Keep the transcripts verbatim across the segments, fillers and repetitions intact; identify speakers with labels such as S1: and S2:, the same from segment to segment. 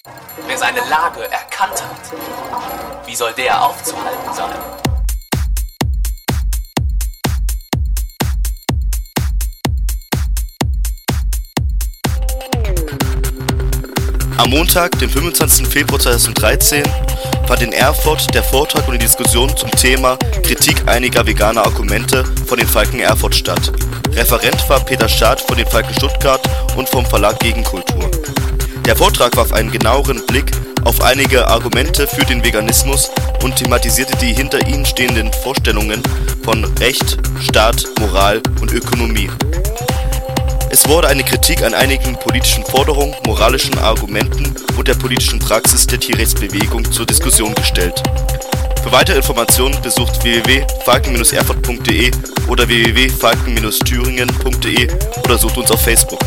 S1: Wer seine Lage erkannt hat, wie soll der aufzuhalten sein?
S2: Am Montag, den fünfundzwanzigsten Februar zweitausenddreizehn, fand in Erfurt der Vortrag und die Diskussion zum Thema Kritik einiger veganer Argumente von den Falken Erfurt statt. Referent war Peter Schad von den Falken Stuttgart und vom Verlag Gegenkultur. Der Vortrag warf einen genaueren Blick auf einige Argumente für den Veganismus und thematisierte die hinter ihnen stehenden Vorstellungen von Recht, Staat, Moral und Ökonomie. Es wurde eine Kritik an einigen politischen Forderungen, moralischen Argumenten und der politischen Praxis der Tierrechtsbewegung zur Diskussion gestellt. Für weitere Informationen besucht w w w punkt falken Bindestrich erfurt punkt de oder w w w punkt falken Bindestrich thüringen punkt de oder sucht uns auf Facebook.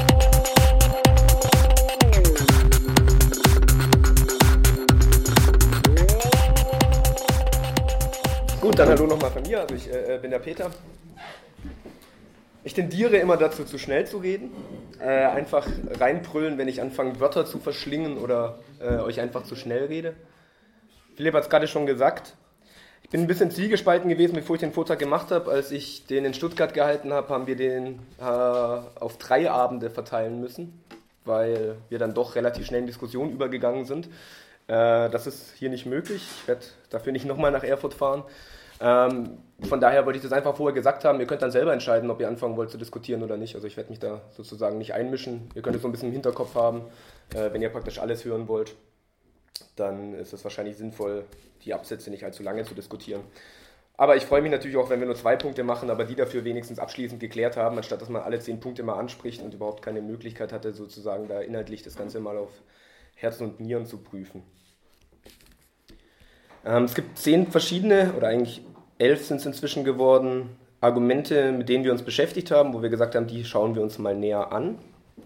S3: Gut, dann hallo nochmal von mir, also ich äh, bin der Peter. Ich tendiere immer dazu, zu schnell zu reden, äh, einfach reinbrüllen, wenn ich anfange, Wörter zu verschlingen oder äh, euch einfach zu schnell rede. Philipp hat es gerade schon gesagt. Ich bin ein bisschen zwiegespalten gewesen, bevor ich den Vortrag gemacht habe. Als ich den in Stuttgart gehalten habe, haben wir den äh, auf drei Abende verteilen müssen, weil wir dann doch relativ schnell in Diskussionen übergegangen sind. Äh, das ist hier nicht möglich. Ich werde dafür nicht nochmal nach Erfurt fahren. Ähm, von daher wollte ich das einfach vorher gesagt haben. Ihr könnt dann selber entscheiden, ob ihr anfangen wollt zu diskutieren oder nicht. Also ich werde mich da sozusagen nicht einmischen. Ihr könnt es so ein bisschen im Hinterkopf haben. Äh, wenn ihr praktisch alles hören wollt, dann ist es wahrscheinlich sinnvoll, die Absätze nicht allzu lange zu diskutieren. Aber ich freue mich natürlich auch, wenn wir nur zwei Punkte machen, aber die dafür wenigstens abschließend geklärt haben, anstatt dass man alle zehn Punkte mal anspricht und überhaupt keine Möglichkeit hatte, sozusagen da inhaltlich das Ganze mal auf Herzen und Nieren zu prüfen. Ähm, es gibt zehn verschiedene, oder eigentlich elf sind es inzwischen geworden, Argumente, mit denen wir uns beschäftigt haben, wo wir gesagt haben, die schauen wir uns mal näher an.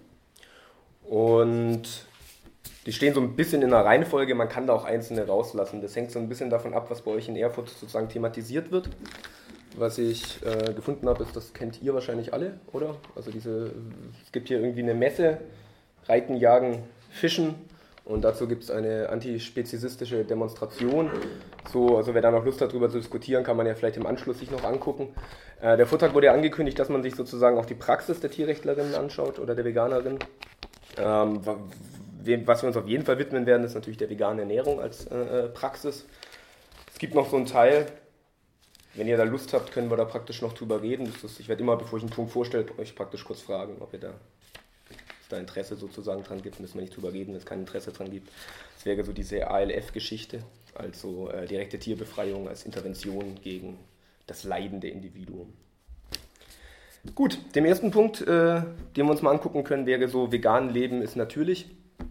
S3: Und die stehen so ein bisschen in einer Reihenfolge, man kann da auch einzelne rauslassen. Das hängt so ein bisschen davon ab, was bei euch in Erfurt sozusagen thematisiert wird. Was ich äh, gefunden habe, ist, das kennt ihr wahrscheinlich alle, oder? Also diese, es gibt hier irgendwie eine Messe, Reiten, Jagen, Fischen. Und dazu gibt es eine antispezisistische Demonstration. So, also wer da noch Lust hat, darüber zu diskutieren, kann man ja vielleicht im Anschluss sich noch angucken. Äh, der Vortrag wurde ja angekündigt, dass man sich sozusagen auch die Praxis der Tierrechtlerinnen anschaut oder der Veganerin. Ähm, was wir uns auf jeden Fall widmen werden, ist natürlich der veganen Ernährung als äh, Praxis. Es gibt noch so einen Teil, wenn ihr da Lust habt, können wir da praktisch noch drüber reden. Das ist, ich werde immer, bevor ich einen Punkt vorstelle, euch praktisch kurz fragen, ob ihr da... da Interesse sozusagen dran gibt, müssen wir nicht drüber reden, wenn es kein Interesse dran gibt. Das wäre so diese A L F-Geschichte, also äh, direkte Tierbefreiung als Intervention gegen das leidende Individuum. Gut, dem ersten Punkt, äh, den wir uns mal angucken können, wäre so, vegan leben ist natürlich.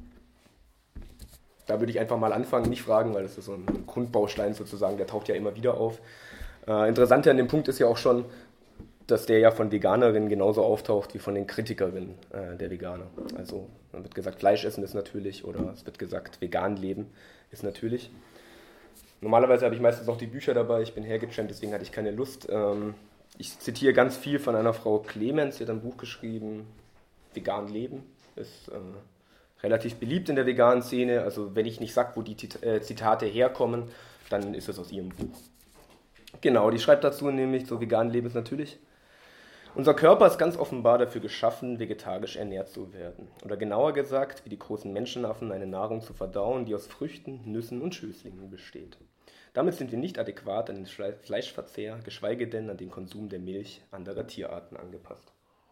S3: Da würde ich einfach mal anfangen, nicht fragen, weil das ist so ein Grundbaustein sozusagen, der taucht ja immer wieder auf. Äh, interessant an dem Punkt ist ja auch schon, dass der ja von Veganerinnen genauso auftaucht wie von den Kritikerinnen äh, der Veganer. Also man wird gesagt, Fleisch essen ist natürlich oder es wird gesagt, vegan leben ist natürlich. Normalerweise habe ich meistens noch die Bücher dabei, ich bin hergechampt, deswegen hatte ich keine Lust. Ähm, ich zitiere ganz viel von einer Frau Clemens, die hat ein Buch geschrieben, Vegan leben, ist äh, relativ beliebt in der veganen Szene. Also wenn ich nicht sage, wo die Zitate herkommen, dann ist es aus ihrem Buch. Genau, die schreibt dazu nämlich, so vegan leben ist natürlich. Unser Körper ist ganz offenbar dafür geschaffen, vegetarisch ernährt zu werden. Oder genauer gesagt, wie die großen Menschenaffen eine Nahrung zu verdauen, die aus Früchten, Nüssen und Schößlingen besteht. Damit sind wir nicht adäquat an den Fleischverzehr, geschweige denn an den Konsum der Milch anderer Tierarten angepasst.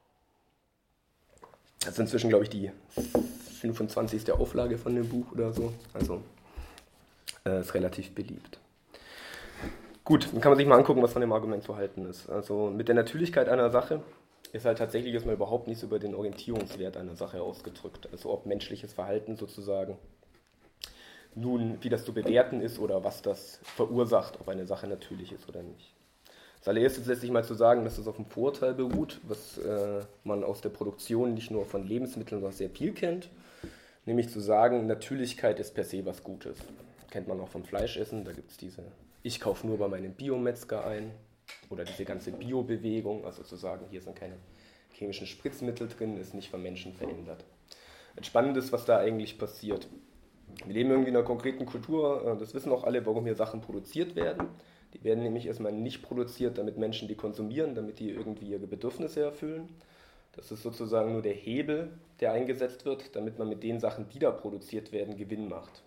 S3: Das ist inzwischen, glaube ich, die fünfundzwanzigste Auflage von dem Buch oder so. Also äh, ist relativ beliebt. Gut, dann kann man sich mal angucken, was von dem Argument zu halten ist. Also mit der Natürlichkeit einer Sache ist halt tatsächlich erstmal überhaupt nichts über den Orientierungswert einer Sache ausgedrückt. Also ob menschliches Verhalten sozusagen nun, wie das zu bewerten ist oder was das verursacht, ob eine Sache natürlich ist oder nicht. Als allererstes lässt sich mal zu sagen, dass es auf einem Vorurteil beruht, was äh, man aus der Produktion nicht nur von Lebensmitteln, sondern sehr viel kennt. Nämlich zu sagen, Natürlichkeit ist per se was Gutes. Kennt man auch vom Fleischessen, da gibt es diese Ich kaufe nur bei meinem Biometzger ein oder diese ganze Bio-Bewegung, also zu sagen, hier sind keine chemischen Spritzmittel drin, ist nicht von Menschen verändert. Das Spannende ist, was da eigentlich passiert. Wir leben irgendwie in einer konkreten Kultur, das wissen auch alle, warum hier Sachen produziert werden. Die werden nämlich erstmal nicht produziert, damit Menschen die konsumieren, damit die irgendwie ihre Bedürfnisse erfüllen. Das ist sozusagen nur der Hebel, der eingesetzt wird, damit man mit den Sachen, die da produziert werden, Gewinn macht.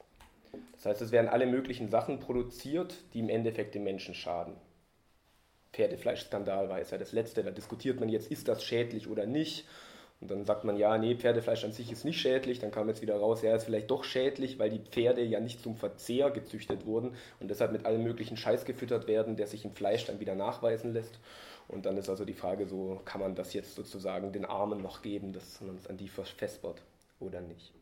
S3: Das heißt, es werden alle möglichen Sachen produziert, die im Endeffekt den Menschen schaden. Pferdefleischskandal war jetzt ja das letzte, da diskutiert man jetzt, ist das schädlich oder nicht. Und dann sagt man, ja, nee, Pferdefleisch an sich ist nicht schädlich. Dann kam jetzt wieder raus, ja, ist vielleicht doch schädlich, weil die Pferde ja nicht zum Verzehr gezüchtet wurden und deshalb mit allem möglichen Scheiß gefüttert werden, der sich im Fleisch dann wieder nachweisen lässt. Und dann ist also die Frage so, kann man das jetzt sozusagen den Armen noch geben, dass man es an die verfespert oder nicht.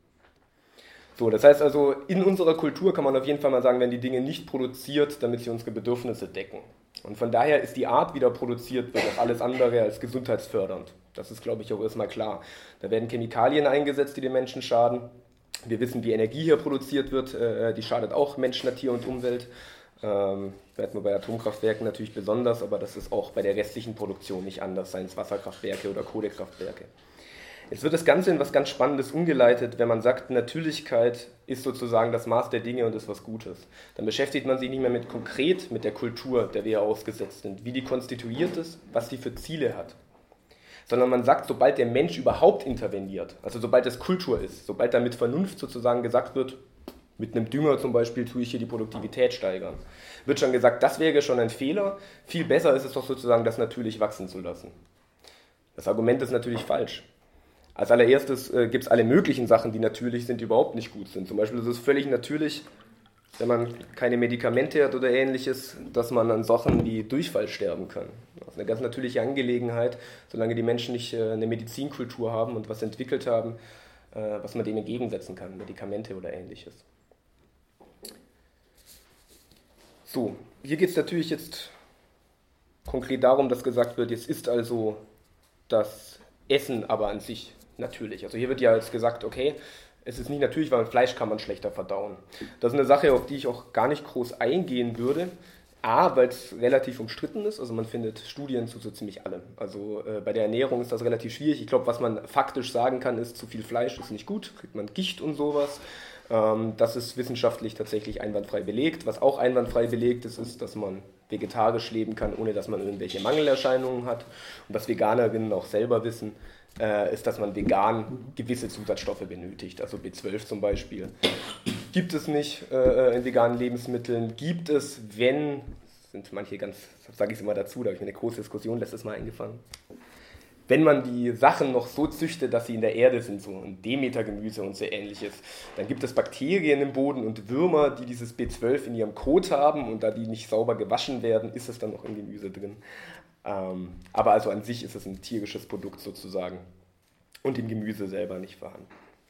S3: So, das heißt also, in unserer Kultur kann man auf jeden Fall mal sagen, werden die Dinge nicht produziert, damit sie unsere Bedürfnisse decken. Und von daher ist die Art, wie da produziert wird, auch alles andere als gesundheitsfördernd. Das ist, glaube ich, auch erstmal klar. Da werden Chemikalien eingesetzt, die den Menschen schaden. Wir wissen, wie Energie hier produziert wird. Die schadet auch Mensch, Natur und Umwelt. Ähm, wird nur bei Atomkraftwerken natürlich besonders, aber das ist auch bei der restlichen Produktion nicht anders, seien es Wasserkraftwerke oder Kohlekraftwerke. Jetzt wird das Ganze in was ganz Spannendes umgeleitet, wenn man sagt, Natürlichkeit ist sozusagen das Maß der Dinge und ist was Gutes. Dann beschäftigt man sich nicht mehr mit konkret mit der Kultur, der wir ausgesetzt sind, wie die konstituiert ist, was sie für Ziele hat. Sondern man sagt, sobald der Mensch überhaupt interveniert, also sobald es Kultur ist, sobald da mit Vernunft sozusagen gesagt wird, mit einem Dünger zum Beispiel tue ich hier die Produktivität steigern, wird schon gesagt, das wäre schon ein Fehler, viel besser ist es doch sozusagen, das natürlich wachsen zu lassen. Das Argument ist natürlich falsch. Als allererstes äh, gibt es alle möglichen Sachen, die natürlich sind, die überhaupt nicht gut sind. Zum Beispiel ist es völlig natürlich, wenn man keine Medikamente hat oder ähnliches, dass man an Sachen wie Durchfall sterben kann. Das ist eine ganz natürliche Angelegenheit, solange die Menschen nicht äh, eine Medizinkultur haben und was entwickelt haben, äh, was man dem entgegensetzen kann, Medikamente oder ähnliches. So, hier geht es natürlich jetzt konkret darum, dass gesagt wird, jetzt ist also das Essen aber an sich natürlich. Also hier wird ja jetzt gesagt, okay, es ist nicht natürlich, weil Fleisch kann man schlechter verdauen. Das ist eine Sache, auf die ich auch gar nicht groß eingehen würde. A, weil es relativ umstritten ist, also man findet Studien zu so ziemlich allem. Also äh, bei der Ernährung ist das relativ schwierig. Ich glaube, was man faktisch sagen kann, ist, zu viel Fleisch ist nicht gut, kriegt man Gicht und sowas. Ähm, das ist wissenschaftlich tatsächlich einwandfrei belegt. Was auch einwandfrei belegt ist, ist, dass man vegetarisch leben kann, ohne dass man irgendwelche Mangelerscheinungen hat. Und was Veganerinnen auch selber wissen, äh, ist, dass man vegan gewisse Zusatzstoffe benötigt, also B zwölf zum Beispiel. Gibt es nicht äh, in veganen Lebensmitteln, gibt es, wenn, sind manche ganz, sage ich es immer dazu, da habe ich mir eine große Diskussion letztes Mal eingefangen, wenn man die Sachen noch so züchtet, dass sie in der Erde sind, so ein Demeter-Gemüse und so ähnliches, dann gibt es Bakterien im Boden und Würmer, die dieses B zwölf in ihrem Kot haben und da die nicht sauber gewaschen werden, ist es dann noch im Gemüse drin. Ähm, aber also an sich ist es ein tierisches Produkt sozusagen und im Gemüse selber nicht vorhanden.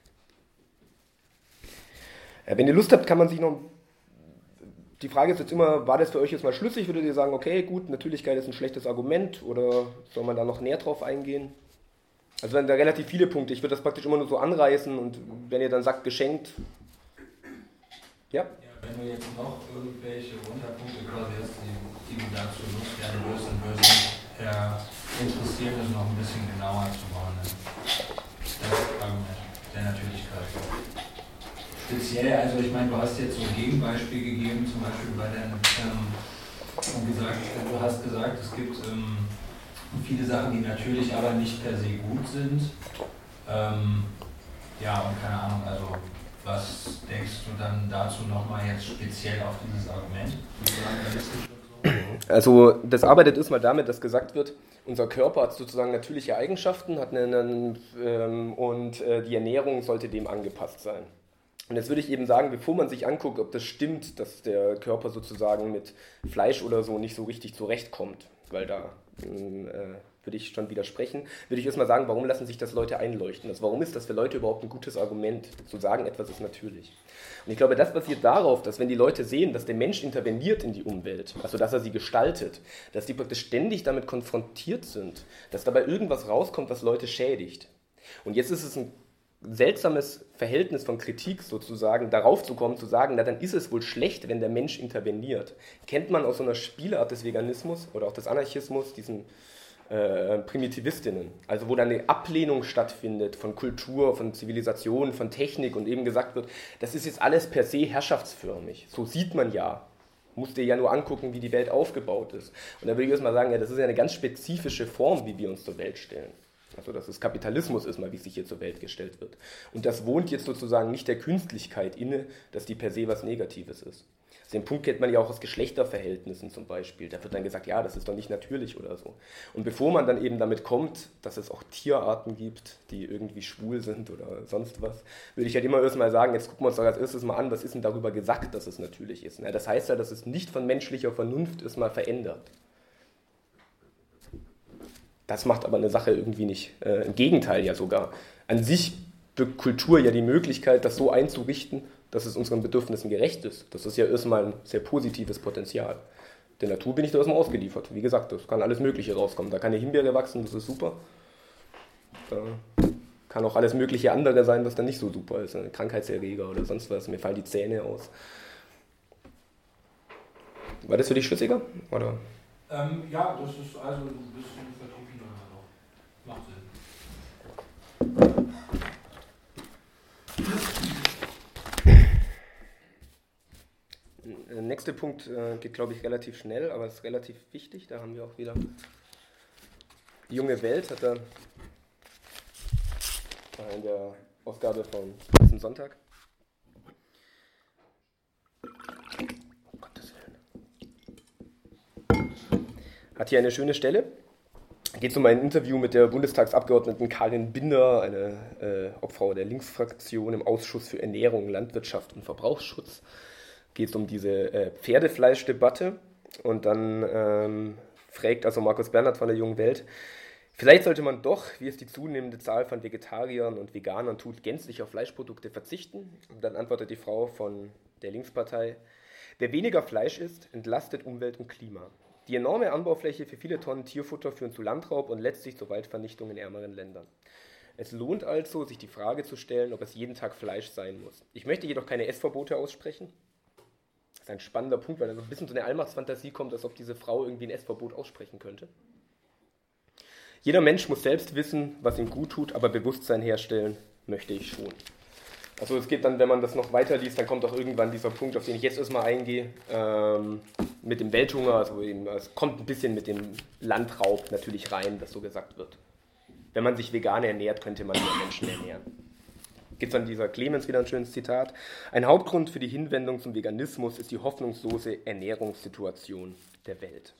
S3: Ja, wenn ihr Lust habt, kann man sich noch... Die Frage ist jetzt immer, war das für euch jetzt mal schlüssig? Würdet ihr sagen, okay, gut, Natürlichkeit ist ein schlechtes Argument oder soll man da noch näher drauf eingehen? Also wenn da relativ viele Punkte, ich würde das praktisch immer nur so anreißen und wenn ihr dann sagt, geschenkt, ja?
S4: Ja, wenn du jetzt noch irgendwelche Unterpunkte quasi hast, die, die du dazu loswerden wirst, dann würde mich äh, interessieren, das noch ein bisschen genauer zu behandeln. Das Argument der Natürlichkeit. Speziell, also ich meine, du hast jetzt so ein Gegenbeispiel gegeben, zum Beispiel bei deinem, ähm, gesagt, du hast gesagt, es gibt ähm, viele Sachen, die natürlich aber nicht per se gut sind. Ähm, ja, und keine Ahnung, also was denkst du dann dazu nochmal jetzt speziell auf dieses Argument?
S3: Also das arbeitet erstmal damit, dass gesagt wird, unser Körper hat sozusagen natürliche Eigenschaften hat einen, ähm, und äh, die Ernährung sollte dem angepasst sein. Und jetzt würde ich eben sagen, bevor man sich anguckt, ob das stimmt, dass der Körper sozusagen mit Fleisch oder so nicht so richtig zurechtkommt, weil da äh, würde ich schon widersprechen, würde ich erstmal sagen, warum lassen sich das Leute einleuchten? Also warum ist das für Leute überhaupt ein gutes Argument, zu sagen, etwas ist natürlich? Und ich glaube, das basiert darauf, dass wenn die Leute sehen, dass der Mensch interveniert in die Umwelt, also dass er sie gestaltet, dass die praktisch ständig damit konfrontiert sind, dass dabei irgendwas rauskommt, was Leute schädigt. Und jetzt ist es ein seltsames Verhältnis von Kritik sozusagen, darauf zu kommen, zu sagen, na dann ist es wohl schlecht, wenn der Mensch interveniert. Kennt man aus so einer Spielart des Veganismus oder auch des Anarchismus, diesen äh, Primitivistinnen, also wo dann eine Ablehnung stattfindet von Kultur, von Zivilisation, von Technik und eben gesagt wird, das ist jetzt alles per se herrschaftsförmig. So sieht man ja. Musst dir ja nur angucken, wie die Welt aufgebaut ist. Und da würde ich erstmal sagen, ja, das ist ja eine ganz spezifische Form, wie wir uns zur Welt stellen. Also dass es Kapitalismus ist, mal wie es sich hier zur Welt gestellt wird. Und das wohnt jetzt sozusagen nicht der Künstlichkeit inne, dass die per se was Negatives ist. Den Punkt kennt man ja auch aus Geschlechterverhältnissen zum Beispiel. Da wird dann gesagt, ja, das ist doch nicht natürlich oder so. Und bevor man dann eben damit kommt, dass es auch Tierarten gibt, die irgendwie schwul sind oder sonst was, würde ich halt immer erstmal sagen, jetzt gucken wir uns doch als erstes mal an, was ist denn darüber gesagt, dass es natürlich ist. Das heißt ja, dass es nicht von menschlicher Vernunft erstmal verändert. Das macht aber eine Sache irgendwie nicht. Äh, Im Gegenteil ja sogar. An sich birgt Kultur ja die Möglichkeit, das so einzurichten, dass es unseren Bedürfnissen gerecht ist. Das ist ja erstmal ein sehr positives Potenzial. Der Natur bin ich da erstmal ausgeliefert. Wie gesagt, das kann alles Mögliche rauskommen. Da kann eine Himbeere wachsen, das ist super. Da kann auch alles mögliche andere sein, was dann nicht so super ist. Ein Krankheitserreger oder sonst was. Mir fallen die Zähne aus. War das für dich schlüssiger? Oder?
S4: Ähm, ja, das ist also ein bisschen vertiefender noch. Macht Sinn.
S3: Der nächste Punkt äh, geht, glaube ich, relativ schnell, aber ist relativ wichtig. Da haben wir auch wieder die junge Welt, hat er in der Ausgabe von diesem Sonntag. Um Gottes Willen. Hat hier eine schöne Stelle. Geht es um ein Interview mit der Bundestagsabgeordneten Karin Binder, eine äh, Obfrau der Linksfraktion im Ausschuss für Ernährung, Landwirtschaft und Verbrauchsschutz. Geht es um diese äh, Pferdefleischdebatte und dann ähm, fragt also Markus Bernhard von der Jungen Welt, vielleicht sollte man doch, wie es die zunehmende Zahl von Vegetariern und Veganern tut, gänzlich auf Fleischprodukte verzichten. Und dann antwortet die Frau von der Linkspartei, wer weniger Fleisch isst, entlastet Umwelt und Klima. Die enorme Anbaufläche für viele Tonnen Tierfutter führen zu Landraub und letztlich zur Waldvernichtung in ärmeren Ländern. Es lohnt also, sich die Frage zu stellen, ob es jeden Tag Fleisch sein muss. Ich möchte jedoch keine Essverbote aussprechen. Das ist ein spannender Punkt, weil da so ein bisschen so eine Allmachtsfantasie kommt, als ob diese Frau irgendwie ein Essverbot aussprechen könnte. Jeder Mensch muss selbst wissen, was ihm gut tut, aber Bewusstsein herstellen möchte ich schon. Also es geht dann, wenn man das noch weiterliest, dann kommt auch irgendwann dieser Punkt, auf den ich jetzt erstmal eingehe, ähm, mit dem Welthunger, also eben, es kommt ein bisschen mit dem Landraub natürlich rein, das so gesagt wird. Wenn man sich vegan ernährt, könnte man mehr Menschen ernähren. Gibt es an dieser Clemens wieder ein schönes Zitat. Ein Hauptgrund für die Hinwendung zum Veganismus ist die hoffnungslose Ernährungssituation der Welt.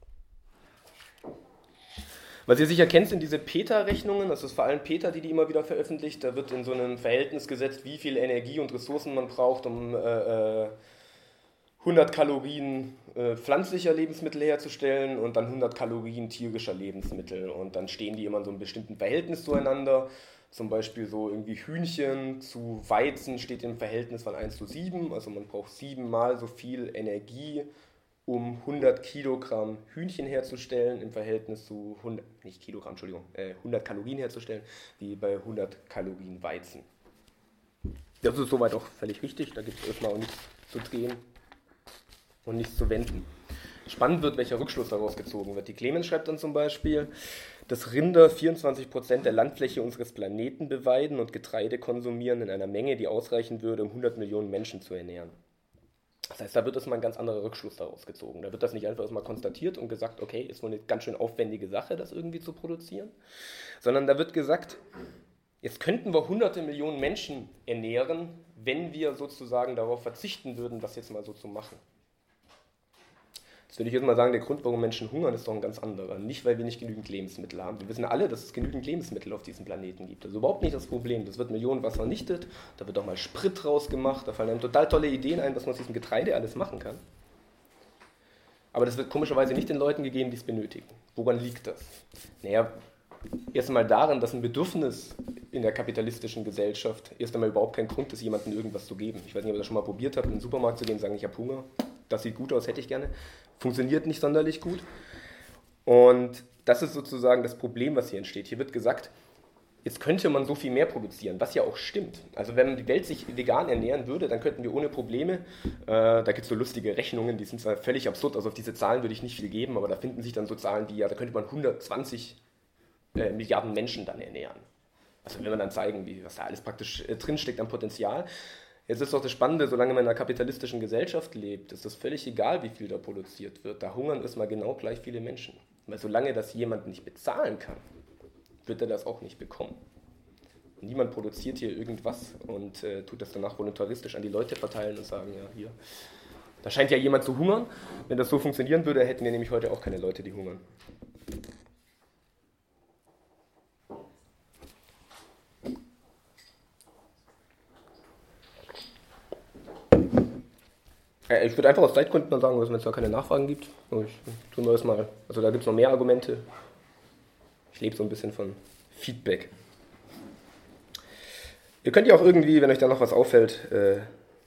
S3: Was ihr sicher kennt, sind diese PETA-Rechnungen, das ist vor allem PETA, die die immer wieder veröffentlicht. Da wird in so einem Verhältnis gesetzt, wie viel Energie und Ressourcen man braucht, um äh, hundert Kalorien äh, pflanzlicher Lebensmittel herzustellen und dann hundert Kalorien tierischer Lebensmittel. Und dann stehen die immer in so einem bestimmten Verhältnis zueinander. Zum Beispiel so irgendwie Hühnchen zu Weizen steht im Verhältnis von eins zu sieben, also man braucht siebenmal so viel Energie, um hundert Kilogramm Hühnchen herzustellen, im Verhältnis zu hundert, nicht Kilogramm, Entschuldigung, äh, hundert Kalorien herzustellen, wie bei hundert Kalorien Weizen. Das ist soweit auch völlig richtig, da gibt es erstmal auch nichts zu drehen und nichts zu wenden. Spannend wird, welcher Rückschluss daraus gezogen wird. Die Clemens schreibt dann zum Beispiel, dass Rinder vierundzwanzig Prozent der Landfläche unseres Planeten beweiden und Getreide konsumieren in einer Menge, die ausreichen würde, um hundert Millionen Menschen zu ernähren. Das heißt, da wird erstmal ein ganz anderer Rückschluss daraus gezogen. Da wird das nicht einfach erstmal konstatiert und gesagt, okay, ist wohl eine ganz schön aufwendige Sache, das irgendwie zu produzieren, sondern da wird gesagt, jetzt könnten wir hunderte Millionen Menschen ernähren, wenn wir sozusagen darauf verzichten würden, das jetzt mal so zu machen. Jetzt würde ich jetzt mal sagen, der Grund, warum Menschen hungern, ist doch ein ganz anderer. Nicht, weil wir nicht genügend Lebensmittel haben. Wir wissen alle, dass es genügend Lebensmittel auf diesem Planeten gibt. Das ist überhaupt nicht das Problem. Das wird millionenfach vernichtet, da wird auch mal Sprit draus gemacht, da fallen einem total tolle Ideen ein, was man aus diesem Getreide alles machen kann. Aber das wird komischerweise nicht den Leuten gegeben, die es benötigen. Woran liegt das? Naja, erst einmal daran, dass ein Bedürfnis in der kapitalistischen Gesellschaft erst einmal überhaupt kein Grund ist, jemandem irgendwas zu geben. Ich weiß nicht, ob ihr das schon mal probiert habt, in den Supermarkt zu gehen und sagen, ich habe Hunger. Das sieht gut aus, hätte ich gerne. Funktioniert nicht sonderlich gut. Und das ist sozusagen das Problem, was hier entsteht. Hier wird gesagt, jetzt könnte man so viel mehr produzieren, was ja auch stimmt. Also wenn die Welt sich vegan ernähren würde, dann könnten wir ohne Probleme, äh, da gibt es so lustige Rechnungen, die sind zwar völlig absurd, also auf diese Zahlen würde ich nicht viel geben, aber da finden sich dann so Zahlen wie, ja, da könnte man hundertzwanzig äh, Milliarden Menschen dann ernähren. Also wenn wir dann zeigen, wie, was da alles praktisch äh, drinsteckt an Potenzial. Jetzt ist doch das Spannende, solange man in einer kapitalistischen Gesellschaft lebt, ist das völlig egal, wie viel da produziert wird. Da hungern erstmal genau gleich viele Menschen. Weil solange das jemand nicht bezahlen kann, wird er das auch nicht bekommen. Niemand produziert hier irgendwas und äh, tut das danach voluntaristisch an die Leute verteilen und sagen, ja, hier, da scheint ja jemand zu hungern. Wenn das so funktionieren würde, hätten wir nämlich heute auch keine Leute, die hungern. Ich würde einfach aus Zeitgründen dann sagen, wenn es da keine Nachfragen gibt. Ich tue mal das mal. Also da gibt es noch mehr Argumente. Ich lebe so ein bisschen von Feedback. Ihr könnt ja auch irgendwie, wenn euch da noch was auffällt, äh,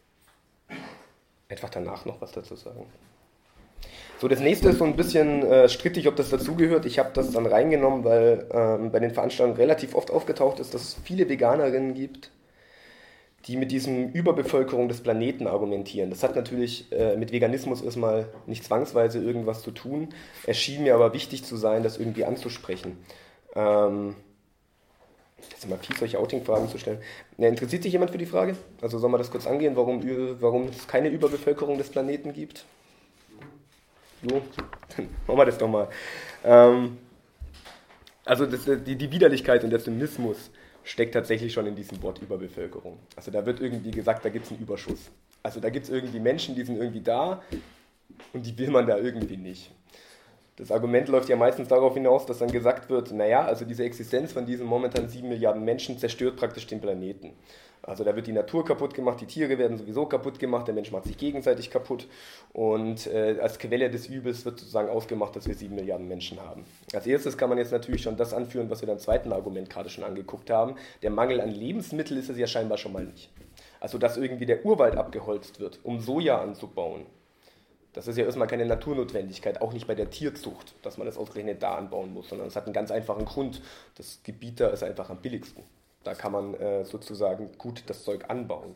S3: einfach danach noch was dazu sagen. So, das nächste ist so ein bisschen äh, strittig, ob das dazugehört. Ich habe das dann reingenommen, weil ähm, bei den Veranstaltungen relativ oft aufgetaucht ist, dass es viele Veganerinnen gibt, die mit diesem Überbevölkerung des Planeten argumentieren. Das hat natürlich äh, mit Veganismus erstmal nicht zwangsweise irgendwas zu tun. Es schien mir aber wichtig zu sein, das irgendwie anzusprechen. Ähm, jetzt ist immer fies, solche Outing-Fragen zu stellen. Ja, interessiert sich jemand für die Frage? Also sollen wir das kurz angehen, warum, warum es keine Überbevölkerung des Planeten gibt? Jo, dann machen wir das doch mal. Ähm, also das, die, die Widerlichkeit und der Zynismus steckt tatsächlich schon in diesem Wort Überbevölkerung. Also da wird irgendwie gesagt, da gibt es einen Überschuss. Also da gibt es irgendwie Menschen, die sind irgendwie da und die will man da irgendwie nicht. Das Argument läuft ja meistens darauf hinaus, dass dann gesagt wird, naja, also diese Existenz von diesen momentan sieben Milliarden Menschen zerstört praktisch den Planeten. Also da wird die Natur kaputt gemacht, die Tiere werden sowieso kaputt gemacht, der Mensch macht sich gegenseitig kaputt und äh, als Quelle des Übels wird sozusagen ausgemacht, dass wir sieben Milliarden Menschen haben. Als erstes kann man jetzt natürlich schon das anführen, was wir beim zweiten Argument gerade schon angeguckt haben. Der Mangel an Lebensmitteln ist es ja scheinbar schon mal nicht. Also dass irgendwie der Urwald abgeholzt wird, um Soja anzubauen. Das ist ja erstmal keine Naturnotwendigkeit, auch nicht bei der Tierzucht, dass man das ausgerechnet da anbauen muss, sondern es hat einen ganz einfachen Grund. Das Gebiet da ist einfach am billigsten. Da kann man äh, sozusagen gut das Zeug anbauen.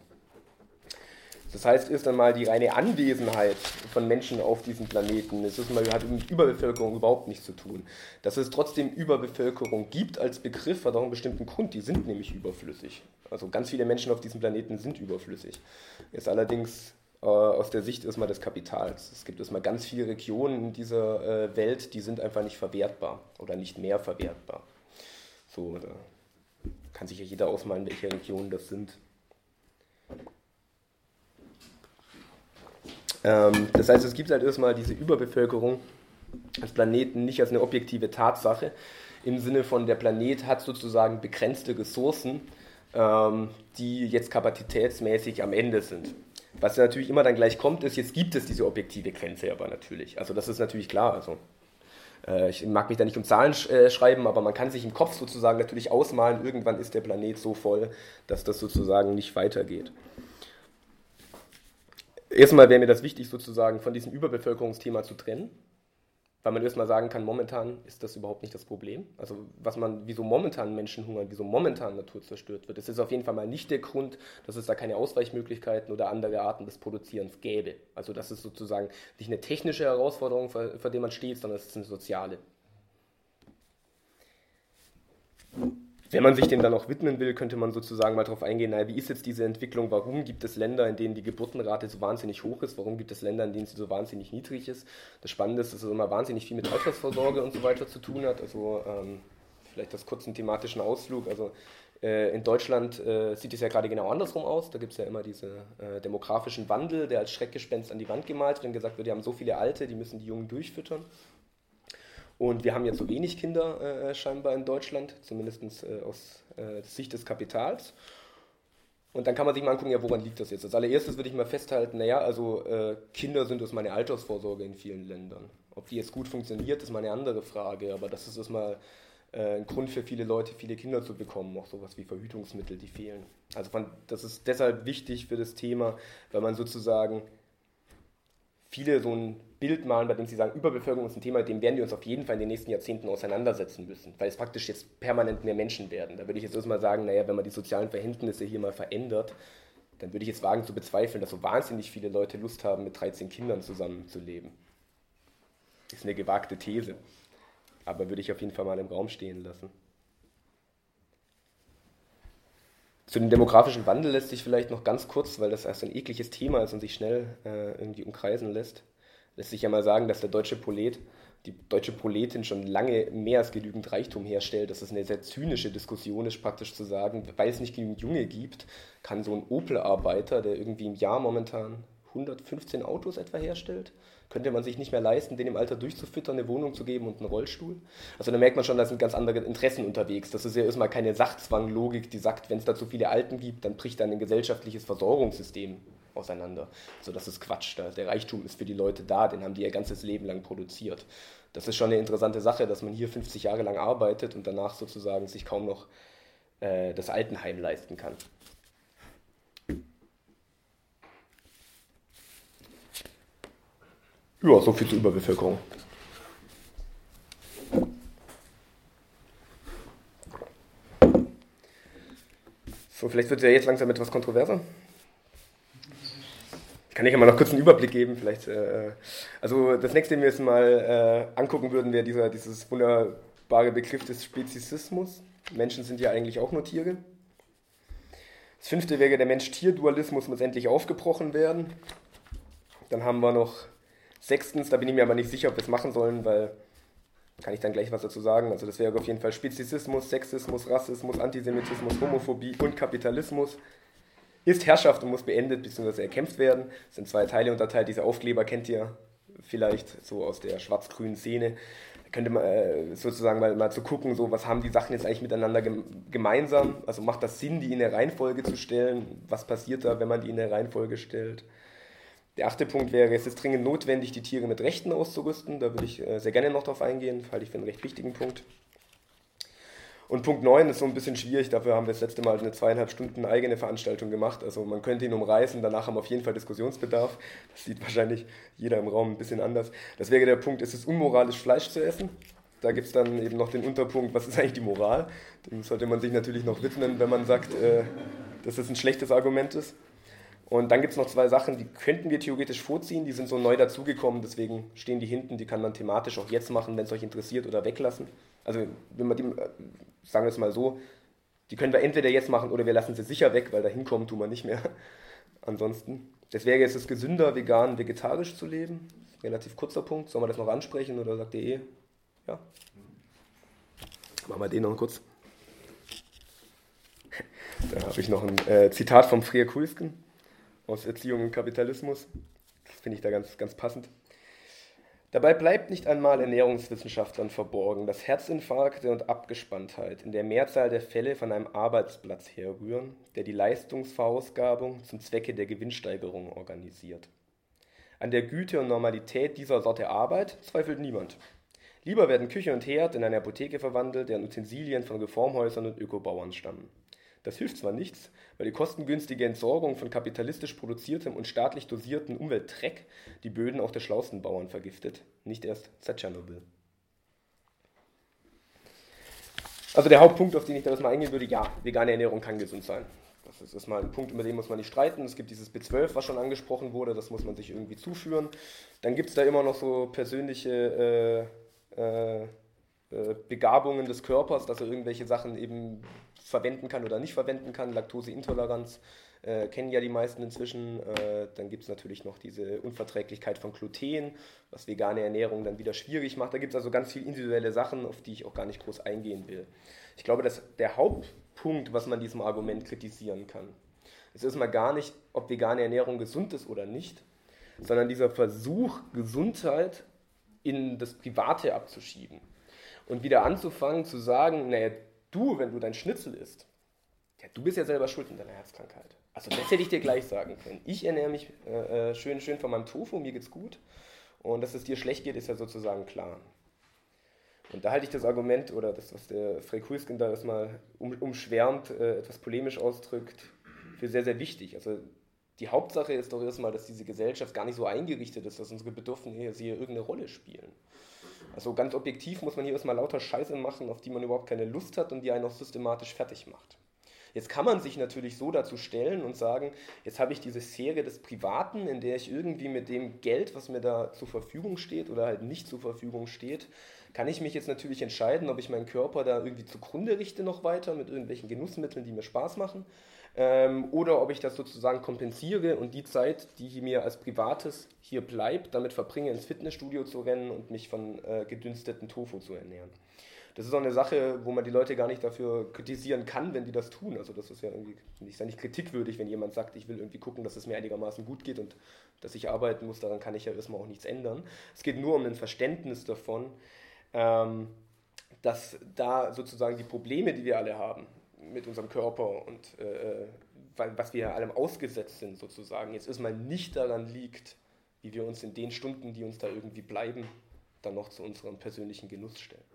S3: Das heißt, erst einmal die reine Anwesenheit von Menschen auf diesem Planeten, es ist mal, hat mit Überbevölkerung überhaupt nichts zu tun. Dass es trotzdem Überbevölkerung gibt als Begriff, hat auch einen bestimmten Grund, die sind nämlich überflüssig. Also ganz viele Menschen auf diesem Planeten sind überflüssig. Ist allerdings äh, aus der Sicht erstmal des Kapitals. Es gibt erstmal ganz viele Regionen in dieser äh, Welt, die sind einfach nicht verwertbar oder nicht mehr verwertbar. So, da kann sich ja jeder ausmalen, welche Regionen das sind. Ähm, das heißt, es gibt halt erstmal diese Überbevölkerung des Planeten nicht als eine objektive Tatsache, im Sinne von, der Planet hat sozusagen begrenzte Ressourcen, ähm, die jetzt kapazitätsmäßig am Ende sind. Was natürlich immer dann gleich kommt, ist, jetzt gibt es diese objektive Grenze aber natürlich. Also das ist natürlich klar, also ich mag mich da nicht um Zahlen schreiben, aber man kann sich im Kopf sozusagen natürlich ausmalen, irgendwann ist der Planet so voll, dass das sozusagen nicht weitergeht. Erstmal wäre mir das wichtig, sozusagen von diesem Überbevölkerungsthema zu trennen, weil man erstmal sagen kann, momentan ist das überhaupt nicht das Problem. Also was man, wieso momentan Menschen hungern, wieso momentan Natur zerstört wird, das ist auf jeden Fall mal nicht der Grund, dass es da keine Ausweichmöglichkeiten oder andere Arten des Produzierens gäbe. Also das ist sozusagen nicht eine technische Herausforderung, vor, vor der man steht, sondern es ist eine soziale. Wenn man sich dem dann auch widmen will, könnte man sozusagen mal darauf eingehen, naja, wie ist jetzt diese Entwicklung, warum gibt es Länder, in denen die Geburtenrate so wahnsinnig hoch ist, warum gibt es Länder, in denen sie so wahnsinnig niedrig ist. Das Spannende ist, dass es immer wahnsinnig viel mit Altersvorsorge und so weiter zu tun hat, also ähm, vielleicht das kurzen thematischen Ausflug, also äh, in Deutschland äh, sieht es ja gerade genau andersrum aus, da gibt es ja immer diesen äh, demografischen Wandel, der als Schreckgespenst an die Wand gemalt wird und gesagt wird, die haben so viele Alte, die müssen die Jungen durchfüttern. Und wir haben jetzt so wenig Kinder äh, scheinbar in Deutschland, zumindest äh, aus äh, Sicht des Kapitals. Und dann kann man sich mal angucken, ja, woran liegt das jetzt? Als allererstes würde ich mal festhalten, naja, also äh, Kinder sind erstmal eine Altersvorsorge in vielen Ländern. Ob die jetzt gut funktioniert, ist mal eine andere Frage, aber das ist erstmal äh, ein Grund für viele Leute, viele Kinder zu bekommen, auch sowas wie Verhütungsmittel, die fehlen. Also von, das ist deshalb wichtig für das Thema, weil man sozusagen viele so ein Bild malen, bei dem sie sagen, Überbevölkerung ist ein Thema, mit dem werden wir uns auf jeden Fall in den nächsten Jahrzehnten auseinandersetzen müssen, weil es praktisch jetzt permanent mehr Menschen werden. Da würde ich jetzt erstmal sagen, naja, wenn man die sozialen Verhältnisse hier mal verändert, dann würde ich jetzt wagen zu bezweifeln, dass so wahnsinnig viele Leute Lust haben, mit dreizehn Kindern zusammenzuleben. Das ist eine gewagte These, aber würde ich auf jeden Fall mal im Raum stehen lassen. Zu dem demografischen Wandel lässt sich vielleicht noch ganz kurz, weil das erst ein ekliges Thema ist und sich schnell äh, irgendwie umkreisen lässt, lässt sich ja mal sagen, dass der deutsche Prolet, die deutsche Proletin schon lange mehr als genügend Reichtum herstellt. Dass es eine sehr zynische Diskussion ist, praktisch zu sagen, weil es nicht genügend Junge gibt, kann so ein Opel-Arbeiter, der irgendwie im Jahr momentan hundertfünfzehn Autos etwa herstellt, könnte man sich nicht mehr leisten, den im Alter durchzufüttern, eine Wohnung zu geben und einen Rollstuhl. Also da merkt man schon, da sind ganz andere Interessen unterwegs. Das ist ja erstmal keine Sachzwanglogik, die sagt, wenn es da zu viele Alten gibt, dann bricht dann ein gesellschaftliches Versorgungssystem auseinander. Also das ist Quatsch. Der Reichtum ist für die Leute da, den haben die ihr ganzes Leben lang produziert. Das ist schon eine interessante Sache, dass man hier fünfzig Jahre lang arbeitet und danach sozusagen sich kaum noch äh, das Altenheim leisten kann. Ja, so viel zur Überbevölkerung. So, vielleicht wird es ja jetzt langsam etwas kontroverser. Kann ich ja mal noch kurz einen Überblick geben. Vielleicht, äh, also das nächste, den wir jetzt mal äh, angucken würden, wäre dieser dieses wunderbare Begriff des Speziesismus. Menschen sind ja eigentlich auch nur Tiere. Das fünfte wäre, der Mensch-Tier-Dualismus muss endlich aufgebrochen werden. Dann haben wir noch sechstens, da bin ich mir aber nicht sicher, ob wir es machen sollen, weil kann ich dann gleich was dazu sagen. Also das wäre auf jeden Fall Speziesismus, Sexismus, Rassismus, Antisemitismus, Homophobie und Kapitalismus. Ist Herrschaft und muss beendet bzw. erkämpft werden. Das sind zwei Teile unterteilt. Diese Aufkleber kennt ihr vielleicht so aus der schwarz-grünen Szene. Da könnte man äh, sozusagen mal, mal zu gucken, so, was haben die Sachen jetzt eigentlich miteinander gem- gemeinsam. Also macht das Sinn, die in eine Reihenfolge zu stellen? Was passiert da, wenn man die in eine Reihenfolge stellt? Der achte Punkt wäre, es ist dringend notwendig, die Tiere mit Rechten auszurüsten. Da würde ich äh, sehr gerne noch drauf eingehen, halte ich für einen recht wichtigen Punkt. Und Punkt neun ist so ein bisschen schwierig, dafür haben wir das letzte Mal eine zweieinhalb Stunden eigene Veranstaltung gemacht. Also man könnte ihn umreißen, danach haben wir auf jeden Fall Diskussionsbedarf. Das sieht wahrscheinlich jeder im Raum ein bisschen anders. Das wäre der Punkt, ist es unmoralisch, Fleisch zu essen? Da gibt es dann eben noch den Unterpunkt, was ist eigentlich die Moral? Dem sollte man sich natürlich noch widmen, wenn man sagt, äh, dass das ein schlechtes Argument ist. Und dann gibt es noch zwei Sachen, die könnten wir theoretisch vorziehen, die sind so neu dazugekommen, deswegen stehen die hinten, die kann man thematisch auch jetzt machen, wenn es euch interessiert, oder weglassen. Also wenn wir die, sagen wir es mal so, die können wir entweder jetzt machen oder wir lassen sie sicher weg, weil da hinkommen tun wir nicht mehr. Ansonsten, das wäre jetzt es gesünder, vegan, vegetarisch zu leben. Relativ kurzer Punkt, sollen wir das noch ansprechen oder sagt ihr eh? Ja? Machen wir den noch kurz. Da habe ich noch ein äh, Zitat vom Freer Kulsken aus Erziehung und Kapitalismus. Das finde ich da ganz, ganz passend. Dabei bleibt nicht einmal Ernährungswissenschaftlern verborgen, dass Herzinfarkte und Abgespanntheit in der Mehrzahl der Fälle von einem Arbeitsplatz herrühren, der die Leistungsverausgabung zum Zwecke der Gewinnsteigerung organisiert. An der Güte und Normalität dieser Sorte Arbeit zweifelt niemand. Lieber werden Küche und Herd in eine Apotheke verwandelt, deren Utensilien von Reformhäusern und Ökobauern stammen. Das hilft zwar nichts, weil die kostengünstige Entsorgung von kapitalistisch produziertem und staatlich dosiertem Umweltdreck die Böden auch der schlausten Bauern vergiftet, nicht erst seit Tschernobyl. Also der Hauptpunkt, auf den ich da mal eingehen würde, ja, vegane Ernährung kann gesund sein. Das ist erstmal ein Punkt, über den muss man nicht streiten. Es gibt dieses B zwölf, was schon angesprochen wurde, das muss man sich irgendwie zuführen. Dann gibt es da immer noch so persönliche äh, äh, Begabungen des Körpers, dass er irgendwelche Sachen eben verwenden kann oder nicht verwenden kann. Laktoseintoleranz äh, kennen ja die meisten inzwischen. Äh, dann gibt es natürlich noch diese Unverträglichkeit von Gluten, was vegane Ernährung dann wieder schwierig macht. Da gibt es also ganz viele individuelle Sachen, auf die ich auch gar nicht groß eingehen will. Ich glaube, dass der Hauptpunkt, was man diesem Argument kritisieren kann, ist erstmal gar nicht, ob vegane Ernährung gesund ist oder nicht, sondern dieser Versuch, Gesundheit in das Private abzuschieben. Und wieder anzufangen zu sagen, naja, du, wenn du dein Schnitzel isst, ja, du bist ja selber schuld in deiner Herzkrankheit. Also das hätte ich dir gleich sagen können. Ich ernähre mich äh, schön, schön von meinem Tofu, mir geht's gut. Und dass es dir schlecht geht, ist ja sozusagen klar. Und da halte ich das Argument, oder das, was der Freer Kulsken da erstmal um, umschwärmt, äh, etwas polemisch ausdrückt, für sehr, sehr wichtig. Also die Hauptsache ist doch erstmal, dass diese Gesellschaft gar nicht so eingerichtet ist, dass unsere Bedürfnisse hier irgendeine Rolle spielen. Also ganz objektiv muss man hier erstmal lauter Scheiße machen, auf die man überhaupt keine Lust hat und die einen auch systematisch fertig macht. Jetzt kann man sich natürlich so dazu stellen und sagen, jetzt habe ich diese Sphäre des Privaten, in der ich irgendwie mit dem Geld, was mir da zur Verfügung steht oder halt nicht zur Verfügung steht, kann ich mich jetzt natürlich entscheiden, ob ich meinen Körper da irgendwie zugrunde richte noch weiter mit irgendwelchen Genussmitteln, die mir Spaß machen, ähm, oder ob ich das sozusagen kompensiere und die Zeit, die mir als Privates hier bleibt, damit verbringe, ins Fitnessstudio zu rennen und mich von äh, gedünsteten Tofu zu ernähren. Das ist auch eine Sache, wo man die Leute gar nicht dafür kritisieren kann, wenn die das tun. Also das ist ja irgendwie ist ja nicht kritikwürdig, wenn jemand sagt, ich will irgendwie gucken, dass es mir einigermaßen gut geht und dass ich arbeiten muss, daran kann ich ja erstmal auch nichts ändern. Es geht nur um ein Verständnis davon, ähm, dass da sozusagen die Probleme, die wir alle haben mit unserem Körper und äh, was wir allem ausgesetzt sind sozusagen, jetzt erstmal nicht daran liegt, wie wir uns in den Stunden, die uns da irgendwie bleiben, dann noch zu unserem persönlichen Genuss stellen.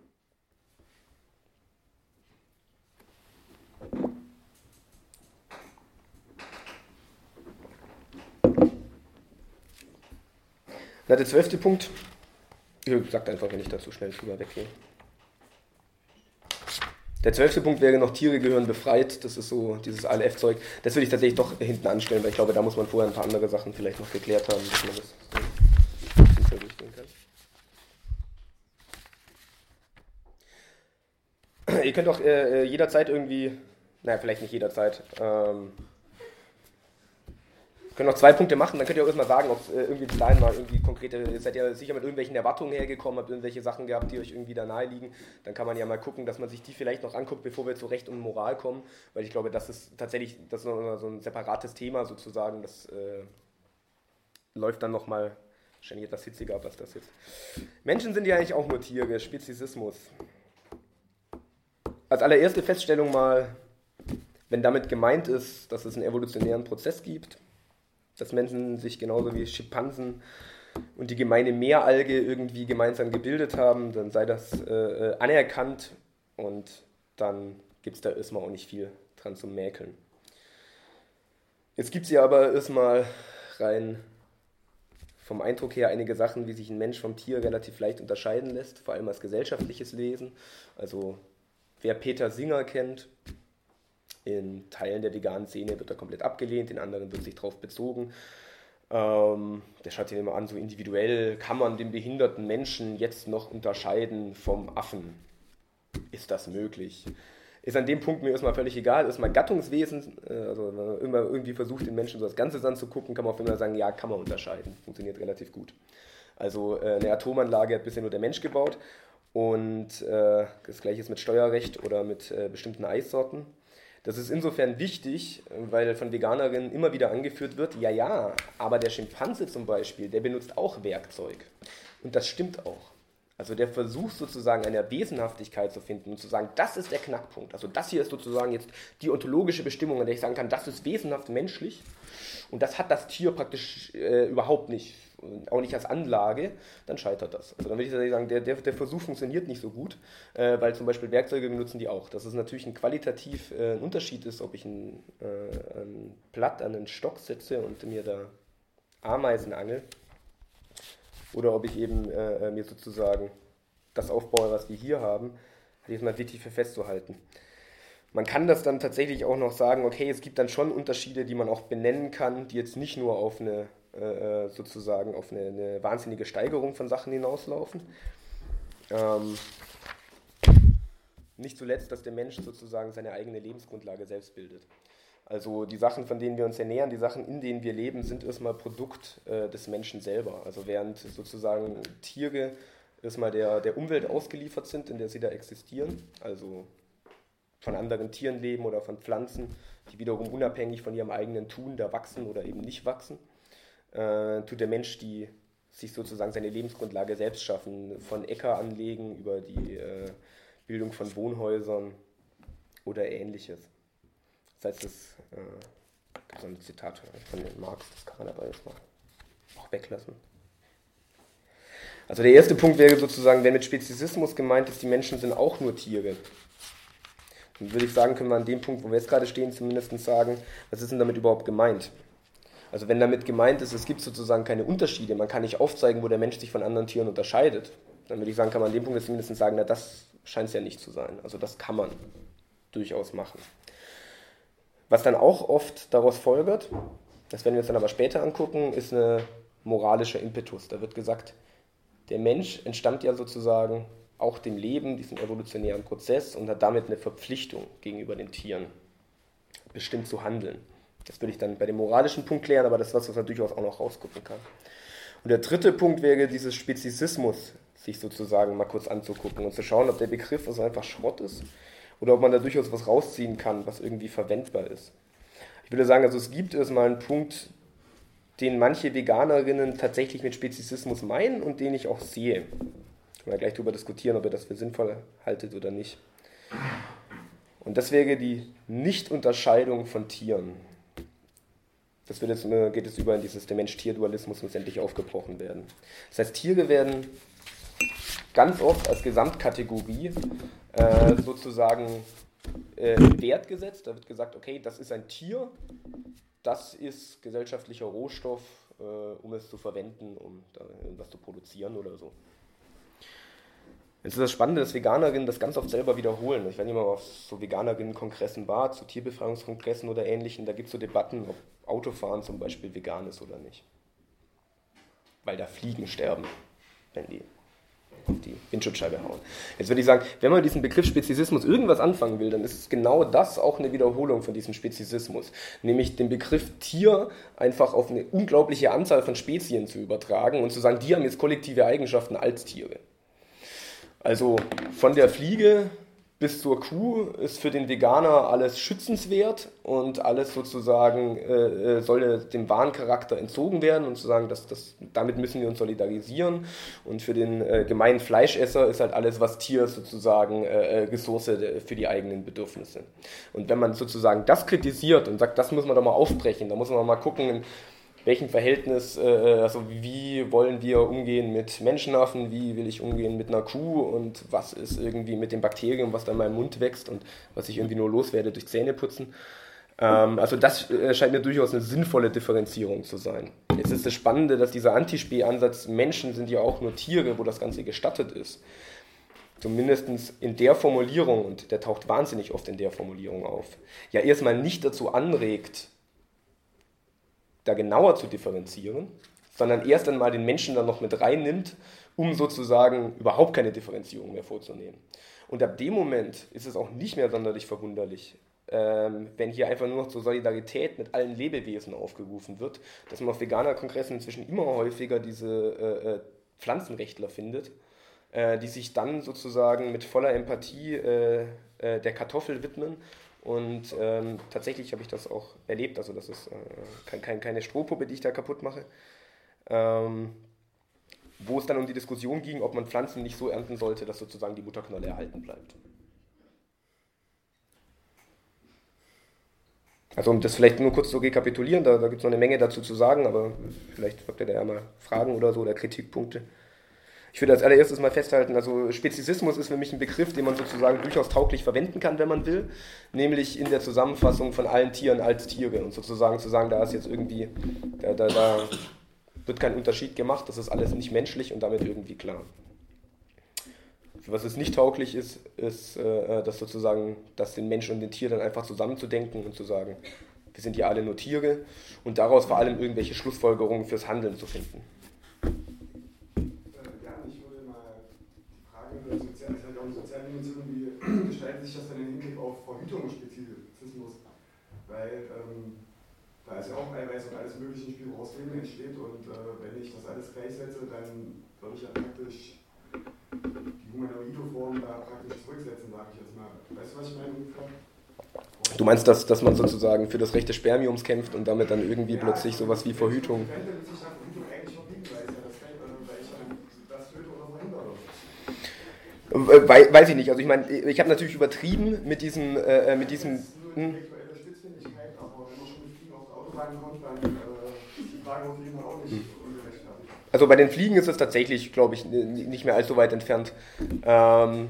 S3: Na, der zwölfte Punkt, ich sag einfach, wenn ich dazu schnell drüber weggehe. Der zwölfte Punkt wäre noch, Tiere gehören befreit, das ist so dieses A L F-Zeug. Das würde ich tatsächlich doch hinten anstellen, weil ich glaube, da muss man vorher ein paar andere Sachen vielleicht noch geklärt haben, dass man das so ein bisschen durchgehen kann. Ihr könnt auch äh, jederzeit irgendwie, naja, vielleicht nicht jederzeit, ähm, können noch zwei Punkte machen, dann könnt ihr auch erstmal sagen, ob es äh, irgendwie bis dahin mal irgendwie konkrete, ihr seid ja sicher mit irgendwelchen Erwartungen hergekommen, habt irgendwelche Sachen gehabt, die euch irgendwie da nahe liegen, dann kann man ja mal gucken, dass man sich die vielleicht noch anguckt, bevor wir zu Recht und Moral kommen, weil ich glaube, das ist tatsächlich, das ist noch so ein separates Thema sozusagen, das äh, läuft dann nochmal wahrscheinlich etwas hitziger ab als das jetzt. Menschen sind ja eigentlich auch nur Tiere, Speziesismus. Als allererste Feststellung mal, wenn damit gemeint ist, dass es einen evolutionären Prozess gibt, dass Menschen sich genauso wie Schimpansen und die gemeine Meeralge irgendwie gemeinsam gebildet haben, dann sei das äh, anerkannt und dann gibt es da erstmal auch nicht viel dran zu mäkeln. Jetzt gibt es ja aber erstmal rein vom Eindruck her einige Sachen, wie sich ein Mensch vom Tier relativ leicht unterscheiden lässt, vor allem als gesellschaftliches Wesen. Also wer Peter Singer kennt, in Teilen der veganen Szene wird er komplett abgelehnt, in anderen wird sich drauf bezogen. Ähm, der schaut sich immer an, so individuell kann man den behinderten Menschen jetzt noch unterscheiden vom Affen. Ist das möglich? Ist an dem Punkt mir erstmal völlig egal, erstmal Gattungswesen, äh, also wenn man immer irgendwie versucht, den Menschen so das Ganze anzugucken, kann man auf jeden Fall sagen, ja, kann man unterscheiden, funktioniert relativ gut. Also äh, eine Atomanlage hat bisher nur der Mensch gebaut und äh, das gleiche ist mit Steuerrecht oder mit äh, bestimmten Eissorten. Das ist insofern wichtig, weil von Veganerinnen immer wieder angeführt wird, ja, ja, aber der Schimpanse zum Beispiel, der benutzt auch Werkzeug. Und das stimmt auch. Also der Versuch sozusagen eine Wesenhaftigkeit zu finden und zu sagen, das ist der Knackpunkt. Also das hier ist sozusagen jetzt die ontologische Bestimmung, an der ich sagen kann, das ist wesenhaft menschlich. Und das hat das Tier praktisch äh, überhaupt nicht, auch nicht als Anlage, dann scheitert das. Also dann würde ich tatsächlich sagen, der, der, der Versuch funktioniert nicht so gut, äh, weil zum Beispiel Werkzeuge benutzen die auch. Dass es natürlich ein qualitativ äh, ein Unterschied ist, ob ich ein, äh, ein Blatt an einen Stock setze und mir da Ameisen angel, oder ob ich eben äh, mir sozusagen das aufbaue, was wir hier haben, halte ich es mal wichtig für festzuhalten. Man kann das dann tatsächlich auch noch sagen, okay, es gibt dann schon Unterschiede, die man auch benennen kann, die jetzt nicht nur auf eine äh, sozusagen auf eine, eine wahnsinnige Steigerung von Sachen hinauslaufen. Ähm, nicht zuletzt, dass der Mensch sozusagen seine eigene Lebensgrundlage selbst bildet. Also die Sachen, von denen wir uns ernähren, die Sachen, in denen wir leben, sind erstmal Produkt äh, des Menschen selber. Also während sozusagen Tiere erstmal der, der Umwelt ausgeliefert sind, in der sie da existieren, also von anderen Tieren leben oder von Pflanzen, die wiederum unabhängig von ihrem eigenen Tun da wachsen oder eben nicht wachsen, äh, tut der Mensch die, sich sozusagen seine Lebensgrundlage selbst schaffen, von Äcker anlegen über die äh, Bildung von Wohnhäusern oder Ähnliches. Das heißt, das äh, gibt so ein Zitat von Marx, das kann man dabei jetzt mal auch weglassen. Also der erste Punkt wäre sozusagen, wenn mit Speziesismus gemeint ist, die Menschen sind auch nur Tiere. Dann würde ich sagen, können wir an dem Punkt, wo wir jetzt gerade stehen, zumindest sagen, was ist denn damit überhaupt gemeint? Also wenn damit gemeint ist, es gibt sozusagen keine Unterschiede, man kann nicht aufzeigen, wo der Mensch sich von anderen Tieren unterscheidet, dann würde ich sagen, kann man an dem Punkt zumindest sagen, na das scheint es ja nicht zu sein. Also das kann man durchaus machen. Was dann auch oft daraus folgert, das werden wir uns dann aber später angucken, ist ein moralischer Impetus. Da wird gesagt, der Mensch entstammt ja sozusagen auch dem Leben, diesem evolutionären Prozess und hat damit eine Verpflichtung gegenüber den Tieren, bestimmt zu handeln. Das würde ich dann bei dem moralischen Punkt klären, aber das ist was, was man durchaus auch noch rausgucken kann. Und der dritte Punkt wäre dieses Speziesismus, sich sozusagen mal kurz anzugucken und zu schauen, ob der Begriff also einfach Schrott ist oder ob man da durchaus was rausziehen kann, was irgendwie verwendbar ist. Ich würde sagen, also es gibt erstmal einen Punkt, den manche Veganerinnen tatsächlich mit Speziesismus meinen und den ich auch sehe. Können wir gleich darüber diskutieren, ob ihr das für sinnvoll haltet oder nicht. Und das wäre die Nichtunterscheidung von Tieren. Das wird jetzt, geht jetzt über in dieses der Mensch-Tier-Dualismus muss endlich aufgebrochen werden. Das heißt, Tiere werden ganz oft als Gesamtkategorie äh, sozusagen äh, in Wert gesetzt. Da wird gesagt, okay, das ist ein Tier, das ist gesellschaftlicher Rohstoff, äh, um es zu verwenden, um da irgendwas zu produzieren oder so. Jetzt ist das Spannende, dass Veganerinnen das ganz oft selber wiederholen. Ich weiß nicht mal, auf so Veganerinnen-Kongressen war, zu Tierbefreiungskongressen oder Ähnlichem, da gibt es so Debatten, ob Autofahren zum Beispiel vegan ist oder nicht. Weil da Fliegen sterben, wenn die auf die Windschutzscheibe hauen. Jetzt würde ich sagen, wenn man mit diesem Begriff Speziesismus irgendwas anfangen will, dann ist genau das auch eine Wiederholung von diesem Speziesismus. Nämlich den Begriff Tier einfach auf eine unglaubliche Anzahl von Spezien zu übertragen und zu sagen, die haben jetzt kollektive Eigenschaften als Tiere. Also von der Fliege bis zur Kuh ist für den Veganer alles schützenswert und alles sozusagen äh, soll dem wahren Charakter entzogen werden und zu sagen, dass das, damit müssen wir uns solidarisieren. Und für den äh, gemeinen Fleischesser ist halt alles, was Tier ist, sozusagen äh, Ressource für die eigenen Bedürfnisse. Und wenn man sozusagen das kritisiert und sagt, das muss man doch mal aufbrechen, da muss man mal gucken, in welchem Verhältnis, äh, also wie wollen wir umgehen mit Menschenaffen, wie will ich umgehen mit einer Kuh und was ist irgendwie mit dem Bakterium, was da in meinem Mund wächst und was ich irgendwie nur loswerde durch Zähneputzen. Ähm, also das äh, scheint mir durchaus eine sinnvolle Differenzierung zu sein. Jetzt ist das Spannende, dass dieser Antispee-Ansatz, Menschen sind ja auch nur Tiere, wo das Ganze gestattet ist. Zumindest in der Formulierung, und der taucht wahnsinnig oft in der Formulierung auf, ja erstmal nicht dazu anregt, da genauer zu differenzieren, sondern erst einmal den Menschen dann noch mit reinnimmt, um sozusagen überhaupt keine Differenzierung mehr vorzunehmen. Und ab dem Moment ist es auch nicht mehr sonderlich verwunderlich, ähm, wenn hier einfach nur noch zur Solidarität mit allen Lebewesen aufgerufen wird, dass man auf Veganer-Kongressen inzwischen immer häufiger diese äh, Pflanzenrechtler findet, äh, die sich dann sozusagen mit voller Empathie äh, äh, der Kartoffel widmen. Und ähm, tatsächlich habe ich das auch erlebt, also das ist äh, kein, kein, keine Strohpuppe, die ich da kaputt mache, ähm, wo es dann um die Diskussion ging, ob man Pflanzen nicht so ernten sollte, dass sozusagen die Mutterknolle erhalten bleibt. Also um das vielleicht nur kurz zu rekapitulieren, da, da gibt es noch eine Menge dazu zu sagen, aber vielleicht habt ihr da ja mal Fragen oder so oder Kritikpunkte. Ich würde als allererstes mal festhalten, also Speziesismus ist für mich ein Begriff, den man sozusagen durchaus tauglich verwenden kann, wenn man will, nämlich in der Zusammenfassung von allen Tieren als Tiere und sozusagen zu sagen, da ist jetzt irgendwie, da, da, da wird kein Unterschied gemacht, das ist alles nicht menschlich und damit irgendwie klar. Für was es nicht tauglich ist, ist, äh, dass sozusagen, dass den Menschen und den Tier dann einfach zusammenzudenken und zu sagen, wir sind ja alle nur Tiere und daraus vor allem irgendwelche Schlussfolgerungen fürs Handeln zu finden.
S5: Wie gestaltet sich das dann im Hinblick auf Verhütung und Speziesismus? Weil ähm, da ist ja auch Eiweiß und alles mögliche Spiel, woraus Leben entsteht und äh, wenn ich das alles gleichsetze, dann würde ich ja praktisch die Humanoide-Form da praktisch zurücksetzen, sage ich jetzt mal. Weißt du, was ich meine ungefähr?
S3: Du meinst, dass, dass man sozusagen für das Recht des Spermiums kämpft und damit dann irgendwie ja, plötzlich sowas wie Verhütung...
S5: Wenn sich dann Verhütung eigentlich verbieten, weil es ja das Recht, weil ich dann das töte oder verhindere.
S3: Weiß ich nicht, also ich meine, ich habe natürlich übertrieben mit diesem... Äh, mit diesem hm.
S5: Spitzfindigkeit, aber wenn man schon mit Fliegen aufs Auto reinkommt, dann äh, ist die Frage auf jeden Fall auch nicht hm. ungerechtfertigt.
S3: Also bei den Fliegen ist es tatsächlich, glaube ich, nicht mehr allzu weit entfernt. Ähm,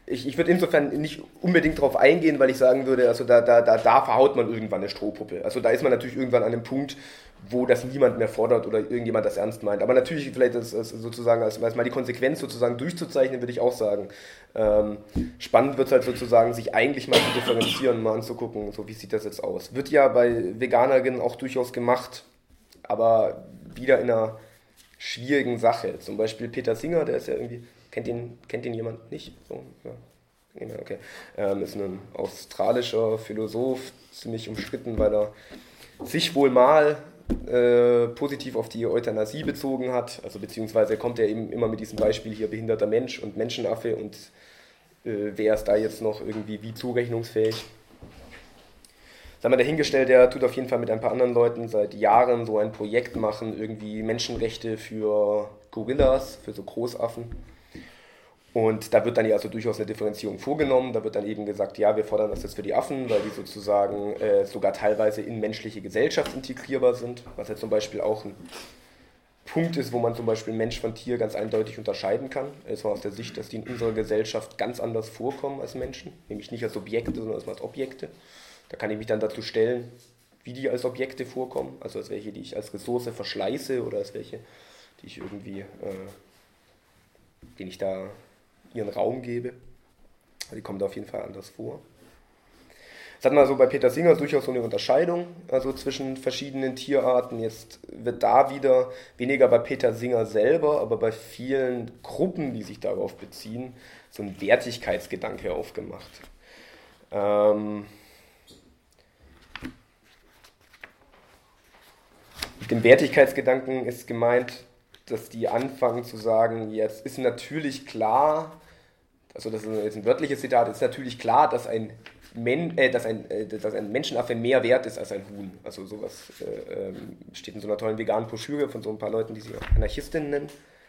S3: ich, ich würde insofern nicht unbedingt darauf eingehen, weil ich sagen würde, also da, da, da, da verhaut man irgendwann eine Strohpuppe. Also da ist man natürlich irgendwann an einem Punkt, wo das niemand mehr fordert oder irgendjemand das ernst meint. Aber natürlich vielleicht das, das sozusagen als, als mal die Konsequenz sozusagen durchzuzeichnen, würde ich auch sagen. Ähm, spannend wird es halt sozusagen, sich eigentlich mal zu differenzieren, mal anzugucken, so wie sieht das jetzt aus. Wird ja bei Veganerinnen auch durchaus gemacht, aber wieder in einer schwierigen Sache. Zum Beispiel Peter Singer, der ist ja irgendwie, kennt ihn, kennt ihn jemand nicht? So, ja. Okay. Ähm, ist ein australischer Philosoph, ziemlich umstritten, weil er sich wohl mal äh, positiv auf die Euthanasie bezogen hat, also beziehungsweise kommt er eben immer mit diesem Beispiel hier behinderter Mensch und Menschenaffe und äh, wer ist da jetzt noch irgendwie wie zurechnungsfähig. Das haben wir dahingestellt, der tut auf jeden Fall mit ein paar anderen Leuten seit Jahren so ein Projekt machen, irgendwie Menschenrechte für Gorillas, für so Großaffen. Und da wird dann ja also durchaus eine Differenzierung vorgenommen. Da wird dann eben gesagt, ja, wir fordern das jetzt für die Affen, weil die sozusagen äh, sogar teilweise in menschliche Gesellschaft integrierbar sind. Was ja zum Beispiel auch ein Punkt ist, wo man zum Beispiel Mensch von Tier ganz eindeutig unterscheiden kann. Es war aus der Sicht, dass die in unserer Gesellschaft ganz anders vorkommen als Menschen. Nämlich nicht als Objekte, sondern als Objekte. Da kann ich mich dann dazu stellen, wie die als Objekte vorkommen. Also als welche, die ich als Ressource verschleiße oder als welche, die ich irgendwie, äh, denen ich da ihren Raum gebe. Die kommen da auf jeden Fall anders vor. Es hat man so bei Peter Singer durchaus so eine Unterscheidung also zwischen verschiedenen Tierarten. Jetzt wird da wieder, weniger bei Peter Singer selber, aber bei vielen Gruppen, die sich darauf beziehen, so ein Wertigkeitsgedanke aufgemacht. Ähm, mit dem Wertigkeitsgedanken ist gemeint, dass die anfangen zu sagen, jetzt ist natürlich klar, also das ist jetzt ein wörtliches Zitat, ist natürlich klar, dass ein, Men, äh, dass ein, äh, dass ein Menschenaffe mehr wert ist als ein Huhn. Also sowas äh, steht in so einer tollen veganen Broschüre von so ein paar Leuten, die sich Anarchistinnen nennen.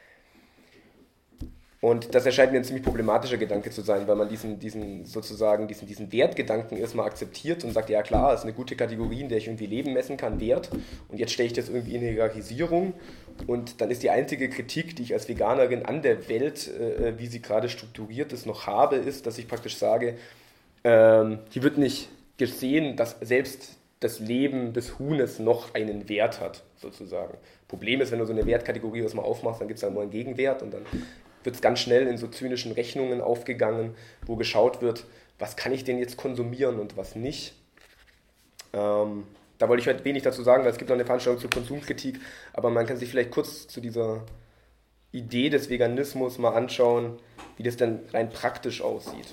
S3: Und das erscheint mir ein ziemlich problematischer Gedanke zu sein, weil man diesen, diesen sozusagen diesen, diesen Wertgedanken erstmal akzeptiert und sagt, ja klar, das ist eine gute Kategorie, in der ich irgendwie Leben messen kann, Wert. Und jetzt stelle ich das irgendwie in Hierarchisierung. Und dann ist die einzige Kritik, die ich als Veganerin an der Welt, äh, wie sie gerade strukturiert ist, noch habe, ist, dass ich praktisch sage, ähm, hier wird nicht gesehen, dass selbst das Leben des Huhnes noch einen Wert hat, sozusagen. Problem ist, wenn du so eine Wertkategorie erstmal aufmachst, dann gibt es da nur einen Gegenwert und dann wird es ganz schnell in so zynischen Rechnungen aufgegangen, wo geschaut wird, was kann ich denn jetzt konsumieren und was nicht. Ähm, da wollte ich heute wenig dazu sagen, weil es gibt noch eine Veranstaltung zur Konsumkritik, aber man kann sich vielleicht kurz zu dieser Idee des Veganismus mal anschauen, wie das denn rein praktisch aussieht.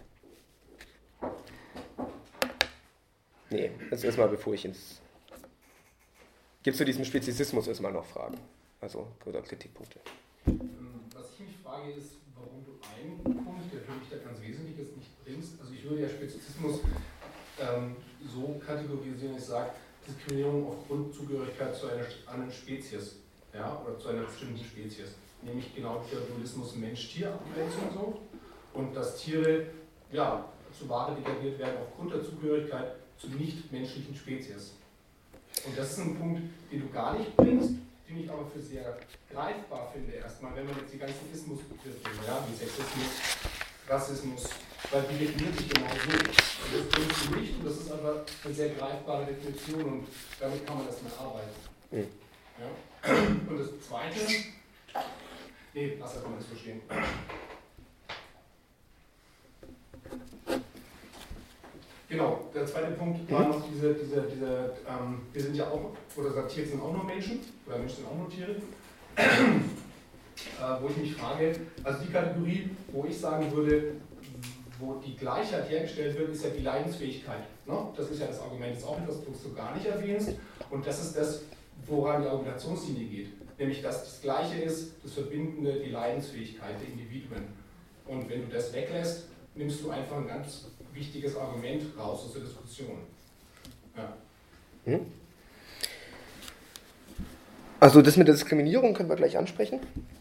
S3: Nee, jetzt erstmal bevor ich ins... Gibt es zu diesem Speziesismus erstmal noch Fragen? Also, oder Kritikpunkte?
S6: Was ich mich frage, ist, warum du einen Punkt, der für mich da ganz wesentlich ist, nicht bringst. Also ich würde ja Speziesismus ähm, so kategorisieren, ich sage, Diskriminierung aufgrund Zugehörigkeit zu einer anderen Spezies, ja, oder zu einer bestimmten Spezies. Nämlich genau der Dualismus Mensch-Tier-Abgrenzung so. Und dass Tiere ja, zu Ware degradiert werden aufgrund der Zugehörigkeit zu nicht-menschlichen Spezies. Und das ist ein Punkt, den du gar nicht bringst, den ich aber für sehr greifbar finde, erstmal, wenn man jetzt die ganzen Ismusbegriffe, ja, wie Sexismus, Rassismus, weil die definiert sich genau so. Und das bringst du nicht, und das ist aber eine sehr greifbare Definition und damit kann man das mal arbeiten. Mhm. Ja? Und das Zweite, nee, lass einfach mal das verstehen. Genau, der zweite Punkt war noch diese, diese, diese ähm, wir sind ja auch, oder sagt, Tiere sind auch nur Menschen, oder Menschen sind auch nur Tiere, äh, wo ich mich frage, also die Kategorie, wo ich sagen würde, wo die Gleichheit hergestellt wird, ist ja die Leidensfähigkeit. Ne? Das ist ja das Argument, das ist auch etwas, was du gar nicht erwähnst, und das ist das, woran die Argumentationslinie geht, nämlich dass das Gleiche ist, das Verbindende, die Leidensfähigkeit der Individuen. Und wenn du das weglässt, nimmst du einfach ein ganz wichtiges Argument raus aus der Diskussion. Ja.
S3: Also das mit der Diskriminierung können wir gleich ansprechen.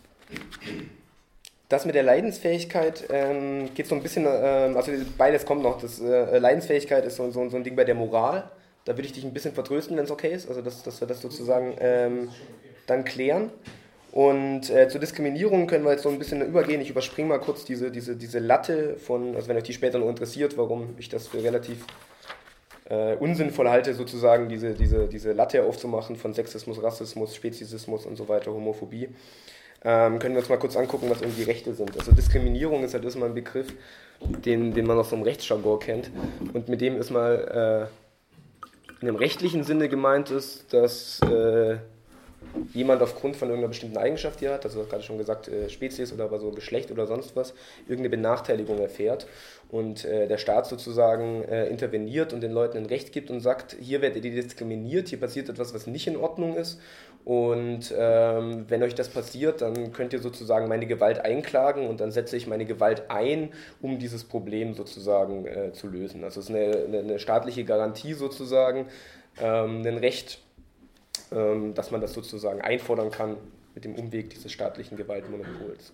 S3: Das mit der Leidensfähigkeit ähm, geht so ein bisschen, ähm, also beides kommt noch. Das, äh, Leidensfähigkeit ist so, so, so ein Ding bei der Moral. Da würde ich dich ein bisschen vertrösten, wenn es okay ist, also dass, dass wir das sozusagen ähm, dann klären. Und äh, zur Diskriminierung können wir jetzt so ein bisschen übergehen. Ich überspringe mal kurz diese, diese, diese Latte von, also wenn euch die später noch interessiert, warum ich das für relativ äh, unsinnvoll halte, sozusagen diese, diese, diese Latte aufzumachen von Sexismus, Rassismus, Speziesismus und so weiter, Homophobie. Ähm, können wir uns mal kurz angucken, was irgendwie Rechte sind. Also Diskriminierung ist halt erstmal ein Begriff, den, den man aus so einem Rechtsjargon kennt. Und mit dem ist mal äh, in einem rechtlichen Sinne gemeint ist, dass äh, jemand aufgrund von irgendeiner bestimmten Eigenschaft, die er hat, also gerade schon gesagt, äh, Spezies oder aber so Geschlecht oder sonst was, irgendeine Benachteiligung erfährt und äh, der Staat sozusagen äh, interveniert und den Leuten ein Recht gibt und sagt, hier werdet ihr diskriminiert, hier passiert etwas, was nicht in Ordnung ist und ähm, wenn euch das passiert, dann könnt ihr sozusagen meine Gewalt einklagen und dann setze ich meine Gewalt ein, um dieses Problem sozusagen äh, zu lösen. Also es ist eine, eine, eine staatliche Garantie sozusagen, ähm, ein Recht, dass man das sozusagen einfordern kann mit dem Umweg dieses staatlichen Gewaltmonopols.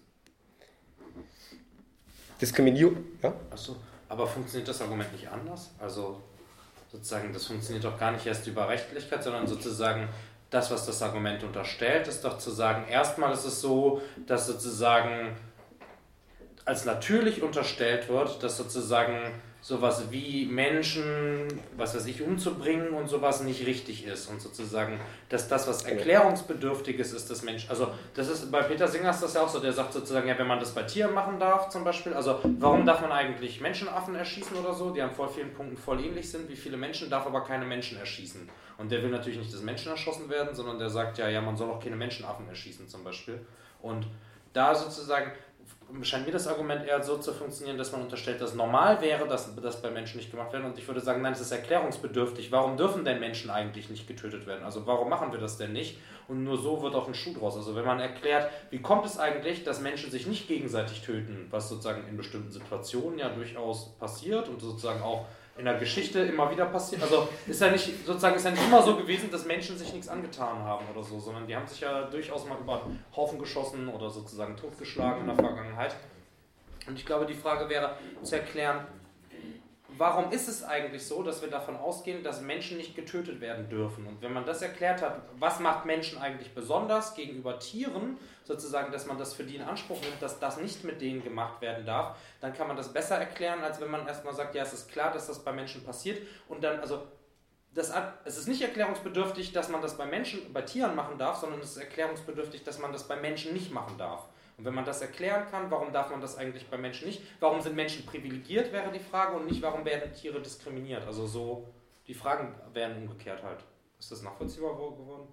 S3: Diskriminierung, ja?
S7: Achso, aber funktioniert das Argument nicht anders? Also sozusagen, das funktioniert doch gar nicht erst über Rechtlichkeit, sondern sozusagen das, was das Argument unterstellt, ist doch zu sagen, erstmal ist es so, dass sozusagen als natürlich unterstellt wird, dass sozusagen sowas wie Menschen, was weiß ich, umzubringen und sowas nicht richtig ist und sozusagen, dass das, was erklärungsbedürftiges ist, das Mensch, also das ist, bei Peter Singer ist das ja auch so, der sagt sozusagen, ja, wenn man das bei Tieren machen darf zum Beispiel, also warum darf man eigentlich Menschenaffen erschießen oder so, die an voll vielen Punkten voll ähnlich sind wie viele Menschen, darf aber keine Menschen erschießen und der will natürlich nicht, dass Menschen erschossen werden, sondern der sagt ja, ja, man soll auch keine Menschenaffen erschießen zum Beispiel und da sozusagen scheint mir das Argument eher so zu funktionieren, dass man unterstellt, dass normal wäre, dass das bei Menschen nicht gemacht werden. Und ich würde sagen, nein, es ist erklärungsbedürftig. Warum dürfen denn Menschen eigentlich nicht getötet werden? Also warum machen wir das denn nicht? Und nur so wird auch ein Schuh draus. Also wenn man erklärt, wie kommt es eigentlich, dass Menschen sich nicht gegenseitig töten, was sozusagen in bestimmten Situationen ja durchaus passiert und sozusagen auch in der Geschichte immer wieder passiert. Also ist ja nicht sozusagen ist ja nicht immer so gewesen, dass Menschen sich nichts angetan haben oder so, sondern die haben sich ja durchaus mal über Haufen geschossen oder sozusagen totgeschlagen in der Vergangenheit. Und ich glaube, die Frage wäre zu erklären, warum ist es eigentlich so, dass wir davon ausgehen, dass Menschen nicht getötet werden dürfen? Und wenn man das erklärt hat, was macht Menschen eigentlich besonders gegenüber Tieren, sozusagen, dass man das für die in Anspruch nimmt, dass das nicht mit denen gemacht werden darf, dann kann man das besser erklären, als wenn man erstmal sagt, ja, es ist klar, dass das bei Menschen passiert. Und dann, also, das, es ist nicht erklärungsbedürftig, dass man das bei Menschen, bei Tieren machen darf, sondern es ist erklärungsbedürftig, dass man das bei Menschen nicht machen darf. Und wenn man das erklären kann, warum darf man das eigentlich bei Menschen nicht? Warum sind Menschen privilegiert, wäre die Frage, und nicht, warum werden Tiere diskriminiert? Also so, die Fragen wären umgekehrt halt. Ist das nachvollziehbar geworden?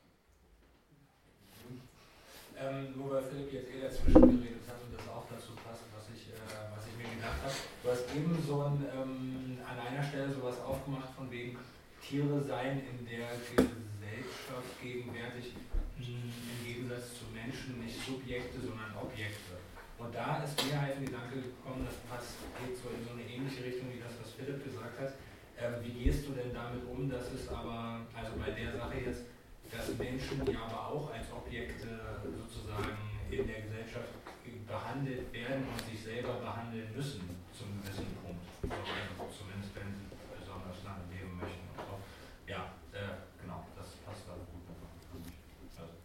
S4: Ähm, nur weil Philipp jetzt eh dazwischen geredet hat und das auch dazu passt, was ich, äh, was ich mir gedacht habe. Du hast eben so ein, ähm, an einer Stelle sowas aufgemacht von wegen Tiere seien in der Gesellschaft gegenwärtig mh, im Gegensatz zu Menschen nicht Subjekte, sondern Objekte. Und da ist mir halt ein Gedanke gekommen, das passt, geht so in so eine ähnliche Richtung wie das, was Philipp gesagt hat. Ähm, wie gehst du denn damit um, dass es aber, also bei der Sache jetzt, dass Menschen, die aber auch als Objekte sozusagen in der Gesellschaft behandelt werden und sich selber behandeln müssen, zum gewissen Punkt. Also zumindest wenn sie besonders lange leben möchten. Und so. Ja, äh, genau, das passt da gut für mich. Also.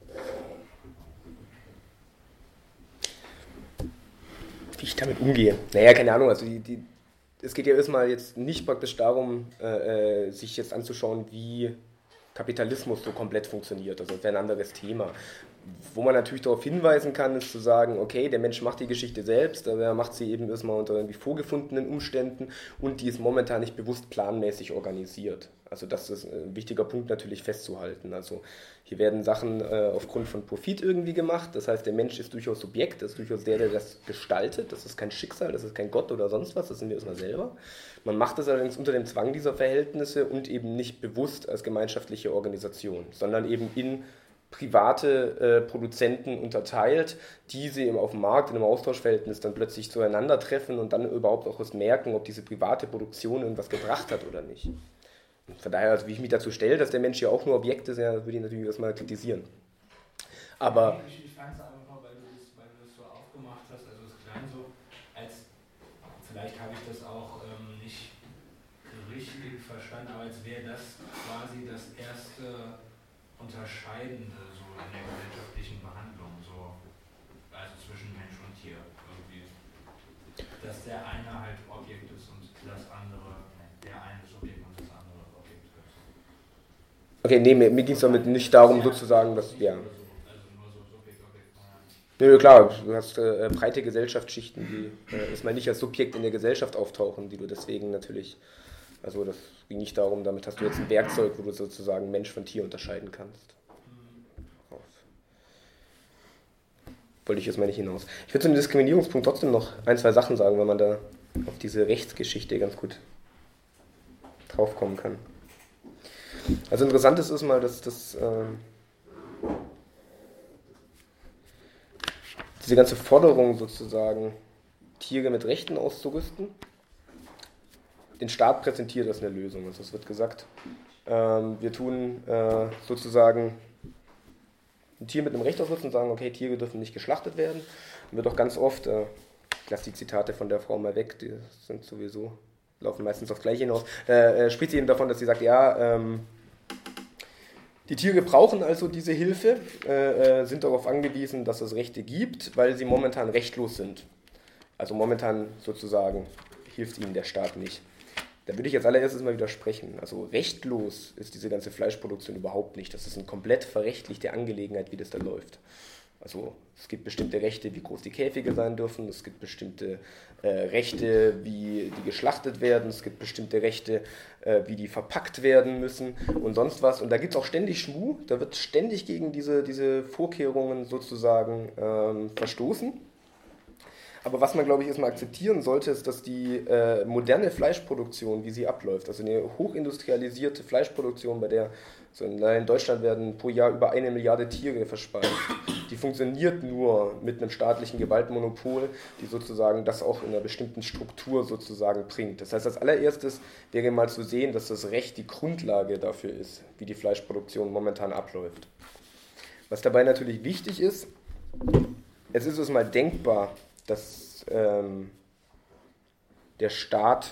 S3: Wie ich damit umgehe? Naja, keine Ahnung, also die, die, es geht ja erstmal jetzt nicht praktisch darum, äh, sich jetzt anzuschauen, wie Kapitalismus so komplett funktioniert, also das wäre ein anderes Thema. Wo man natürlich darauf hinweisen kann, ist zu sagen, okay, der Mensch macht die Geschichte selbst, aber er macht sie eben erstmal unter irgendwie vorgefundenen Umständen und die ist momentan nicht bewusst planmäßig organisiert. Also das ist ein wichtiger Punkt natürlich festzuhalten. Also hier werden Sachen äh, aufgrund von Profit irgendwie gemacht, das heißt, der Mensch ist durchaus Subjekt, das ist durchaus der, der das gestaltet, das ist kein Schicksal, das ist kein Gott oder sonst was, das sind wir erstmal selber. Man macht das allerdings unter dem Zwang dieser Verhältnisse und eben nicht bewusst als gemeinschaftliche Organisation, sondern eben in private äh, Produzenten unterteilt, die sie eben auf dem Markt in einem Austauschverhältnis dann plötzlich zueinander treffen und dann überhaupt auch was merken, ob diese private Produktion irgendwas gebracht hat oder nicht. Und von daher, also wie ich mich dazu stelle, dass der Mensch ja auch nur Objekt ist, ja, würde ich natürlich erstmal kritisieren. Aber
S4: ich ich fand es einfach, weil du, das, weil du das so aufgemacht hast, also es klang so, als, vielleicht habe ich das auch ähm, nicht richtig verstanden, aber als wäre das quasi das erste Unterscheidende so in der gesellschaftlichen Behandlung, so, also zwischen Mensch und Tier irgendwie. Dass der eine halt Objekt ist und das andere, der eine Subjekt und das andere Objekt ist.
S3: Okay, nee, mir, mir ging es damit nicht darum sozusagen, dass, ja.
S4: Also nur so Subjekt, Objekt.
S3: Nö, klar, du hast äh, breite Gesellschaftsschichten, die äh, erstmal nicht als Subjekt in der Gesellschaft auftauchen, die du deswegen natürlich, also das ging nicht darum, damit hast du jetzt ein Werkzeug, wo du sozusagen Mensch von Tier unterscheiden kannst. Auf. Wollte ich jetzt mal nicht hinaus. Ich würde zu dem Diskriminierungspunkt trotzdem noch ein, zwei Sachen sagen, weil man da auf diese Rechtsgeschichte ganz gut draufkommen kann. Also interessant ist, ist mal, dass das ähm, diese ganze Forderung sozusagen, Tiere mit Rechten auszurüsten, den Staat präsentiert als eine Lösung. Also es wird gesagt, ähm, wir tun äh, sozusagen ein Tier mit einem Recht ausrüsten und sagen, okay, Tiere dürfen nicht geschlachtet werden. Dann wird auch ganz oft, äh, ich lasse die Zitate von der Frau mal weg, die sind sowieso, laufen meistens aufs Gleiche hinaus, äh, äh, spricht sie eben davon, dass sie sagt, ja, ähm, die Tiere brauchen also diese Hilfe, äh, sind darauf angewiesen, dass es Rechte gibt, weil sie momentan rechtlos sind. Also momentan sozusagen hilft ihnen der Staat nicht. Da würde ich als allererstes mal widersprechen. Also rechtlos ist diese ganze Fleischproduktion überhaupt nicht. Das ist eine komplett verrechtlichte Angelegenheit, wie das da läuft. Also es gibt bestimmte Rechte, wie groß die Käfige sein dürfen, es gibt bestimmte äh, Rechte, wie die geschlachtet werden, es gibt bestimmte Rechte, äh, wie die verpackt werden müssen und sonst was. Und da gibt es auch ständig Schmuh, da wird ständig gegen diese, diese Vorkehrungen sozusagen ähm, verstoßen. Aber was man, glaube ich, erstmal akzeptieren sollte, ist, dass die äh, moderne Fleischproduktion, wie sie abläuft, also eine hochindustrialisierte Fleischproduktion, bei der so in, in Deutschland werden pro Jahr über eine Milliarde Tiere verspeist, die funktioniert nur mit einem staatlichen Gewaltmonopol, die sozusagen das auch in einer bestimmten Struktur sozusagen bringt. Das heißt, als allererstes wäre mal zu sehen, dass das Recht die Grundlage dafür ist, wie die Fleischproduktion momentan abläuft. Was dabei natürlich wichtig ist, es ist erstmal denkbar, dass ähm, der Staat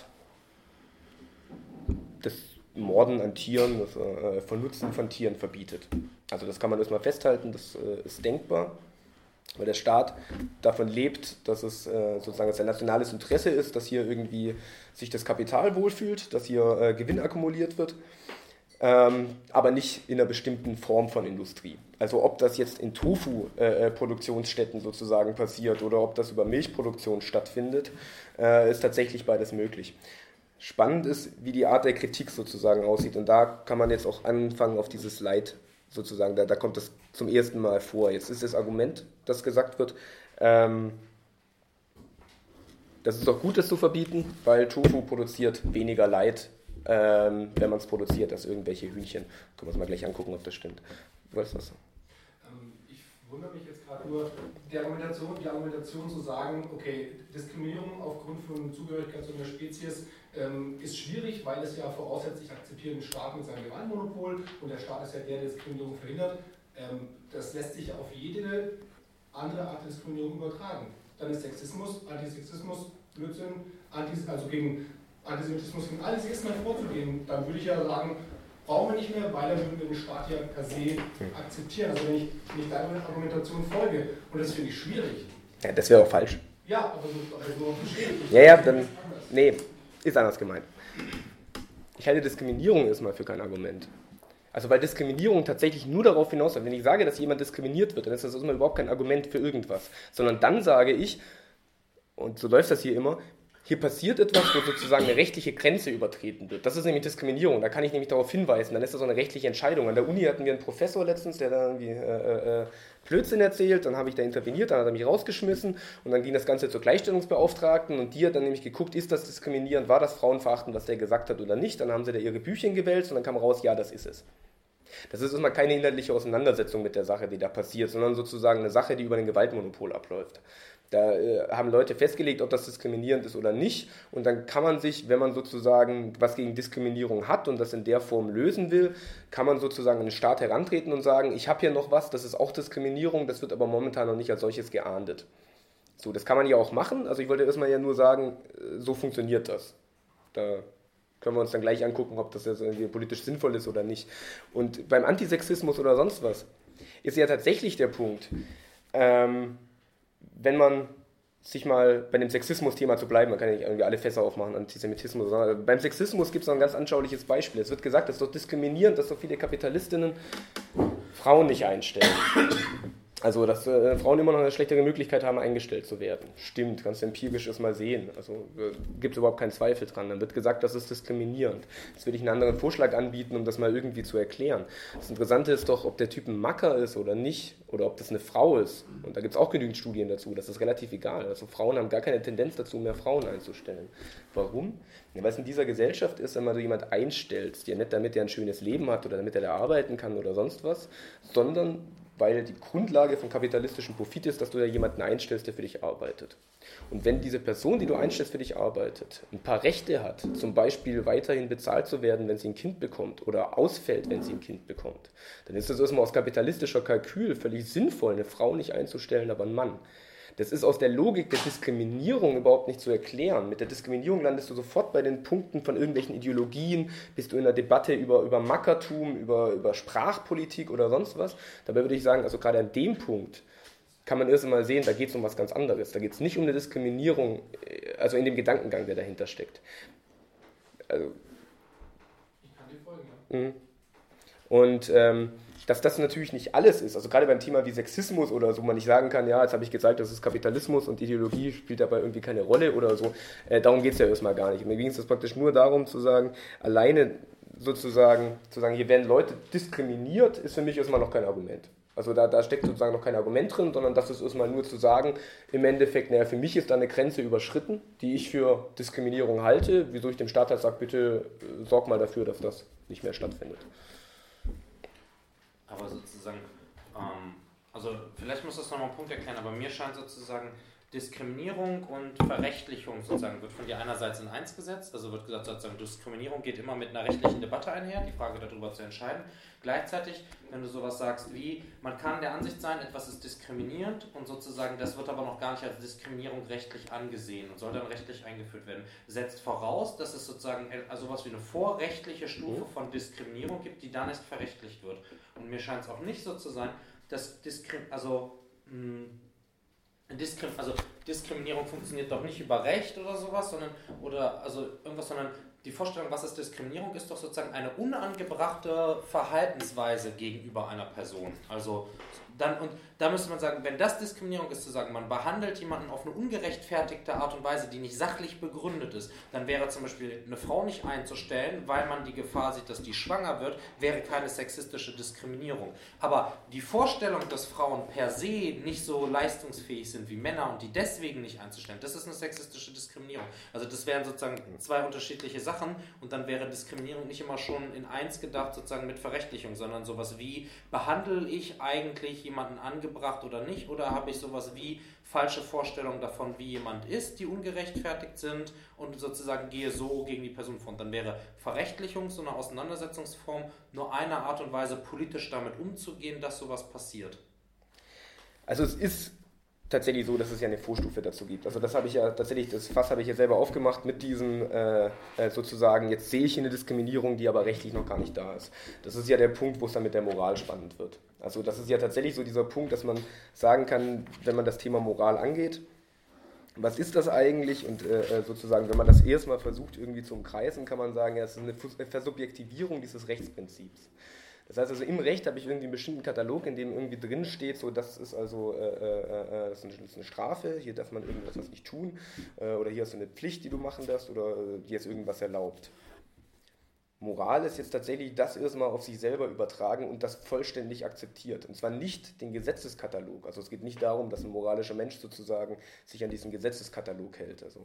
S3: das Morden an Tieren, das äh, Vernutzen von Tieren verbietet. Also das kann man erstmal festhalten, das äh, ist denkbar, weil der Staat davon lebt, dass es äh, sozusagen sein nationales Interesse ist, dass hier irgendwie sich das Kapital wohlfühlt, dass hier äh, Gewinn akkumuliert wird. Ähm, aber nicht in einer bestimmten Form von Industrie. Also ob das jetzt in Tofu-Produktionsstätten äh, sozusagen passiert oder ob das über Milchproduktion stattfindet, äh, ist tatsächlich beides möglich. Spannend ist, wie die Art der Kritik sozusagen aussieht. Und da kann man jetzt auch anfangen auf dieses Leid sozusagen, da, da kommt das zum ersten Mal vor. Jetzt ist das Argument, das gesagt wird, ähm, das ist doch gut, das zu verbieten, weil Tofu produziert weniger Leid, Ähm, wenn man es produziert, als irgendwelche Hühnchen. Können wir uns mal gleich angucken, ob das stimmt. Du wolltest was sagen?
S6: Ähm, ich wundere mich jetzt gerade nur, die Argumentation, die Argumentation zu sagen, okay, Diskriminierung aufgrund von Zugehörigkeit zu einer Spezies ähm, ist schwierig, weil es ja voraussetzt, ich akzeptiere den Staat mit seinem Gewaltmonopol und der Staat ist ja der, der Diskriminierung verhindert. Ähm, das lässt sich auf jede andere Art der Diskriminierung übertragen. Dann ist Sexismus, Antisexismus, Blödsinn, Antis, also gegen Antisemitismus gegen alles erstmal vorzugehen, dann würde ich ja sagen, brauchen wir nicht mehr, weil dann würden wir den Staat ja per se akzeptieren. Also wenn ich, wenn ich deiner Argumentation folge, und das finde ich schwierig.
S3: Ja, das wäre auch falsch.
S6: Ja, aber so, aber so verstehe ich.
S3: Ja, ja, dann, nee, ist anders gemeint. Ich halte Diskriminierung erstmal für kein Argument. Also weil Diskriminierung tatsächlich nur darauf hinausläuft, wenn ich sage, dass jemand diskriminiert wird, dann ist das erstmal überhaupt kein Argument für irgendwas. Sondern dann sage ich, und so läuft das hier immer, hier passiert etwas, wo sozusagen eine rechtliche Grenze übertreten wird. Das ist nämlich Diskriminierung. Da kann ich nämlich darauf hinweisen. Dann ist das so eine rechtliche Entscheidung. An der Uni hatten wir einen Professor letztens, der da irgendwie äh, äh, Blödsinn erzählt. Dann habe ich da interveniert, dann hat er mich rausgeschmissen. Und dann ging das Ganze zur Gleichstellungsbeauftragten. Und die hat dann nämlich geguckt, ist das diskriminierend, war das frauenverachtend, was der gesagt hat oder nicht. Dann haben sie da ihre Büchchen gewälzt und dann kam raus, ja, das ist es. Das ist immer keine inhaltliche Auseinandersetzung mit der Sache, die da passiert, sondern sozusagen eine Sache, die über den Gewaltmonopol abläuft. Da äh, haben Leute festgelegt, ob das diskriminierend ist oder nicht. Und dann kann man sich, wenn man sozusagen was gegen Diskriminierung hat und das in der Form lösen will, kann man sozusagen an den Staat herantreten und sagen, ich habe hier noch was, das ist auch Diskriminierung, das wird aber momentan noch nicht als solches geahndet. So, das kann man ja auch machen. Also ich wollte erstmal ja nur sagen, so funktioniert das. Da Können wir uns dann gleich angucken, ob das jetzt irgendwie politisch sinnvoll ist oder nicht. Und beim Antisexismus oder sonst was ist ja tatsächlich der Punkt, ähm, wenn man sich mal bei dem Sexismus-Thema zu bleiben, man kann ja nicht irgendwie alle Fässer aufmachen, Antisemitismus, sondern beim Sexismus gibt es noch ein ganz anschauliches Beispiel. Es wird gesagt, es ist doch diskriminierend, dass so viele Kapitalistinnen Frauen nicht einstellen. Also, dass äh, Frauen immer noch eine schlechtere Möglichkeit haben, eingestellt zu werden. Stimmt, kannst du empirisch erstmal sehen. Also äh, gibt es überhaupt keinen Zweifel dran. Dann wird gesagt, das ist diskriminierend. Jetzt will ich einen anderen Vorschlag anbieten, um das mal irgendwie zu erklären. Das Interessante ist doch, ob der Typ ein Macker ist oder nicht, oder ob das eine Frau ist. Und da gibt es auch genügend Studien dazu. Das ist relativ egal. Also Frauen haben gar keine Tendenz dazu, mehr Frauen einzustellen. Warum? Ja, weil es in dieser Gesellschaft ist, wenn man so jemand einstellt, der nicht damit er ein schönes Leben hat oder damit er da arbeiten kann oder sonst was, sondern weil die Grundlage von kapitalistischem Profit ist, dass du da jemanden einstellst, der für dich arbeitet. Und wenn diese Person, die du einstellst, für dich arbeitet, ein paar Rechte hat, zum Beispiel weiterhin bezahlt zu werden, wenn sie ein Kind bekommt oder ausfällt, wenn sie ein Kind bekommt, dann ist das erstmal aus kapitalistischer Kalkül völlig sinnvoll, eine Frau nicht einzustellen, aber einen Mann. Das ist aus der Logik der Diskriminierung überhaupt nicht zu erklären. Mit der Diskriminierung landest du sofort bei den Punkten von irgendwelchen Ideologien, bist du in einer Debatte über, über Mackertum, über, über Sprachpolitik oder sonst was. Dabei würde ich sagen, also gerade an dem Punkt kann man erst einmal sehen, da geht es um was ganz anderes. Da geht es nicht um eine Diskriminierung, also in dem Gedankengang, der dahinter steckt. Also,
S6: ich kann dir folgen, ja.
S3: Und ähm, dass das natürlich nicht alles ist, also gerade beim Thema wie Sexismus oder so, man nicht sagen kann, ja, jetzt habe ich gezeigt, das ist Kapitalismus und Ideologie spielt dabei irgendwie keine Rolle oder so, äh, darum geht es ja erstmal gar nicht. Mir ging es praktisch nur darum zu sagen, alleine sozusagen, zu sagen, hier werden Leute diskriminiert, ist für mich erstmal noch kein Argument. Also da, da steckt sozusagen noch kein Argument drin, sondern das ist erstmal nur zu sagen, im Endeffekt, naja, für mich ist da eine Grenze überschritten, die ich für Diskriminierung halte, wieso ich dem Staat halt sage, bitte äh, sorg mal dafür, dass das nicht mehr stattfindet.
S7: Aber sozusagen, ähm, also vielleicht muss das nochmal einen Punkt erklären, aber mir scheint sozusagen Diskriminierung und Verrechtlichung sozusagen wird von dir einerseits in eins gesetzt, also wird gesagt, sozusagen Diskriminierung geht immer mit einer rechtlichen Debatte einher, die Frage darüber zu entscheiden. Gleichzeitig, wenn du sowas sagst wie, man kann der Ansicht sein, etwas ist diskriminierend und sozusagen, das wird aber noch gar nicht als Diskriminierung rechtlich angesehen und soll dann rechtlich eingeführt werden, setzt voraus, dass es sozusagen also sowas wie eine vorrechtliche Stufe von Diskriminierung gibt, die dann erst verrechtlicht wird. Und mir scheint es auch nicht so zu sein, dass Diskrim also mh, Diskrim also Diskriminierung funktioniert doch nicht über Recht oder sowas, sondern oder also irgendwas, sondern die Vorstellung, was ist Diskriminierung, ist doch sozusagen eine unangebrachte Verhaltensweise gegenüber einer Person. Also dann, und da müsste man sagen, wenn das Diskriminierung ist, zu sagen, man behandelt jemanden auf eine ungerechtfertigte Art und Weise, die nicht sachlich begründet ist, dann wäre zum Beispiel eine Frau nicht einzustellen, weil man die Gefahr sieht, dass die schwanger wird, wäre keine sexistische Diskriminierung. Aber die Vorstellung, dass Frauen per se nicht so leistungsfähig sind wie Männer und die deswegen nicht einzustellen, das ist eine sexistische Diskriminierung. Also das wären sozusagen zwei unterschiedliche Sachen und dann wäre Diskriminierung nicht immer schon in eins gedacht, sozusagen mit Verrechtlichung, sondern sowas wie, behandle ich eigentlich jemanden angebracht oder nicht, oder habe ich sowas wie falsche Vorstellungen davon, wie jemand ist, die ungerechtfertigt sind und sozusagen gehe so gegen die Person vor. Und dann wäre Verrechtlichung, so eine Auseinandersetzungsform, nur eine Art und Weise, politisch damit umzugehen, dass sowas passiert.
S3: Also es ist tatsächlich so, dass es ja eine Vorstufe dazu gibt. Also das habe ich ja tatsächlich, das Fass habe ich ja selber aufgemacht mit diesem äh, sozusagen, jetzt sehe ich eine Diskriminierung, die aber rechtlich noch gar nicht da ist. Das ist ja der Punkt, wo es dann mit der Moral spannend wird. Also das ist ja tatsächlich so dieser Punkt, dass man sagen kann, wenn man das Thema Moral angeht, was ist das eigentlich? Und äh, sozusagen, wenn man das erstmal versucht irgendwie zu umkreisen, kann man sagen, ja, es ist eine Versubjektivierung dieses Rechtsprinzips. Das heißt also, im Recht habe ich irgendwie einen bestimmten Katalog, in dem irgendwie drin steht, so das ist also äh, äh, das ist eine Strafe, hier darf man irgendwas was nicht tun, äh, oder hier hast du eine Pflicht, die du machen darfst, oder äh, dir ist irgendwas erlaubt. Moral ist jetzt tatsächlich das erstmal auf sich selber übertragen und das vollständig akzeptiert. Und zwar nicht den Gesetzeskatalog. Also es geht nicht darum, dass ein moralischer Mensch sozusagen sich an diesen Gesetzeskatalog hält. Also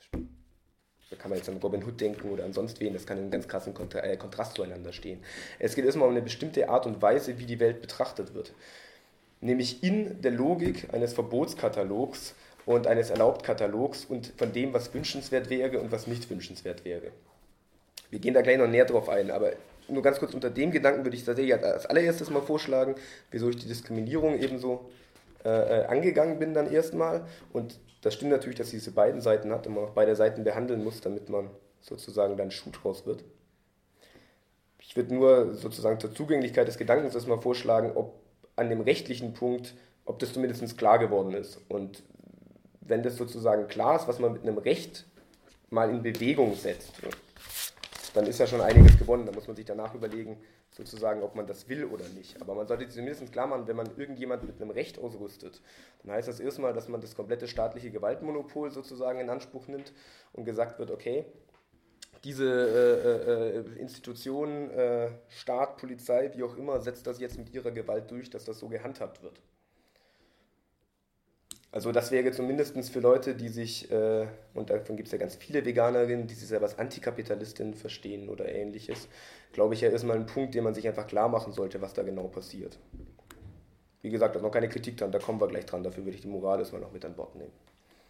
S3: da kann man jetzt an Robin Hood denken oder an sonst wen, das kann in einem ganz krassen Kontra- äh, Kontrast zueinander stehen. Es geht erstmal um eine bestimmte Art und Weise, wie die Welt betrachtet wird. Nämlich in der Logik eines Verbotskatalogs und eines Erlaubtkatalogs und von dem, was wünschenswert wäre und was nicht wünschenswert wäre. Wir gehen da gleich noch näher drauf ein, aber nur ganz kurz unter dem Gedanken würde ich tatsächlich als allererstes mal vorschlagen, wieso ich die Diskriminierung ebenso äh, angegangen bin dann erstmal. Und das stimmt natürlich, dass diese beiden Seiten hat und man auch beide Seiten behandeln muss, damit man sozusagen dann Schuh draus wird. Ich würde nur sozusagen zur Zugänglichkeit des Gedankens erstmal vorschlagen, ob an dem rechtlichen Punkt, ob das zumindest klar geworden ist. Und wenn das sozusagen klar ist, was man mit einem Recht mal in Bewegung setzt, dann ist ja schon einiges gewonnen. Da muss man sich danach überlegen, sozusagen, ob man das will oder nicht. Aber man sollte zumindest klar machen, wenn man irgendjemand mit einem Recht ausrüstet, dann heißt das erstmal, dass man das komplette staatliche Gewaltmonopol sozusagen in Anspruch nimmt und gesagt wird, okay, diese äh, äh, Institutionen, äh, Staat, Polizei, wie auch immer, setzt das jetzt mit ihrer Gewalt durch, dass das so gehandhabt wird. Also das wäre zumindest für Leute, die sich, äh, und davon gibt es ja ganz viele Veganerinnen, die sich selber als Antikapitalistinnen verstehen oder ähnliches, glaube ich, ja erstmal ein Punkt, den man sich einfach klar machen sollte, was da genau passiert. Wie gesagt, da ist noch keine Kritik dran, da kommen wir gleich dran, dafür würde ich die Moral erstmal noch mit an Bord nehmen.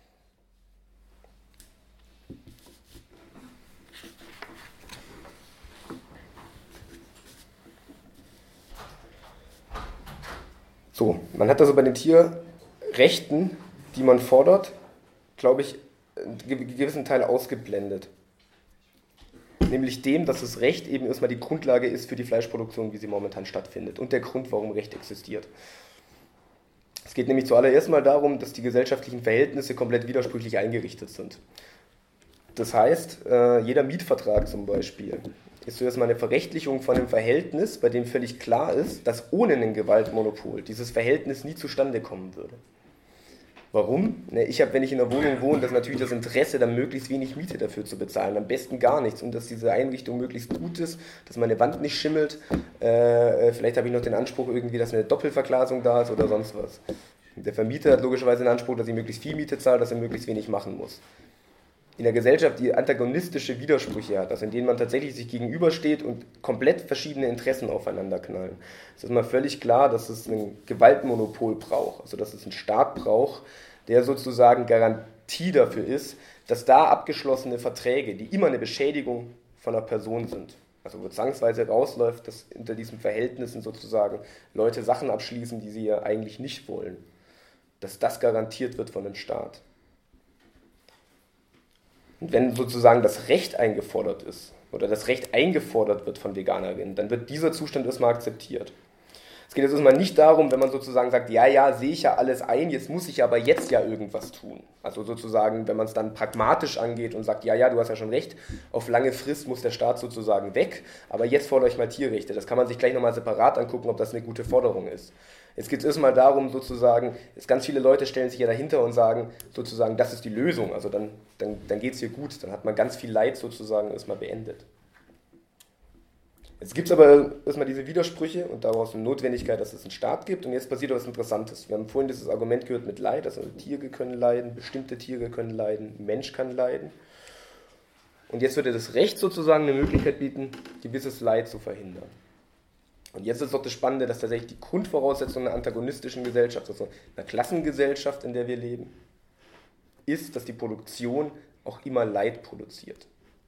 S3: So, man hat also bei den Tierrechten, die man fordert, glaube ich, einen gewissen Teil ausgeblendet. Nämlich dem, dass das Recht eben erstmal die Grundlage ist für die Fleischproduktion, wie sie momentan stattfindet und der Grund, warum Recht existiert. Es geht nämlich zuallererst mal darum, dass die gesellschaftlichen Verhältnisse komplett widersprüchlich eingerichtet sind. Das heißt, jeder Mietvertrag zum Beispiel ist so erstmal eine Verrechtlichung von einem Verhältnis, bei dem völlig klar ist, dass ohne ein Gewaltmonopol dieses Verhältnis nie zustande kommen würde. Warum? Ich habe, wenn ich in einer Wohnung wohne, das natürlich das Interesse, dann möglichst wenig Miete dafür zu bezahlen, am besten gar nichts und dass diese Einrichtung möglichst gut ist, dass meine Wand nicht schimmelt, äh, vielleicht habe ich noch den Anspruch irgendwie, dass eine Doppelverglasung da ist oder sonst was. Der Vermieter hat logischerweise den Anspruch, dass ich möglichst viel Miete zahle, dass er möglichst wenig machen muss. In der Gesellschaft, die antagonistische Widersprüche hat, also in denen man tatsächlich sich gegenübersteht und komplett verschiedene Interessen aufeinander knallen, ist es mal völlig klar, dass es ein Gewaltmonopol braucht, also dass es einen Staat braucht, der sozusagen Garantie dafür ist, dass da abgeschlossene Verträge, die immer eine Beschädigung von einer Person sind, also wo zwangsweise rausläuft, dass unter diesen Verhältnissen sozusagen Leute Sachen abschließen, die sie ja eigentlich nicht wollen, dass das garantiert wird von dem Staat. Und wenn sozusagen das Recht eingefordert ist oder das Recht eingefordert wird von Veganerinnen, dann wird dieser Zustand erstmal akzeptiert. Es geht jetzt erstmal nicht darum, wenn man sozusagen sagt, ja, ja, sehe ich ja alles ein, jetzt muss ich aber jetzt ja irgendwas tun. Also sozusagen, wenn man es dann pragmatisch angeht und sagt, ja, ja, du hast ja schon recht, auf lange Frist muss der Staat sozusagen weg, aber jetzt fordere ich mal Tierrechte. Das kann man sich gleich nochmal separat angucken, ob das eine gute Forderung ist. Jetzt geht es erstmal darum, sozusagen, dass ganz viele Leute stellen sich ja dahinter und sagen, sozusagen, das ist die Lösung, also dann, dann, dann geht es hier gut, dann hat man ganz viel Leid sozusagen erstmal beendet. Jetzt gibt es aber erstmal diese Widersprüche und daraus eine Notwendigkeit, dass es einen Staat gibt und jetzt passiert was Interessantes. Wir haben vorhin dieses Argument gehört mit Leid, also Tiere können leiden, bestimmte Tiere können leiden, ein Mensch kann leiden. Und jetzt würde das Recht sozusagen eine Möglichkeit bieten, gewisses Leid zu verhindern. Und jetzt ist doch das Spannende, dass tatsächlich die Grundvoraussetzung einer antagonistischen Gesellschaft, also einer Klassengesellschaft, in der wir leben, ist, dass die Produktion auch immer Leid produziert.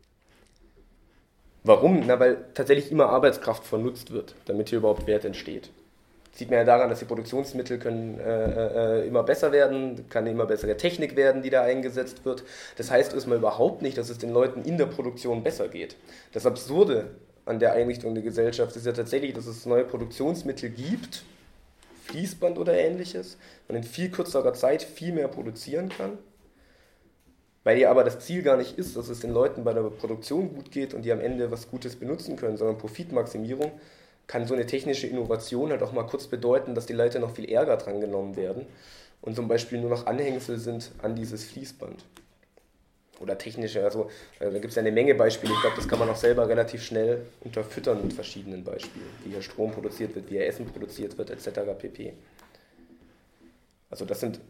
S3: Warum? Na, weil tatsächlich immer Arbeitskraft vernutzt wird, damit hier überhaupt Wert entsteht. Das sieht man ja daran, dass die Produktionsmittel können äh, äh, immer besser werden, kann immer bessere Technik werden, die da eingesetzt wird. Das heißt erstmal überhaupt nicht, dass es den Leuten in der Produktion besser geht. Das Absurde an der Einrichtung der Gesellschaft ist ja tatsächlich, dass es neue Produktionsmittel gibt, Fließband oder ähnliches, man in viel kürzerer Zeit viel mehr produzieren kann, weil ja aber das Ziel gar nicht ist, dass es den Leuten bei der Produktion gut geht und die am Ende was Gutes benutzen können, sondern Profitmaximierung, kann so eine technische Innovation halt auch mal kurz bedeuten, dass die Leute noch viel ärger dran genommen werden und zum Beispiel nur noch Anhängsel sind an dieses Fließband. Oder technische, also da gibt es ja eine Menge Beispiele, ich glaube, das kann man auch selber relativ schnell unterfüttern mit verschiedenen Beispielen, wie hier Strom produziert wird, wie hier Essen produziert wird, et cetera pp. Also das sind...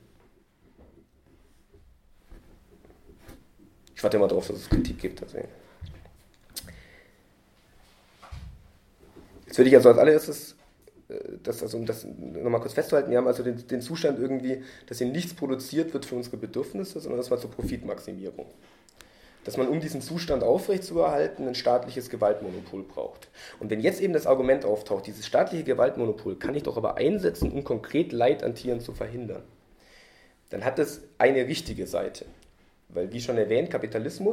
S3: Ich warte immer darauf, dass es Kritik gibt. Deswegen. Jetzt würde ich also als allererstes, das, also um das nochmal kurz festzuhalten, wir haben also den, den Zustand irgendwie, dass hier nichts produziert wird für unsere Bedürfnisse, sondern das war zur Profitmaximierung. Dass man, um diesen Zustand aufrechtzuerhalten, ein staatliches Gewaltmonopol braucht. Und wenn jetzt eben das Argument auftaucht, dieses staatliche Gewaltmonopol kann ich doch aber einsetzen, um konkret Leid an Tieren zu verhindern, dann hat es eine richtige Seite. Weil, wie schon erwähnt, Kapitalismus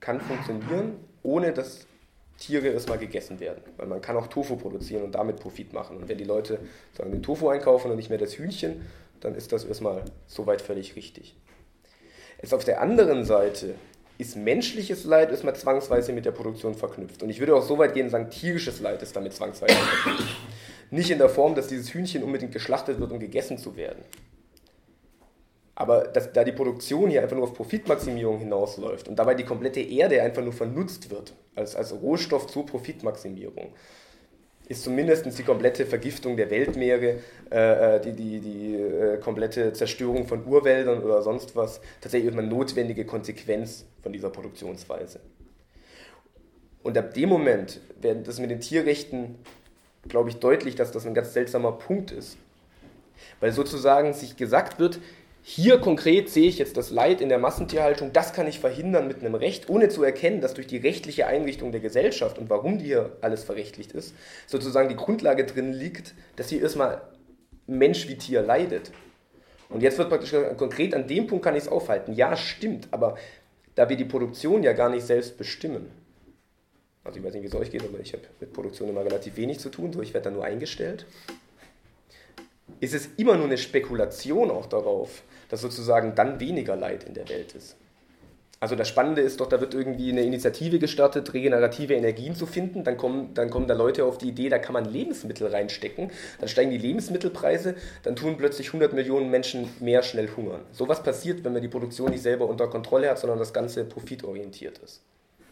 S3: kann funktionieren, ohne dass Tiere erstmal gegessen werden. Weil man kann auch Tofu produzieren und damit Profit machen. Und wenn die Leute sagen, den Tofu einkaufen und nicht mehr das Hühnchen, dann ist das erstmal soweit völlig richtig. Jetzt auf der anderen Seite ist menschliches Leid erstmal zwangsweise mit der Produktion verknüpft. Und ich würde auch so weit gehen und sagen, tierisches Leid ist damit zwangsweise verknüpft. Nicht in der Form, dass dieses Hühnchen unbedingt geschlachtet wird, um gegessen zu werden. Aber dass, da die Produktion hier einfach nur auf Profitmaximierung hinausläuft und dabei die komplette Erde einfach nur vernutzt wird, als, als Rohstoff zur Profitmaximierung, ist zumindest die komplette Vergiftung der Weltmeere, äh, die, die, die äh, komplette Zerstörung von Urwäldern oder sonst was, tatsächlich eine notwendige Konsequenz von dieser Produktionsweise. Und ab dem Moment wird das mit den Tierrechten, glaube ich, deutlich, dass das ein ganz seltsamer Punkt ist. Weil sozusagen sich gesagt wird, hier konkret sehe ich jetzt das Leid in der Massentierhaltung, das kann ich verhindern mit einem Recht, ohne zu erkennen, dass durch die rechtliche Einrichtung der Gesellschaft und warum die hier alles verrechtlicht ist, sozusagen die Grundlage drin liegt, dass hier erstmal Mensch wie Tier leidet. Und jetzt wird praktisch konkret an dem Punkt kann ich es aufhalten. Ja, stimmt, aber da wir die Produktion ja gar nicht selbst bestimmen, also ich weiß nicht, wie es euch geht, aber ich habe mit Produktion immer relativ wenig zu tun, so ich werde da nur eingestellt, ist es immer nur eine Spekulation auch darauf, dass sozusagen dann weniger Leid in der Welt ist. Also das Spannende ist doch, da wird irgendwie eine Initiative gestartet, regenerative Energien zu finden, dann kommen, dann kommen da Leute auf die Idee, da kann man Lebensmittel reinstecken, dann steigen die Lebensmittelpreise, dann tun plötzlich hundert Millionen Menschen mehr schnell hungern. So was passiert, wenn man die Produktion nicht selber unter Kontrolle hat, sondern das Ganze profitorientiert ist.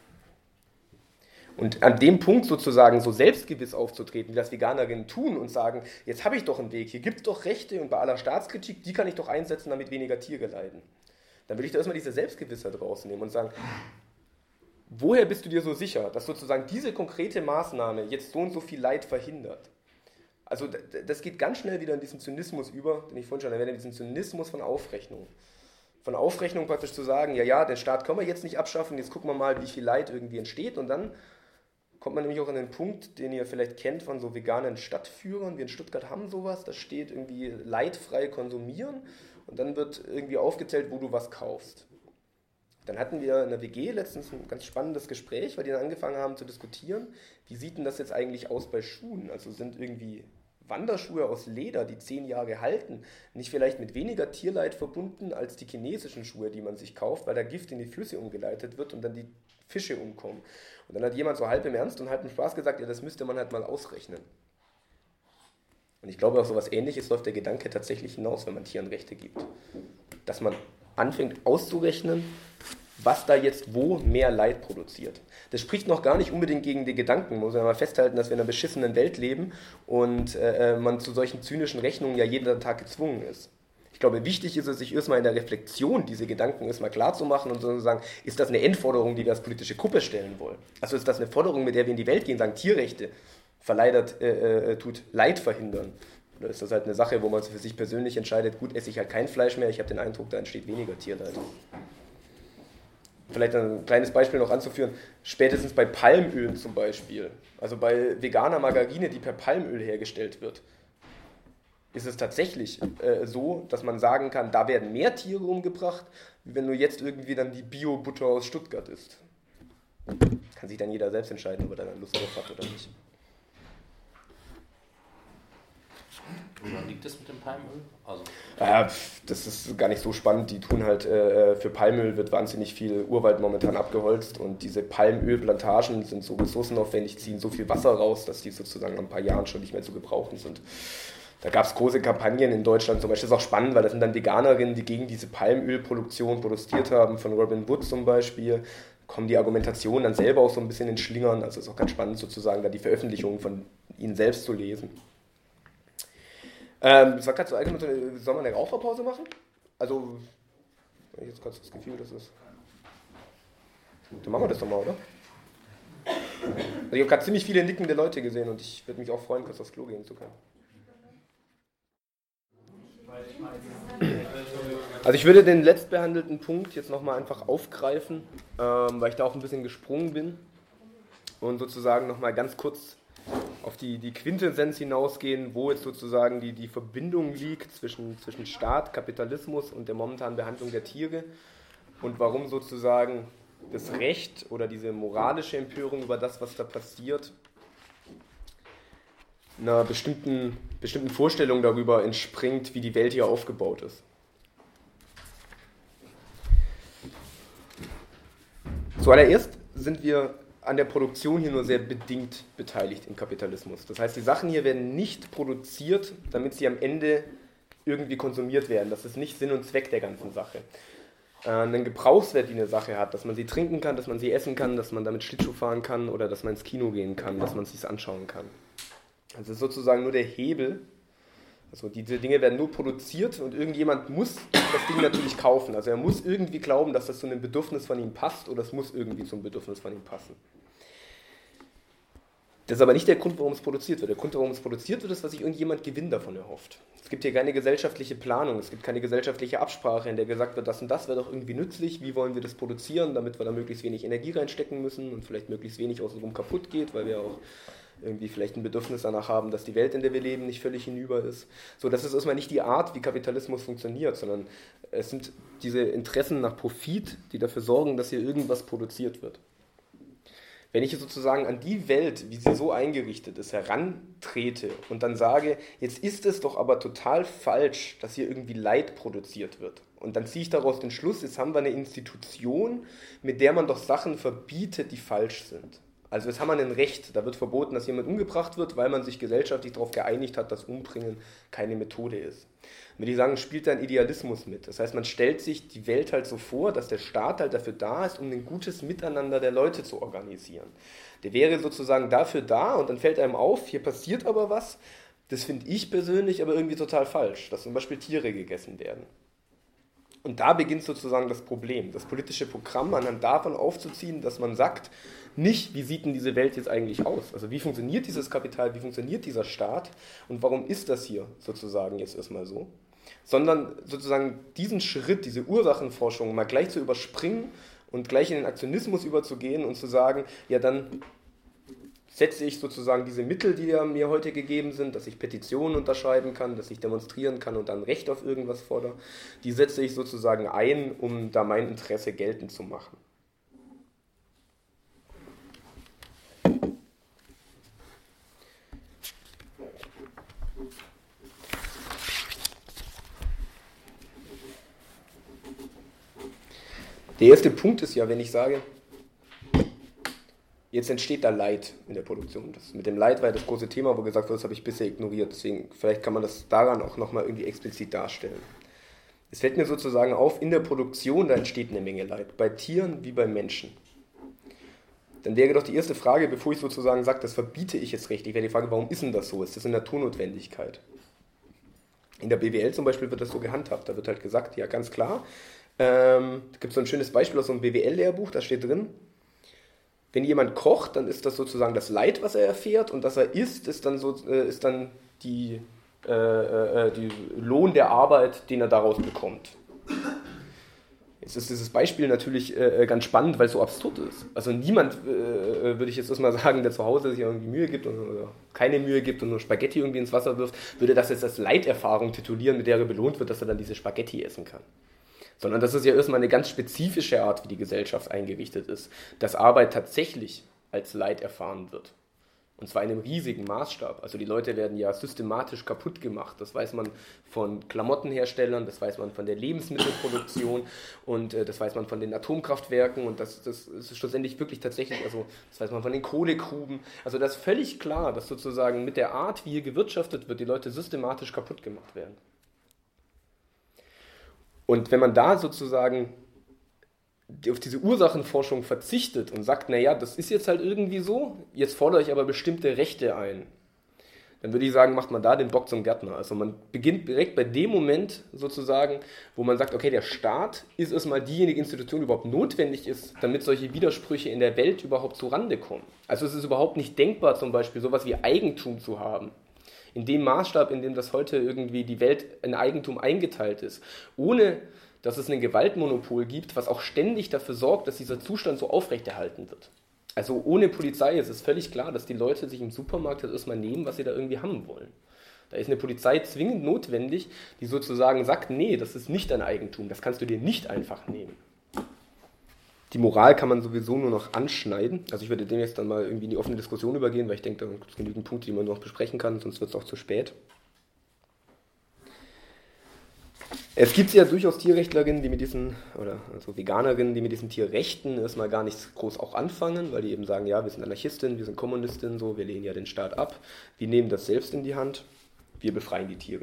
S3: Und an dem Punkt sozusagen so selbstgewiss aufzutreten, wie das Veganerinnen tun und sagen, jetzt habe ich doch einen Weg, hier gibt es doch Rechte und bei aller Staatskritik, die kann ich doch einsetzen, damit weniger Tiere leiden. Dann würde ich da erstmal diese Selbstgewissheit rausnehmen und sagen, woher bist du dir so sicher, dass sozusagen diese konkrete Maßnahme jetzt so und so viel Leid verhindert? Also das geht ganz schnell wieder in diesen Zynismus über, den ich vorhin schon erwähnt habe, diesen Zynismus von Aufrechnung. Von Aufrechnung praktisch zu sagen, ja, ja, den Staat können wir jetzt nicht abschaffen, jetzt gucken wir mal, wie viel Leid irgendwie entsteht und dann kommt man nämlich auch an den Punkt, den ihr vielleicht kennt von so veganen Stadtführern. Wir in Stuttgart haben sowas, da steht irgendwie leidfrei konsumieren und dann wird irgendwie aufgezählt, wo du was kaufst. Dann hatten wir in der W G letztens ein ganz spannendes Gespräch, weil die dann angefangen haben zu diskutieren, wie sieht denn das jetzt eigentlich aus bei Schuhen? Also sind irgendwie Wanderschuhe aus Leder, die zehn Jahre halten, nicht vielleicht mit weniger Tierleid verbunden als die chinesischen Schuhe, die man sich kauft, weil da Gift in die Flüsse umgeleitet wird und dann die Fische umkommen. Und dann hat jemand so halb im Ernst und halb im Spaß gesagt, ja, das müsste man halt mal ausrechnen. Und ich glaube, auf so etwas Ähnliches läuft der Gedanke tatsächlich hinaus, wenn man Tieren Rechte gibt. Dass man anfängt auszurechnen, was da jetzt wo mehr Leid produziert. Das spricht noch gar nicht unbedingt gegen die Gedanken. Man muss ja mal festhalten, dass wir in einer beschissenen Welt leben und äh, man zu solchen zynischen Rechnungen ja jeden Tag gezwungen ist. Ich glaube, wichtig ist es, sich erstmal in der Reflexion diese Gedanken erstmal klar zu machen und so zu sagen, ist das eine Endforderung, die wir als politische Gruppe stellen wollen? Also ist das eine Forderung, mit der wir in die Welt gehen, sagen, Tierrechte verleidert, äh, äh, tut Leid verhindern? Oder ist das halt eine Sache, wo man für sich persönlich entscheidet, gut, esse ich halt kein Fleisch mehr, ich habe den Eindruck, da entsteht weniger Tierleid. Vielleicht ein kleines Beispiel noch anzuführen, spätestens bei Palmöl zum Beispiel, also bei veganer Margarine, die per Palmöl hergestellt wird, ist es tatsächlich äh, so, dass man sagen kann, da werden mehr Tiere umgebracht, wie wenn du jetzt irgendwie dann die Bio-Butter aus Stuttgart isst. Kann sich dann jeder selbst entscheiden, ob er dann Lust drauf hat oder nicht.
S7: Woran liegt das mit dem Palmöl? Also
S3: Ja, das ist gar nicht so spannend. Die tun halt, äh, für Palmöl wird wahnsinnig viel Urwald momentan abgeholzt und diese Palmölplantagen sind so ressourcenaufwendig, ziehen so viel Wasser raus, dass die sozusagen nach ein paar Jahren schon nicht mehr zu gebrauchen sind. Da gab es große Kampagnen in Deutschland zum Beispiel. Das ist auch spannend, weil das sind dann Veganerinnen, die gegen diese Palmölproduktion protestiert haben, von Robin Wood zum Beispiel. Kommen die Argumentationen dann selber auch so ein bisschen in Schlingern. Also es ist auch ganz spannend sozusagen, da die Veröffentlichungen von ihnen selbst zu lesen. Ähm, das war gerade so allgemein, soll man eine Raucherpause machen? Also, ich jetzt gerade das Gefühl, das ist... Dann machen wir das doch mal, oder? Also ich habe gerade ziemlich viele nickende Leute gesehen und ich würde mich auch freuen, kurz aufs Klo gehen zu können. Also ich würde den letztbehandelten Punkt jetzt nochmal einfach aufgreifen, ähm, weil ich da auch ein bisschen gesprungen bin und sozusagen nochmal ganz kurz auf die, die Quintessenz hinausgehen, wo jetzt sozusagen die, die Verbindung liegt zwischen, zwischen Staat, Kapitalismus und der momentanen Behandlung der Tiere und warum sozusagen das Recht oder diese moralische Empörung über das, was da passiert, einer bestimmten, bestimmten Vorstellung darüber entspringt, wie die Welt hier aufgebaut ist. Zuallererst sind wir an der Produktion hier nur sehr bedingt beteiligt im Kapitalismus. Das heißt, die Sachen hier werden nicht produziert, damit sie am Ende irgendwie konsumiert werden. Das ist nicht Sinn und Zweck der ganzen Sache. Äh, einen Gebrauchswert, die eine Sache hat, dass man sie trinken kann, dass man sie essen kann, dass man damit Schlittschuh fahren kann oder dass man ins Kino gehen kann, dass man es sich anschauen kann. Das ist sozusagen nur der Hebel. Also diese Dinge werden nur produziert und irgendjemand muss das Ding natürlich kaufen. Also er muss irgendwie glauben, dass das zu einem Bedürfnis von ihm passt oder es muss irgendwie zum Bedürfnis von ihm passen. Das ist aber nicht der Grund, warum es produziert wird. Der Grund, warum es produziert wird, ist, dass sich irgendjemand Gewinn davon erhofft. Es gibt hier keine gesellschaftliche Planung, es gibt keine gesellschaftliche Absprache, in der gesagt wird, das und das wäre doch irgendwie nützlich, wie wollen wir das produzieren, damit wir da möglichst wenig Energie reinstecken müssen und vielleicht möglichst wenig außenrum kaputt geht, weil wir auch irgendwie vielleicht ein Bedürfnis danach haben, dass die Welt, in der wir leben, nicht völlig hinüber ist. So, das ist erstmal nicht die Art, wie Kapitalismus funktioniert, sondern es sind diese Interessen nach Profit, die dafür sorgen, dass hier irgendwas produziert wird. Wenn ich sozusagen an die Welt, wie sie so eingerichtet ist, herantrete und dann sage, jetzt ist es doch aber total falsch, dass hier irgendwie Leid produziert wird. Und dann ziehe ich daraus den Schluss, jetzt haben wir eine Institution, mit der man doch Sachen verbietet, die falsch sind. Also jetzt haben wir ein Recht, da wird verboten, dass jemand umgebracht wird, weil man sich gesellschaftlich darauf geeinigt hat, dass Umbringen keine Methode ist. Und würde ich sagen, spielt da ein Idealismus mit. Das heißt, man stellt sich die Welt halt so vor, dass der Staat halt dafür da ist, um ein gutes Miteinander der Leute zu organisieren. Der wäre sozusagen dafür da und dann fällt einem auf, hier passiert aber was, das finde ich persönlich aber irgendwie total falsch, dass zum Beispiel Tiere gegessen werden. Und da beginnt sozusagen das Problem, das politische Programm anhand davon aufzuziehen, dass man sagt, nicht, wie sieht denn diese Welt jetzt eigentlich aus? Also wie funktioniert dieses Kapital, wie funktioniert dieser Staat und warum ist das hier sozusagen jetzt erstmal so? Sondern sozusagen diesen Schritt, diese Ursachenforschung mal gleich zu überspringen und gleich in den Aktionismus überzugehen und zu sagen, ja dann setze ich sozusagen diese Mittel, die ja mir heute gegeben sind, dass ich Petitionen unterschreiben kann, dass ich demonstrieren kann und dann Recht auf irgendwas fordere, die setze ich sozusagen ein, um da mein Interesse geltend zu machen. Der erste Punkt ist ja, wenn ich sage, jetzt entsteht da Leid in der Produktion. Das mit dem Leid war ja das große Thema, wo gesagt wird, das habe ich bisher ignoriert. Deswegen, vielleicht kann man das daran auch nochmal irgendwie explizit darstellen. Es fällt mir sozusagen auf, in der Produktion, da entsteht eine Menge Leid. Bei Tieren wie bei Menschen. Dann wäre doch die erste Frage, bevor ich sozusagen sage, das verbiete ich jetzt rechtlich, wäre die Frage, warum ist denn das so? Ist das eine Naturnotwendigkeit? In der B W L zum Beispiel wird das so gehandhabt. Da wird halt gesagt, ja ganz klar, ähm, da gibt es so ein schönes Beispiel aus so einem B W L-Lehrbuch, da steht drin, wenn jemand kocht, dann ist das sozusagen das Leid, was er erfährt, und das er isst, ist dann, so, äh, ist dann die, äh, äh, die Lohn der Arbeit, den er daraus bekommt. Jetzt ist dieses Beispiel natürlich äh, ganz spannend, weil es so absurd ist. Also niemand, äh, würde ich jetzt erstmal sagen, der zu Hause sich irgendwie Mühe gibt und, oder keine Mühe gibt und nur Spaghetti irgendwie ins Wasser wirft, würde das jetzt als Leiterfahrung titulieren, mit der er belohnt wird, dass er dann diese Spaghetti essen kann. Sondern das ist ja erstmal eine ganz spezifische Art, wie die Gesellschaft eingerichtet ist, dass Arbeit tatsächlich als Leid erfahren wird. Und zwar in einem riesigen Maßstab. Also die Leute werden ja systematisch kaputt gemacht. Das weiß man von Klamottenherstellern, das weiß man von der Lebensmittelproduktion und äh, das weiß man von den Atomkraftwerken und das, das ist schlussendlich wirklich tatsächlich, also das weiß man von den Kohlegruben. Also das ist völlig klar, dass sozusagen mit der Art, wie hier gewirtschaftet wird, die Leute systematisch kaputt gemacht werden. Und wenn man da sozusagen auf diese Ursachenforschung verzichtet und sagt, naja, das ist jetzt halt irgendwie so, jetzt fordere ich aber bestimmte Rechte ein, dann würde ich sagen, macht man da den Bock zum Gärtner. Also man beginnt direkt bei dem Moment sozusagen, wo man sagt, okay, der Staat ist erstmal diejenige Institution, die überhaupt notwendig ist, damit solche Widersprüche in der Welt überhaupt zurande kommen. Also es ist überhaupt nicht denkbar, zum Beispiel sowas wie Eigentum zu haben. In dem Maßstab, in dem das heute irgendwie die Welt in Eigentum eingeteilt ist, ohne dass es ein Gewaltmonopol gibt, was auch ständig dafür sorgt, dass dieser Zustand so aufrechterhalten wird. Also ohne Polizei ist es völlig klar, dass die Leute sich im Supermarkt halt erstmal nehmen, was sie da irgendwie haben wollen. Da ist eine Polizei zwingend notwendig, die sozusagen sagt, nee, das ist nicht dein Eigentum, das kannst du dir nicht einfach nehmen. Die Moral kann man sowieso nur noch anschneiden. Also ich würde demnächst dann mal irgendwie in die offene Diskussion übergehen, weil ich denke, da gibt es genügend Punkte, die man noch besprechen kann, sonst wird es auch zu spät. Es gibt ja durchaus Tierrechtlerinnen, die mit diesen, oder also Veganerinnen, die mit diesen Tierrechten erstmal gar nicht groß auch anfangen, weil die eben sagen, ja, wir sind Anarchistinnen, wir sind Kommunistinnen, so, wir lehnen ja den Staat ab, wir nehmen das selbst in die Hand, wir befreien die Tiere.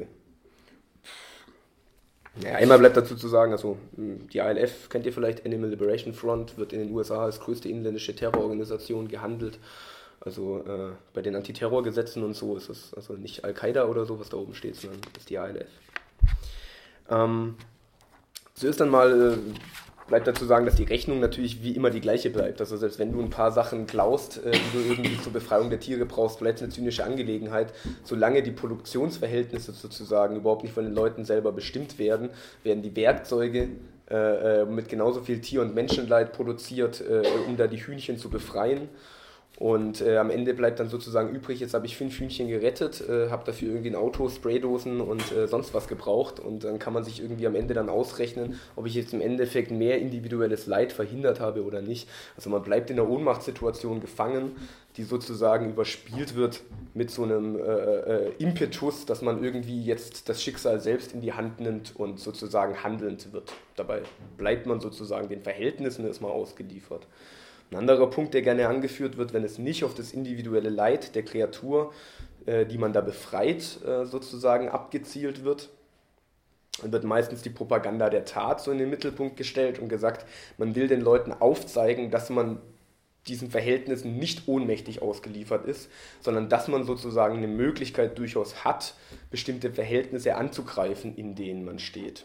S3: Ja, einmal bleibt dazu zu sagen, also die A L F kennt ihr vielleicht, Animal Liberation Front, wird in den U S A als größte inländische Terrororganisation gehandelt. Also äh, bei den Antiterrorgesetzen und so ist es also nicht Al-Qaida oder so, was da oben steht, sondern ist die A L F. Ähm, zuerst einmal äh, bleibt dazu sagen, dass die Rechnung natürlich wie immer die gleiche bleibt. Also selbst wenn du ein paar Sachen klaust, äh, die du irgendwie zur Befreiung der Tiere brauchst, bleibt es eine zynische Angelegenheit. Solange die Produktionsverhältnisse sozusagen überhaupt nicht von den Leuten selber bestimmt werden, werden die Werkzeuge äh, mit genauso viel Tier- und Menschenleid produziert, äh, um da die Hühnchen zu befreien. Und äh, am Ende bleibt dann sozusagen übrig, jetzt habe ich fünf Hühnchen gerettet, äh, habe dafür irgendwie ein Auto, Spraydosen und äh, sonst was gebraucht. Und dann kann man sich irgendwie am Ende dann ausrechnen, ob ich jetzt im Endeffekt mehr individuelles Leid verhindert habe oder nicht. Also man bleibt in einer Ohnmachtssituation gefangen, die sozusagen überspielt wird mit so einem äh, äh, Impetus, dass man irgendwie jetzt das Schicksal selbst in die Hand nimmt und sozusagen handelnd wird. Dabei bleibt man sozusagen den Verhältnissen erstmal ausgeliefert. Ein anderer Punkt, der gerne angeführt wird, wenn es nicht auf das individuelle Leid der Kreatur, äh, die man da befreit, äh, sozusagen abgezielt wird, dann wird meistens die Propaganda der Tat so in den Mittelpunkt gestellt und gesagt, man will den Leuten aufzeigen, dass man diesen Verhältnissen nicht ohnmächtig ausgeliefert ist, sondern dass man sozusagen eine Möglichkeit durchaus hat, bestimmte Verhältnisse anzugreifen, in denen man steht.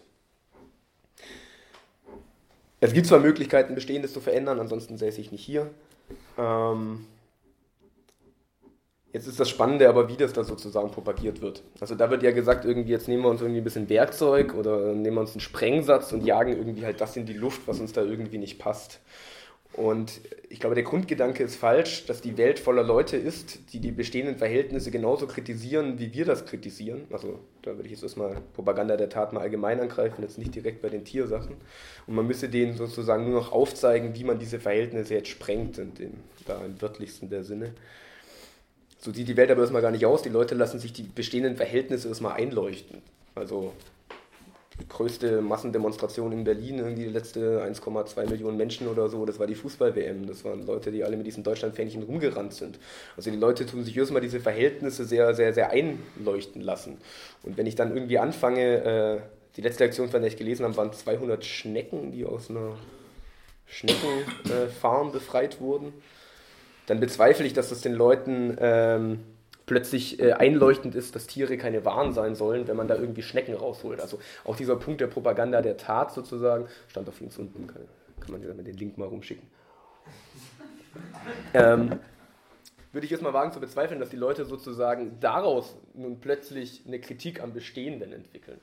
S3: Es gibt zwar Möglichkeiten, Bestehendes zu verändern, ansonsten säße ich nicht hier. Ähm, jetzt ist das Spannende aber, wie das da sozusagen propagiert wird. Also da wird ja gesagt, irgendwie jetzt nehmen wir uns irgendwie ein bisschen Werkzeug oder nehmen wir uns einen Sprengsatz und jagen irgendwie halt das in die Luft, was uns da irgendwie nicht passt. Und ich glaube, der Grundgedanke ist falsch, dass die Welt voller Leute ist, die die bestehenden Verhältnisse genauso kritisieren, wie wir das kritisieren. Also da würde ich jetzt erstmal Propaganda der Tat mal allgemein angreifen, jetzt nicht direkt bei den Tiersachen. Und man müsse denen sozusagen nur noch aufzeigen, wie man diese Verhältnisse jetzt sprengt, in dem, da im wörtlichsten der Sinne. So sieht die Welt aber erstmal gar nicht aus. Die Leute lassen sich die bestehenden Verhältnisse erstmal einleuchten. Also die größte Massendemonstration in Berlin, irgendwie die letzte eins Komma zwei Millionen Menschen oder so, das war die Fußball-W M. Das waren Leute, die alle mit diesen Deutschlandfähnchen rumgerannt sind. Also die Leute tun sich erstmal diese Verhältnisse sehr, sehr, sehr einleuchten lassen. Und wenn ich dann irgendwie anfange, äh, die letzte Aktion, von der ich gelesen habe, waren zweihundert Schnecken, die aus einer Schneckenfarm äh, befreit wurden, dann bezweifle ich, dass das den Leuten ähm, plötzlich äh, einleuchtend ist, dass Tiere keine Waren sein sollen, wenn man da irgendwie Schnecken rausholt. Also auch dieser Punkt der Propaganda der Tat sozusagen, stand auf links unten, kann, kann man dir den Link mal rumschicken. Ähm, würde ich jetzt mal wagen zu bezweifeln, dass die Leute sozusagen daraus nun plötzlich eine Kritik am Bestehenden entwickeln.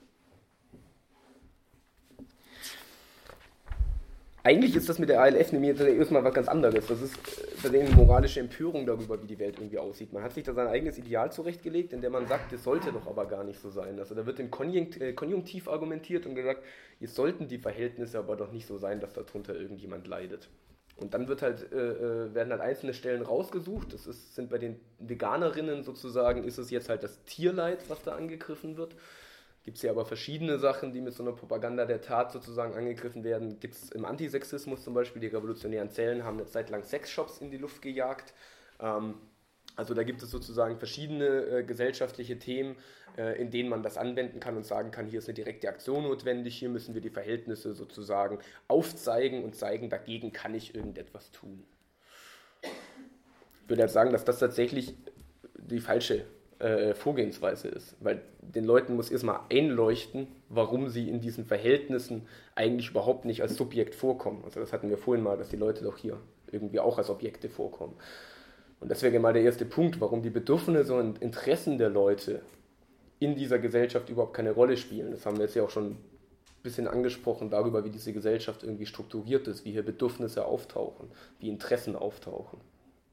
S3: Eigentlich ist das mit der A L F nämlich erstmal was ganz anderes. Das ist eine moralische Empörung darüber, wie die Welt irgendwie aussieht. Man hat sich da sein eigenes Ideal zurechtgelegt, in dem man sagt, das sollte doch aber gar nicht so sein. Also da wird im Konjunktiv argumentiert und gesagt, jetzt sollten die Verhältnisse aber doch nicht so sein, dass darunter irgendjemand leidet. Und dann wird halt, äh, werden halt einzelne Stellen rausgesucht. Das ist, sind bei den Veganerinnen sozusagen, ist es jetzt halt das Tierleid, was da angegriffen wird. Gibt es ja aber verschiedene Sachen, die mit so einer Propaganda der Tat sozusagen angegriffen werden. Gibt es im Antisexismus zum Beispiel, die revolutionären Zellen haben eine Zeit lang Sexshops in die Luft gejagt. Ähm, also da gibt es sozusagen verschiedene äh, gesellschaftliche Themen, äh, in denen man das anwenden kann und sagen kann, hier ist eine direkte Aktion notwendig, hier müssen wir die Verhältnisse sozusagen aufzeigen und zeigen, dagegen kann ich irgendetwas tun. Ich würde jetzt sagen, dass das tatsächlich die falsche Vorgehensweise ist, weil den Leuten muss erstmal einleuchten, warum sie in diesen Verhältnissen eigentlich überhaupt nicht als Subjekt vorkommen. Also das hatten wir vorhin mal, dass die Leute doch hier irgendwie auch als Objekte vorkommen. Und das wäre mal der erste Punkt, warum die Bedürfnisse und Interessen der Leute in dieser Gesellschaft überhaupt keine Rolle spielen. Das haben wir jetzt ja auch schon ein bisschen angesprochen, darüber, wie diese Gesellschaft irgendwie strukturiert ist, wie hier Bedürfnisse auftauchen, wie Interessen auftauchen.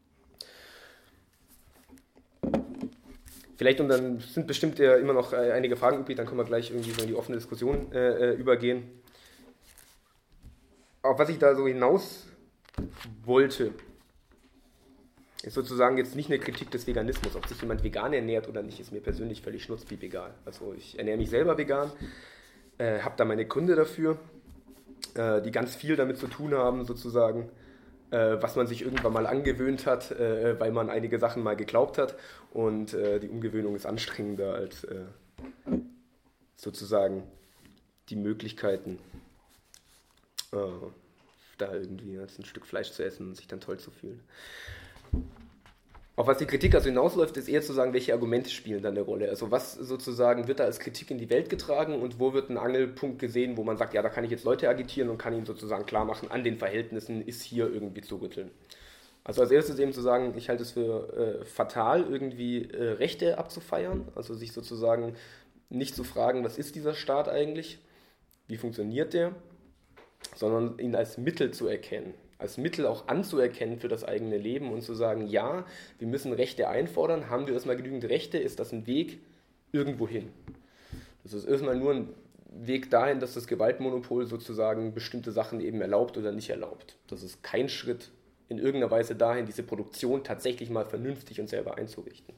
S3: Vielleicht, und dann sind bestimmt ja immer noch einige Fragen übrig, dann können wir gleich irgendwie so in die offene Diskussion äh, übergehen. Auf was ich da so hinaus wollte, ist sozusagen jetzt nicht eine Kritik des Veganismus. Ob sich jemand vegan ernährt oder nicht, ist mir persönlich völlig schnurzpiep egal. Also ich ernähre mich selber vegan, äh, habe da meine Gründe dafür, äh, die ganz viel damit zu tun haben, sozusagen, äh, was man sich irgendwann mal angewöhnt hat, äh, weil man einige Sachen mal geglaubt hat. Und äh, die Umgewöhnung ist anstrengender als äh, sozusagen die Möglichkeiten, äh, da irgendwie jetzt ein Stück Fleisch zu essen und sich dann toll zu fühlen. Auf was die Kritik also hinausläuft, ist eher zu sagen, welche Argumente spielen da eine Rolle. Also was sozusagen wird da als Kritik in die Welt getragen und wo wird ein Angelpunkt gesehen, wo man sagt, ja, da kann ich jetzt Leute agitieren und kann ihnen sozusagen klar machen, an den Verhältnissen ist hier irgendwie zu rütteln. Also als erstes eben zu sagen, ich halte es für äh, fatal, irgendwie äh, Rechte abzufeiern, also sich sozusagen nicht zu fragen, was ist dieser Staat eigentlich, wie funktioniert der, sondern ihn als Mittel zu erkennen. Als Mittel auch anzuerkennen für das eigene Leben und zu sagen, ja, wir müssen Rechte einfordern, haben wir erstmal genügend Rechte, ist das ein Weg irgendwo hin. Das ist erstmal nur ein Weg dahin, dass das Gewaltmonopol sozusagen bestimmte Sachen eben erlaubt oder nicht erlaubt. Das ist kein Schritt in irgendeiner Weise dahin, diese Produktion tatsächlich mal vernünftig und selber einzurichten.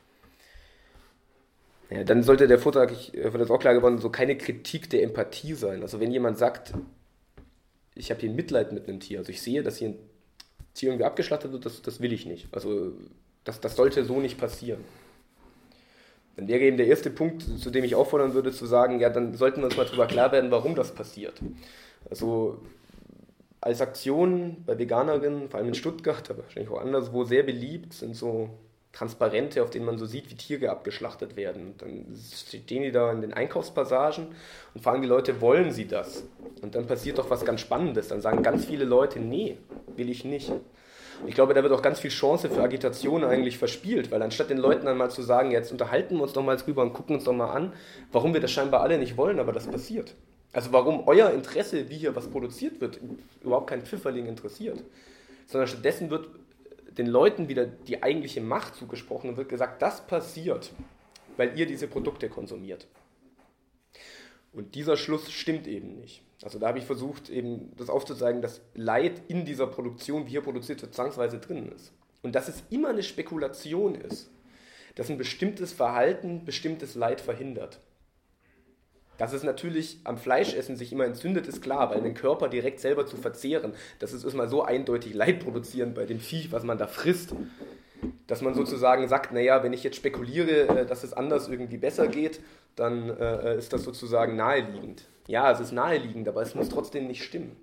S3: Ja, dann sollte der Vortrag, ich wird das auch klar geworden, so keine Kritik der Empathie sein. Also wenn jemand sagt, ich habe hier ein Mitleid mit einem Tier. Also ich sehe, dass hier ein Tier irgendwie abgeschlachtet wird, das, das will ich nicht. Also das, das sollte so nicht passieren. Dann wäre eben der erste Punkt, zu dem ich auffordern würde, zu sagen, ja, dann sollten wir uns mal darüber klar werden, warum das passiert. Also als Aktion bei Veganerinnen, vor allem in Stuttgart, aber wahrscheinlich auch anders, wo sehr beliebt sind so Transparente, auf denen man so sieht, wie Tiere abgeschlachtet werden. Und dann stehen die da in den Einkaufspassagen und fragen die Leute, wollen sie das? Und dann passiert doch was ganz Spannendes. Dann sagen ganz viele Leute, nee, will ich nicht. Und ich glaube, da wird auch ganz viel Chance für Agitation eigentlich verspielt, weil anstatt den Leuten dann mal zu sagen, jetzt unterhalten wir uns doch mal drüber und gucken uns doch mal an, warum wir das scheinbar alle nicht wollen, aber das passiert. Also warum euer Interesse, wie hier was produziert wird, überhaupt kein Pfifferling interessiert. Sondern stattdessen wird den Leuten wieder die eigentliche Macht zugesprochen und wird gesagt, das passiert, weil ihr diese Produkte konsumiert. Und dieser Schluss stimmt eben nicht. Also da habe ich versucht, eben das aufzuzeigen, dass Leid in dieser Produktion, wie hier produziert wird, zwangsweise drin ist. Und dass es immer eine Spekulation ist, dass ein bestimmtes Verhalten bestimmtes Leid verhindert. Dass es natürlich am Fleischessen sich immer entzündet, ist klar, weil den Körper direkt selber zu verzehren, das ist erstmal so eindeutig Leid produzierend bei dem Viech, was man da frisst, dass man sozusagen sagt, naja, wenn ich jetzt spekuliere, dass es anders irgendwie besser geht, dann äh, ist das sozusagen naheliegend. Ja, es ist naheliegend, aber es muss trotzdem nicht stimmen.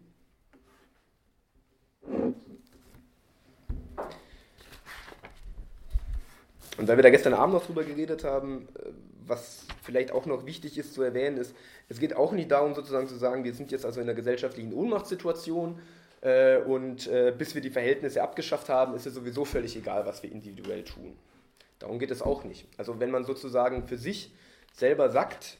S3: Und weil wir da gestern Abend noch drüber geredet haben, was vielleicht auch noch wichtig ist zu erwähnen, ist, es geht auch nicht darum, sozusagen zu sagen, wir sind jetzt also in einer gesellschaftlichen Ohnmachtssituation äh, und äh, bis wir die Verhältnisse abgeschafft haben, ist es sowieso völlig egal, was wir individuell tun. Darum geht es auch nicht. Also wenn man sozusagen für sich selber sagt,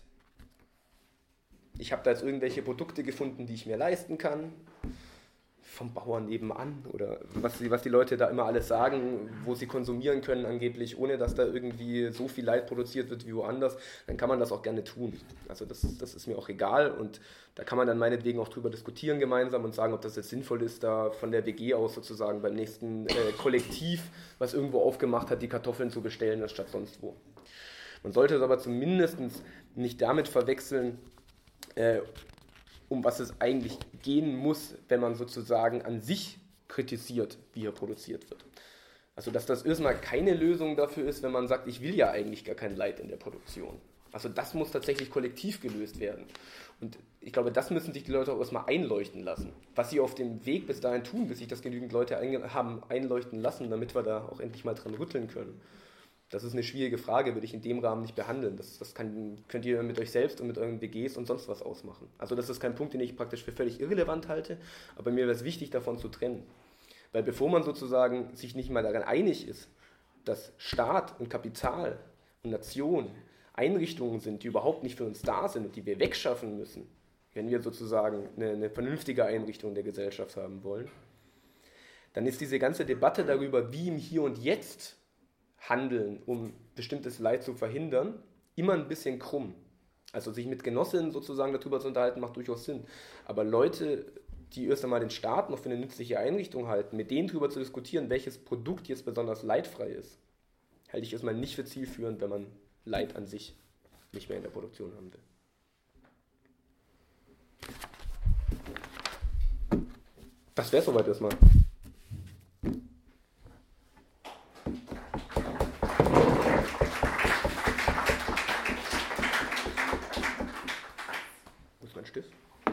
S3: ich habe da jetzt irgendwelche Produkte gefunden, die ich mir leisten kann, vom Bauern nebenan oder was die, was die Leute da immer alles sagen, wo sie konsumieren können angeblich, ohne dass da irgendwie so viel Leid produziert wird wie woanders, dann kann man das auch gerne tun. Also das, das ist mir auch egal und da kann man dann meinetwegen auch drüber diskutieren gemeinsam und sagen, ob das jetzt sinnvoll ist, da von der W G aus sozusagen beim nächsten äh, Kollektiv, was irgendwo aufgemacht hat, die Kartoffeln zu bestellen, anstatt sonst wo. Man sollte es aber zumindest nicht damit verwechseln, äh, um was es eigentlich gehen muss, wenn man sozusagen an sich kritisiert, wie hier produziert wird. Also dass das erstmal keine Lösung dafür ist, wenn man sagt, ich will ja eigentlich gar kein Leid in der Produktion. Also das muss tatsächlich kollektiv gelöst werden. Und ich glaube, das müssen sich die Leute auch erstmal einleuchten lassen. Was sie auf dem Weg bis dahin tun, bis sich das genügend Leute ein, haben einleuchten lassen, damit wir da auch endlich mal dran rütteln können. Das ist eine schwierige Frage, würde ich in dem Rahmen nicht behandeln. Das, das kann, könnt ihr mit euch selbst und mit euren W Gs und sonst was ausmachen. Also das ist kein Punkt, den ich praktisch für völlig irrelevant halte, aber mir wäre es wichtig, davon zu trennen. Weil bevor man sozusagen sich nicht mal daran einig ist, dass Staat und Kapital und Nation Einrichtungen sind, die überhaupt nicht für uns da sind und die wir wegschaffen müssen, wenn wir sozusagen eine, eine vernünftige Einrichtung der Gesellschaft haben wollen, dann ist diese ganze Debatte darüber, wie im Hier und Jetzt handeln, um bestimmtes Leid zu verhindern, immer ein bisschen krumm. Also sich mit Genossinnen sozusagen darüber zu unterhalten, macht durchaus Sinn. Aber Leute die erst einmal den Staat noch für eine nützliche Einrichtung halten, mit denen darüber zu diskutieren, welches Produkt jetzt besonders leidfrei ist, halte ich erstmal nicht für zielführend, wenn man Leid an sich nicht mehr in der Produktion haben will. Das wäre soweit erstmal. Wo ist mein Stift?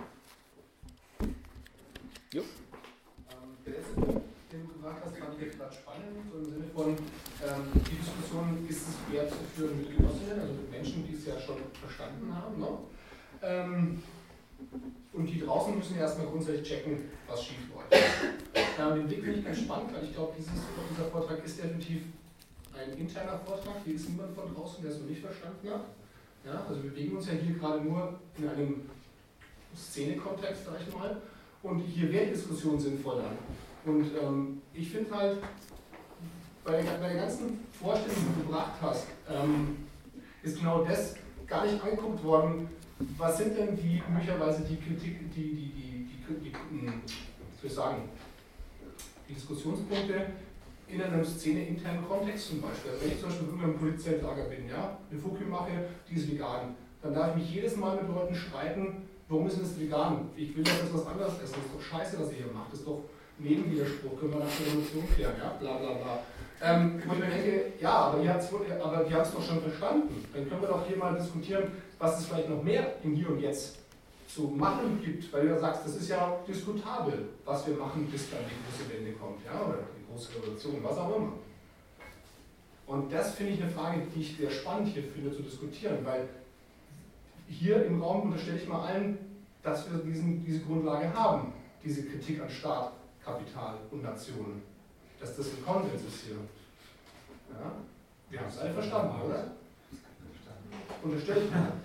S3: Jo.
S6: Ähm, der letzte Punkt, den du gesagt hast, fand ich jetzt gerade spannend, so im Sinne von, ähm, die Diskussion ist es wert zu führen mit Genossinnen, also mit Menschen, die es ja schon verstanden haben. Ne? Ähm, und die draußen müssen ja erstmal grundsätzlich checken, was schief läuft. Ähm, den Weg finde ich ganz spannend, weil ich glaube, dieser Vortrag ist definitiv ein interner Vortrag. Hier ist niemand von draußen, der es noch nicht verstanden hat. Ja, also wir bewegen uns ja hier gerade nur in einem Szene-Kontext, sag ich mal. Und hier wäre die Diskussion sinnvoll dann. Und ähm, ich finde halt, bei der, bei der ganzen Vorstellung, die du gebracht hast, ähm, ist genau das gar nicht angeguckt worden. Was sind denn die möglicherweise die Kritik, die, die, die, die, die, die was soll ich sagen, die Diskussionspunkte in einem Szene-internen Kontext zum Beispiel. Wenn ich zum Beispiel in einem Polizeilager bin, ja, eine Fokü mache, die ist vegan, dann darf ich mich jedes Mal mit Leuten streiten, warum ist das vegan? Ich will doch jetzt was anderes essen, das ist doch scheiße, was ihr hier macht, das ist doch Nebenwiderspruch, können wir nach der Revolution klären, ja, bla bla bla. Ähm, wo ich mir denke, ja, aber ihr habt es doch schon verstanden, dann können wir doch hier mal diskutieren, was es vielleicht noch mehr im Hier und Jetzt zu machen gibt, weil du ja sagst, das ist ja diskutabel, was wir machen, bis dann die große Wende kommt, ja, oder die große Revolution, was auch immer. Und das finde ich eine Frage, die ich sehr spannend hier finde zu diskutieren, weil hier im Raum unterstelle ich mal allen, dass wir diesen, diese Grundlage haben, diese Kritik an Staat, Kapital und Nationen. Dass das ein Konsens ist hier. Ja? Wir haben es alle verstanden, oder? Unterstelle ich mal.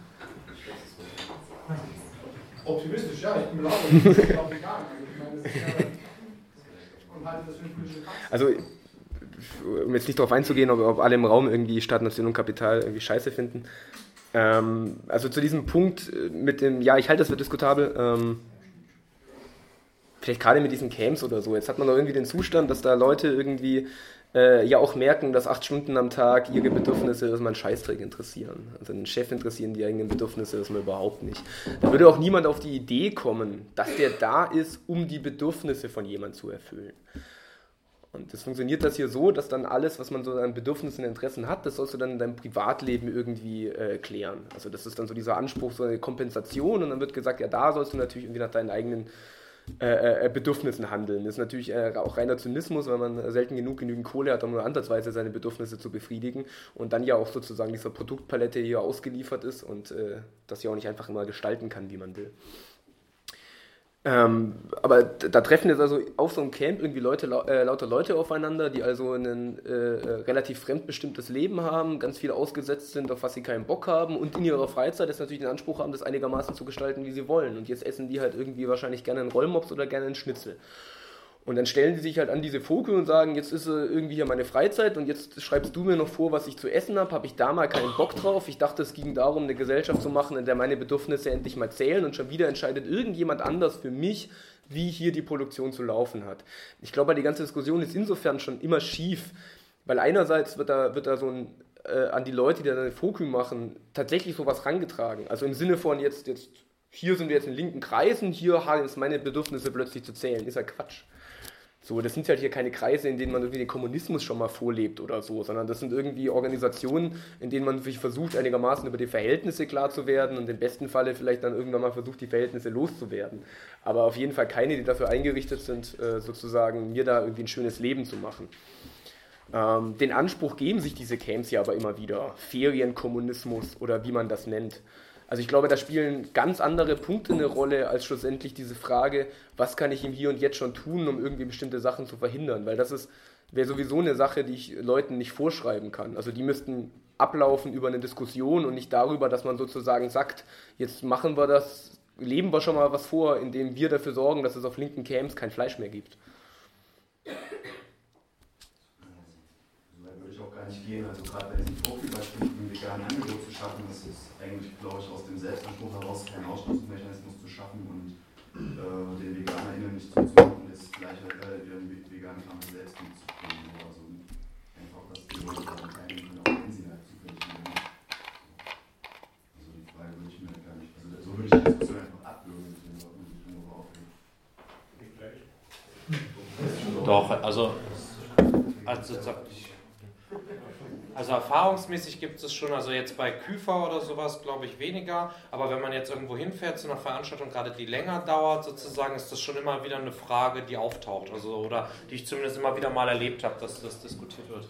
S6: Optimistisch, ja, ich bin laut, ich glaube gar nicht. Ich meine, das ist ja, und halte das für eine politische Praxis.
S3: Also, um jetzt nicht darauf einzugehen, ob, ob alle im Raum irgendwie Staat, Nation und Kapital irgendwie scheiße finden. Ähm, also zu diesem Punkt mit dem, ja, ich halte das für diskutabel, ähm, vielleicht gerade mit diesen Camps oder so, jetzt hat man doch irgendwie den Zustand, dass da Leute irgendwie äh, ja auch merken, dass acht Stunden am Tag ihre Bedürfnisse erstmal einen Scheißdreck interessieren. Also den Chef interessieren die eigenen Bedürfnisse erstmal überhaupt nicht. Da würde auch niemand auf die Idee kommen, dass der da ist, um die Bedürfnisse von jemandem zu erfüllen. Und das funktioniert das hier so, dass dann alles, was man so an Bedürfnissen und Interessen hat, das sollst du dann in deinem Privatleben irgendwie äh, klären. Also das ist dann so dieser Anspruch, so eine Kompensation, und dann wird gesagt, ja, da sollst du natürlich irgendwie nach deinen eigenen äh, äh, Bedürfnissen handeln. Das ist natürlich äh, auch reiner Zynismus, weil man selten genug genügend Kohle hat, um nur ansatzweise seine Bedürfnisse zu befriedigen und dann ja auch sozusagen dieser Produktpalette hier ausgeliefert ist und äh, das ja auch nicht einfach immer gestalten kann, wie man will. Ähm, aber da treffen jetzt also auf so einem Camp irgendwie Leute, äh, lauter Leute aufeinander, die also ein äh, relativ fremdbestimmtes Leben haben, ganz viel ausgesetzt sind, auf was sie keinen Bock haben und in ihrer Freizeit jetzt natürlich den Anspruch haben, das einigermaßen zu gestalten, wie sie wollen. Und jetzt essen die halt irgendwie wahrscheinlich gerne einen Rollmops oder gerne einen Schnitzel. Und dann stellen die sich halt an diese Fokü und sagen, jetzt ist äh, irgendwie hier meine Freizeit und jetzt schreibst du mir noch vor, was ich zu essen habe, habe ich da mal keinen Bock drauf. Ich dachte, es ging darum, eine Gesellschaft zu machen, in der meine Bedürfnisse endlich mal zählen, und schon wieder entscheidet irgendjemand anders für mich, wie hier die Produktion zu laufen hat. Ich glaube, die ganze Diskussion ist insofern schon immer schief, weil einerseits wird da, wird da so ein, äh, an die Leute, die da eine Fokü machen, tatsächlich sowas rangetragen. Also im Sinne von jetzt, jetzt hier sind wir jetzt in linken Kreisen, hier haben jetzt meine Bedürfnisse plötzlich zu zählen. Ist ja Quatsch. So, das sind halt hier keine Kreise, in denen man irgendwie den Kommunismus schon mal vorlebt oder so, sondern das sind irgendwie Organisationen, in denen man sich versucht, einigermaßen über die Verhältnisse klar zu werden und im besten Falle vielleicht dann irgendwann mal versucht, die Verhältnisse loszuwerden. Aber auf jeden Fall keine, die dafür eingerichtet sind, sozusagen mir da irgendwie ein schönes Leben zu machen. Ähm, den Anspruch geben sich diese Camps ja aber immer wieder. Ferienkommunismus oder wie man das nennt. Also ich glaube, da spielen ganz andere Punkte eine Rolle, als schlussendlich diese Frage, was kann ich im Hier und Jetzt schon tun, um irgendwie bestimmte Sachen zu verhindern. Weil das ist, wäre sowieso eine Sache, die ich Leuten nicht vorschreiben kann. Also die müssten ablaufen über eine Diskussion und nicht darüber, dass man sozusagen sagt, jetzt machen wir das, leben wir schon mal was vor, indem wir dafür sorgen, dass es auf linken Camps kein Fleisch mehr gibt.
S8: So weit würde ich auch gar nicht gehen. Also gerade bei diesem Vorfühlbeispiel ein veganes Angebot zu schaffen, das ist eigentlich, glaube ich, aus dem Selbstanspruch heraus keinen Ausschlussmechanismus zu schaffen und äh, den VeganerInnen nicht zuzumuten, das gleiche äh, den veganen Kram selbst mitzubringen. Also einfach, dass die Leute daran teilnehmen können, auch wenn sie halt zufällig sind. Also die Frage würde ich mir gar nicht, also so würde ich die Diskussion einfach abwürgen, wenn die Leute sich nur aufhören.
S7: Doch, also, also, also erfahrungsmäßig gibt es schon, also jetzt bei Küfer oder sowas glaube ich weniger, aber wenn man jetzt irgendwo hinfährt zu einer Veranstaltung, gerade die länger dauert sozusagen, ist das schon immer wieder eine Frage, die auftaucht, also oder die ich zumindest immer wieder mal erlebt habe, dass das diskutiert wird.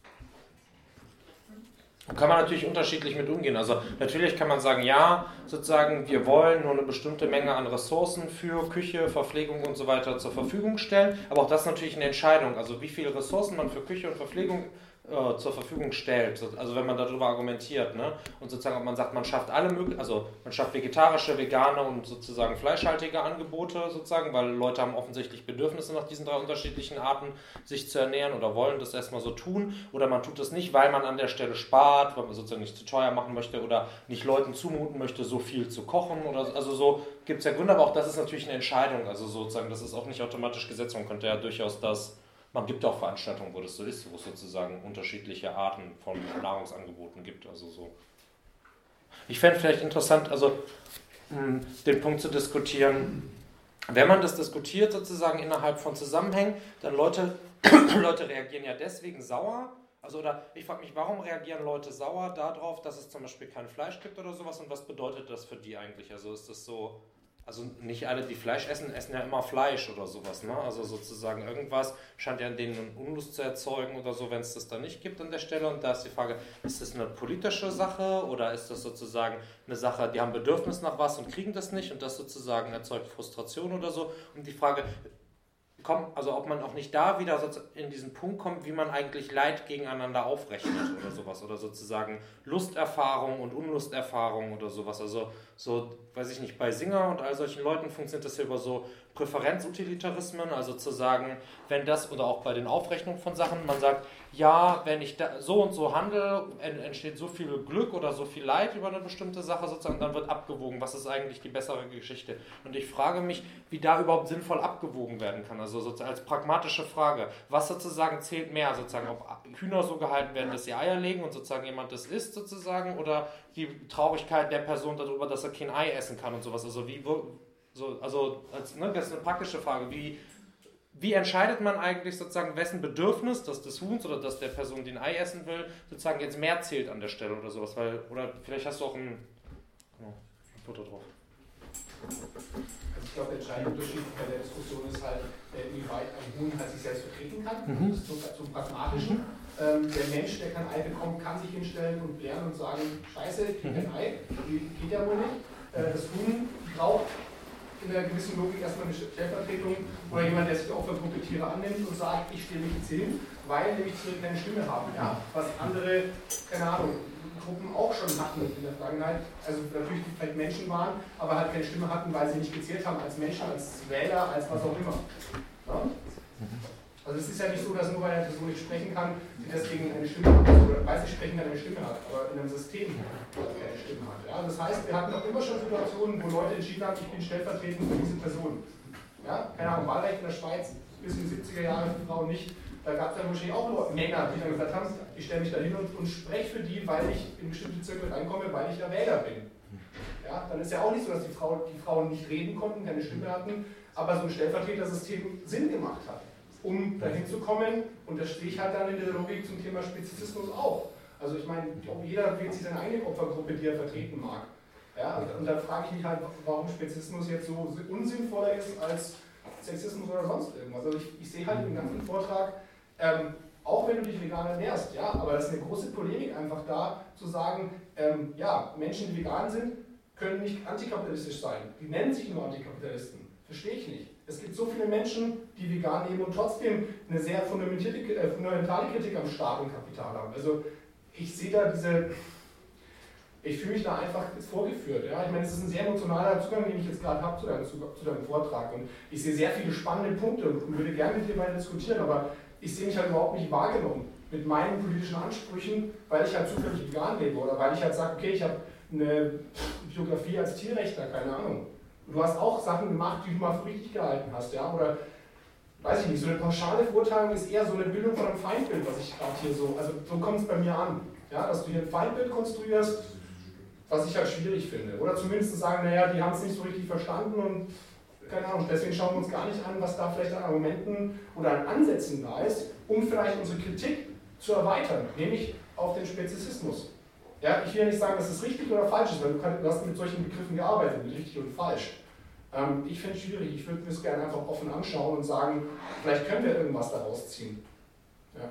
S7: Kann man natürlich unterschiedlich mit umgehen. Also natürlich kann man sagen, ja, sozusagen, wir wollen nur eine bestimmte Menge an Ressourcen für Küche, Verpflegung und so weiter zur Verfügung stellen, aber auch das ist natürlich eine Entscheidung, also wie viele Ressourcen man für Küche und Verpflegung äh, zur Verfügung stellt, also wenn man darüber argumentiert, ne? Und sozusagen, ob man sagt, man schafft alle möglichen, also man schafft vegetarische, vegane und sozusagen fleischhaltige Angebote sozusagen, weil Leute haben offensichtlich Bedürfnisse nach diesen drei unterschiedlichen Arten, sich zu ernähren oder wollen das erstmal so tun, oder man tut das nicht, weil man an der Stelle spart, weil man sozusagen nicht zu teuer machen möchte oder nicht Leuten zumuten möchte, so viel zu kochen oder so. Also so gibt es ja Gründe, aber auch das ist natürlich eine Entscheidung, also sozusagen, das ist auch nicht automatisch Gesetz, man könnte ja durchaus das, man gibt auch Veranstaltungen, wo das so ist, wo es sozusagen unterschiedliche Arten von Nahrungsangeboten gibt, also so. Ich fände vielleicht interessant, also mh, den Punkt zu diskutieren, wenn man das diskutiert sozusagen innerhalb von Zusammenhängen, dann Leute, Leute reagieren ja deswegen sauer, also oder ich frage mich, warum reagieren Leute sauer darauf, dass es zum Beispiel kein Fleisch gibt oder sowas und was bedeutet das für die eigentlich, also ist das so... Also nicht alle, die Fleisch essen, essen ja immer Fleisch oder sowas, ne? Also sozusagen irgendwas scheint ja in denen Unlust zu erzeugen oder so, wenn es das da nicht gibt an der Stelle. Und da ist die Frage, ist das eine politische Sache oder ist das sozusagen eine Sache, die haben Bedürfnis nach was und kriegen das nicht und das sozusagen erzeugt Frustration oder so. Und die Frage, kommt, also ob man auch nicht da wieder in diesen Punkt kommt, wie man eigentlich Leid gegeneinander aufrechnet oder sowas. Oder sozusagen Lusterfahrung und Unlusterfahrung oder sowas. Also so, weiß ich nicht, bei Singer und all solchen Leuten funktioniert das ja über so Präferenzutilitarismen, also zu sagen, wenn das, oder auch bei den Aufrechnungen von Sachen, man sagt, ja, wenn ich da so und so handle, entsteht so viel Glück oder so viel Leid über eine bestimmte Sache sozusagen, dann wird abgewogen, was ist eigentlich die bessere Geschichte. Und ich frage mich, wie da überhaupt sinnvoll abgewogen werden kann, also sozusagen als pragmatische Frage, was sozusagen zählt mehr, sozusagen, ob Hühner so gehalten werden, dass sie Eier legen und sozusagen jemand das isst sozusagen, oder die Traurigkeit der Person darüber, dass er kein Ei essen kann und sowas, also wie, so, also als, ne, das ist eine praktische Frage, wie Wie entscheidet man eigentlich sozusagen, wessen Bedürfnis, das des Huhns oder das der Person, die ein Ei essen will, sozusagen jetzt mehr zählt an der Stelle oder sowas? Weil, oder vielleicht hast du auch ein, genau, ein Foto drauf.
S6: Also ich glaube, der entscheidende Unterschied bei der Diskussion ist halt, inwieweit ein Huhn halt sich selbst vertreten kann, mhm. Das ist zum, zum Pragmatischen. Mhm. Ähm, der Mensch, der kein Ei bekommt, kann sich hinstellen und lernen und sagen, scheiße, ich kriege kein Ei, geht ja wohl nicht. Äh, das Huhn braucht in einer gewissen Logik erstmal eine Stellvertretung oder jemand, der sich der Opfergruppe Tiere annimmt und sagt, ich stehe mich jetzt hin, weil nämlich Tiere keine Stimme haben. Ja? Was andere, keine Ahnung, Gruppen auch schon hatten in der Vergangenheit, also natürlich die vielleicht Menschen waren, aber halt keine Stimme hatten, weil sie nicht gezählt haben als Menschen, als Wähler, als was auch immer. Ja? Also es ist ja nicht so, dass nur weil eine Person nicht sprechen kann, sie deswegen eine Stimme hat, oder weil sie sprechen kann, eine Stimme hat, aber in einem System keine Stimme hat. Ja? Das heißt, wir hatten auch immer schon Situationen, wo Leute entschieden haben, ich bin stellvertretend für diese Person. Ja? Keine Ahnung, Wahlrecht in der Schweiz bis in die siebziger Jahre für Frauen nicht. Da gab es dann wahrscheinlich auch nur Männer, die dann gesagt haben, ich stelle mich da hin und, und spreche für die, weil ich in bestimmte Zirkel reinkomme, weil ich ja Wähler bin. Ja? Dann ist ja auch nicht so, dass die, Frau, die Frauen nicht reden konnten, keine Stimme hatten, aber so ein Stellvertretersystem Sinn gemacht hat, um dahin zu kommen. Und das stehe ich halt dann in der Logik zum Thema Spezifismus auch. Also ich meine, jeder wählt sich seine eigene Opfergruppe, die er vertreten mag. Ja, und, und da frage ich mich halt, warum Spezifismus jetzt so unsinnvoller ist als Sexismus oder sonst irgendwas. Also ich, ich sehe halt im ganzen Vortrag, ähm, auch wenn du dich vegan ernährst, ja, aber das ist eine große Polemik einfach da, zu sagen, ähm, ja, Menschen, die vegan sind, können nicht antikapitalistisch sein. Die nennen sich nur Antikapitalisten. Verstehe ich nicht. Es gibt so viele Menschen, die vegan leben und trotzdem eine sehr fundamentierte, äh, fundamentale Kritik am Staat und Kapital haben. Also ich sehe da diese, ich fühle mich da einfach vorgeführt. Ja? Ich meine, es ist ein sehr emotionaler Zugang, den ich jetzt gerade habe zu deinem, zu, zu deinem Vortrag. Und ich sehe sehr viele spannende Punkte und würde gerne mit dir weiter diskutieren, aber ich sehe mich halt überhaupt nicht wahrgenommen mit meinen politischen Ansprüchen, weil ich halt zufällig vegan lebe oder weil ich halt sage, okay, ich habe eine Biografie als Tierrechtler, keine Ahnung. Und du hast auch Sachen gemacht, die du mal für richtig gehalten hast, ja, oder weiß ich nicht, so eine pauschale Verurteilung ist eher so eine Bildung von einem Feindbild, was ich gerade hier so, also so kommt es bei mir an, ja, dass du hier ein Feindbild konstruierst, was ich halt schwierig finde. Oder zumindest sagen, naja, die haben es nicht so richtig verstanden und keine Ahnung, deswegen schauen wir uns gar nicht an, was da vielleicht an Argumenten oder an Ansätzen da ist, um vielleicht unsere Kritik zu erweitern, nämlich auf den Spezizismus. Ja, ich will ja nicht sagen, dass es richtig oder falsch ist, weil du, kannst, du hast mit solchen Begriffen gearbeitet, mit richtig und falsch. Ähm, ich finde es schwierig, ich würde mir es gerne einfach offen anschauen und sagen, vielleicht können wir irgendwas daraus ziehen. Ja.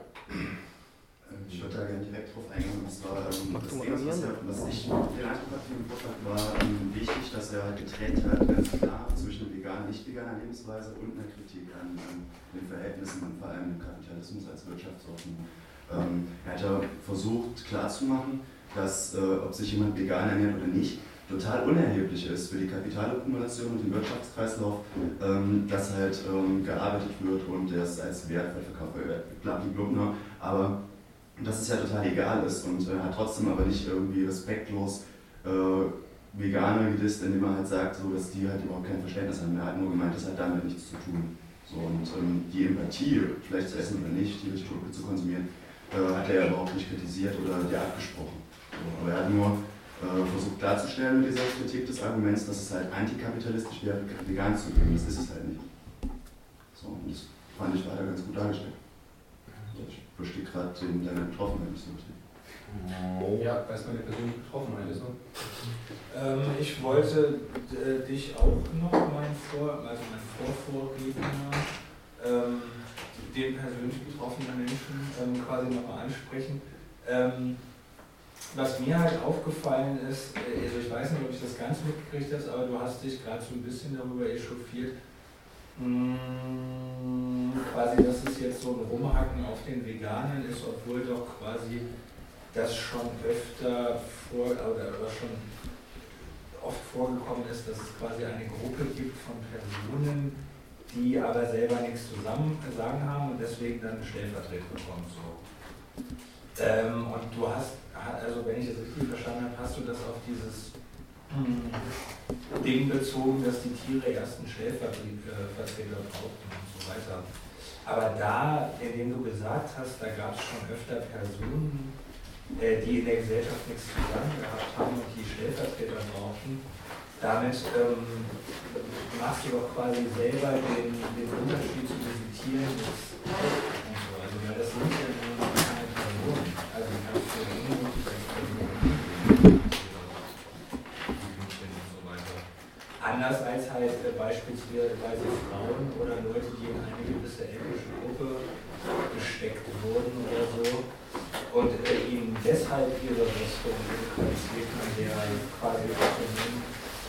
S8: Ich würde da gerne direkt drauf eingehen, und zwar ähm, das Ding, was, ja, was ich den Eindruck hatte im Vortrag, war ähm, wichtig, dass er halt getrennt hat, ganz klar, zwischen veganer und nicht-veganer Lebensweise und einer Kritik an, an den Verhältnissen und vor allem dem Kapitalismus als Wirtschaftsordnung. Ähm, er hat ja versucht klarzumachen, dass, äh, ob sich jemand vegan ernährt oder nicht, total unerheblich ist für die Kapitalakkumulation und den Wirtschaftskreislauf, ähm, dass halt ähm, gearbeitet wird und das als Wertvoll verkauft wird, blablabla, aber dass es ja total egal ist und äh, hat trotzdem aber nicht irgendwie respektlos äh, Veganer gedisst, indem man halt sagt, so, dass die halt überhaupt kein Verständnis haben. Er hat nur gemeint, das hat damit nichts zu tun. So, und ähm, die Empathie, vielleicht zu essen oder nicht, tierische Produkte zu konsumieren, äh, hat er ja überhaupt nicht kritisiert oder dir abgesprochen. So, aber er hat nur äh, versucht klarzustellen mit dieser Kritik des Arguments, dass es halt antikapitalistisch wäre, vegan zu leben. Das ist es halt nicht. So, und das fand ich weiter ganz gut dargestellt. Ich verstehe gerade deine Betroffenheit nicht so richtig.
S6: Ja, weil es meine persönliche Betroffenheit ist. Ne?
S4: Ähm, ich wollte äh, dich auch noch, mein Vor, also mein Vorvorredner, ähm, den persönlich betroffenen Menschen ähm, quasi nochmal ansprechen. Ähm, was mir halt aufgefallen ist, also ich weiß nicht, ob ich das ganz mitgekriegt habe, aber du hast dich gerade so ein bisschen darüber echauffiert, quasi, dass es jetzt so ein Rumhacken auf den Veganern ist, obwohl doch quasi das schon öfter vor, oder, oder schon oft vorgekommen ist, dass es quasi eine Gruppe gibt von Personen, die aber selber nichts zusammen sagen haben und deswegen dann einen Stellvertreter bekommen. So. Ähm, und du hast, also wenn ich das richtig verstanden habe, hast du das auf dieses Ding bezogen, dass die Tiere erst einen Stellvertreter brauchten und so weiter. Aber da, indem du gesagt hast, da gab es schon öfter Personen, äh, die in der Gesellschaft nichts zusammen gehabt haben und die Stellvertreter brauchten, damit ähm, machst du doch quasi selber den, den Unterschied zu diesen Tieren und so. Also ja, das sind ja nur keine Personen. Also kannst du ja nur die Personen. Anders als halt äh, beispielsweise Frauen oder Leute, die in eine gewisse ethnische Gruppe gesteckt wurden oder so und äh, ihnen deshalb ihre Rüstung und Qualität an der quasi Autonomie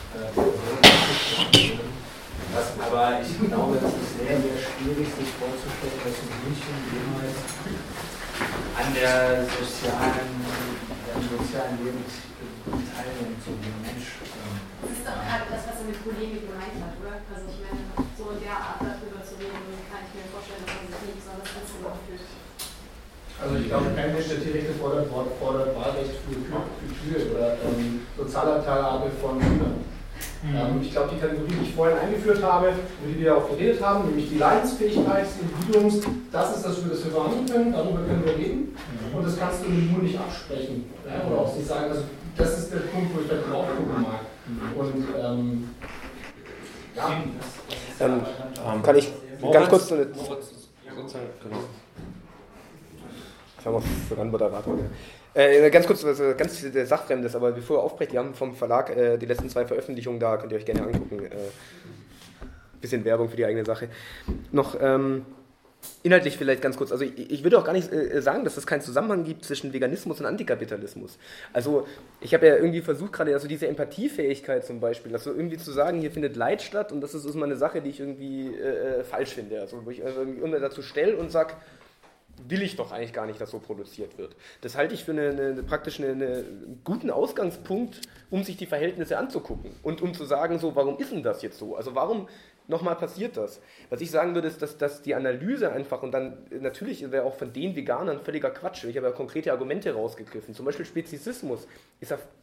S4: äh, was aber ich glaube, das ist sehr, sehr schwierig sich vorzustellen, dass in München jemals an der sozialen, am sozialen Leben teilnehmen zu dem Mensch.
S9: Das ist doch gerade das, was er mit Polemik gemeint hat, oder? Also ich meine, so in der Art darüber zu reden, kann ich mir vorstellen, dass man sich nicht besonders anzunehmen fühlt.
S6: Also ich glaube, kein Mensch, der Tierrechte fordert, fordert Wahlrecht für, für, für Kühe oder ähm, Sozialabteilung von Kindern. Mhm. Ähm, ich glaube, die Kategorie, die ich vorhin eingeführt habe, über die wir auch geredet haben, nämlich die Leidensfähigkeit des Individuums, das ist das, über das wir verhandeln können, darüber können wir reden. Mhm. Und das kannst du nur nicht absprechen. Ja, oder auch nicht sagen, also das ist der Punkt, wo ich vielleicht drauf gucken mag. Mhm. Und ähm, ja,
S3: ähm, kann ich ganz kurz so eine.
S7: Genau.
S3: Ich habe auch für einen Moderator. Äh, ganz kurz, was ganz Sachfremdes, aber bevor ihr aufbrecht, wir haben vom Verlag äh, die letzten zwei Veröffentlichungen da, könnt ihr euch gerne angucken. Äh, bisschen Werbung für die eigene Sache. Noch ähm, inhaltlich vielleicht ganz kurz, also ich, ich würde auch gar nicht äh, sagen, dass es keinen Zusammenhang gibt zwischen Veganismus und Antikapitalismus. Also ich habe ja irgendwie versucht, gerade also diese Empathiefähigkeit zum Beispiel, also irgendwie zu sagen, hier findet Leid statt und das ist, ist mal eine Sache, die ich irgendwie äh, falsch finde. Also wo ich also irgendwie dazu stelle und sage, will ich doch eigentlich gar nicht, dass so produziert wird. Das halte ich für eine, eine, praktisch eine, einen guten Ausgangspunkt, um sich die Verhältnisse anzugucken und um zu sagen, so, warum ist denn das jetzt so? Also warum nochmal passiert das? Was ich sagen würde, ist, dass, dass die Analyse einfach, und dann natürlich wäre auch von den Veganern völliger Quatsch, ich habe ja konkrete Argumente rausgegriffen, zum Beispiel Spezizismus ist ja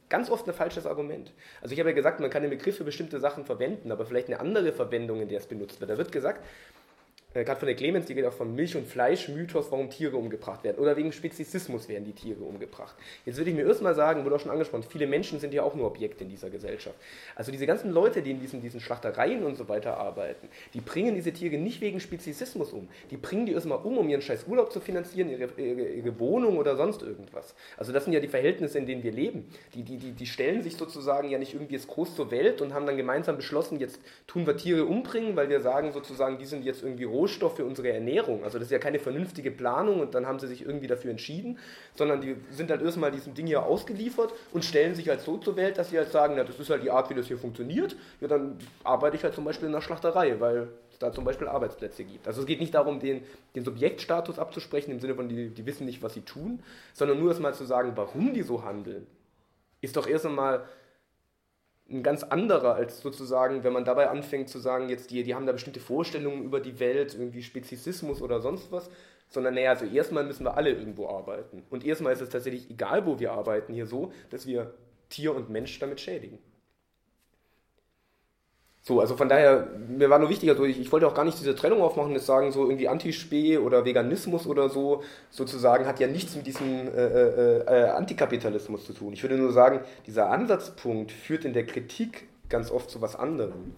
S3: ganz oft ein falsches Argument. Also ich habe ja gesagt, man kann den Begriff für bestimmte Sachen verwenden, aber vielleicht eine andere Verwendung, in der es benutzt wird. Da wird gesagt, äh, gerade von der Clemens, die geht auch vom Milch- und Fleisch-Mythos, warum Tiere umgebracht werden. Oder wegen Speziesismus werden die Tiere umgebracht. Jetzt würde ich mir erstmal sagen, wurde auch schon angesprochen, viele Menschen sind ja auch nur Objekte in dieser Gesellschaft. Also diese ganzen Leute, die in diesen, diesen Schlachtereien und so weiter arbeiten, die bringen diese Tiere nicht wegen Speziesismus um. Die bringen die erstmal um, um ihren scheiß Urlaub zu finanzieren, ihre, ihre, ihre Wohnung oder sonst irgendwas. Also das sind ja die Verhältnisse, in denen wir leben. Die, die, die, die stellen sich sozusagen ja nicht irgendwie jetzt groß zur Welt und haben dann gemeinsam beschlossen, jetzt tun wir Tiere umbringen, weil wir sagen sozusagen, die sind jetzt irgendwie Rohstoff für unsere Ernährung. Also das ist ja keine vernünftige Planung und dann haben sie sich irgendwie dafür entschieden, sondern die sind halt erstmal diesem Ding hier ausgeliefert und stellen sich halt so zur Welt, dass sie halt sagen, na, das ist halt die Art, wie das hier funktioniert. Ja, dann arbeite ich halt zum Beispiel in einer Schlachterei, weil es da zum Beispiel Arbeitsplätze gibt. Also es geht nicht darum, den, den Subjektstatus abzusprechen, im Sinne von, die, die wissen nicht, was sie tun, sondern nur erstmal zu sagen, warum die so handeln, ist doch erst einmal ein ganz anderer, als sozusagen, wenn man dabei anfängt zu sagen, jetzt die, die haben da bestimmte Vorstellungen über die Welt, irgendwie Speziesismus oder sonst was, sondern naja, also erstmal müssen wir alle irgendwo arbeiten. Und erstmal ist es tatsächlich egal, wo wir arbeiten, hier so, dass wir Tier und Mensch damit schädigen. So, also von daher, mir war nur wichtig, also ich, ich wollte auch gar nicht diese Trennung aufmachen, das sagen so irgendwie Antispe oder Veganismus oder so, sozusagen hat ja nichts mit diesem äh, äh, äh, Antikapitalismus zu tun. Ich würde nur sagen, dieser Ansatzpunkt führt in der Kritik ganz oft zu was anderem.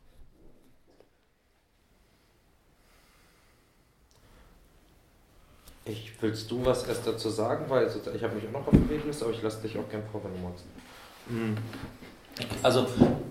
S7: Ich, willst du was erst dazu sagen? Weil ich habe mich auch noch auf der Wegliste, aber ich lasse dich auch gerne vor, wenn du magst. Also,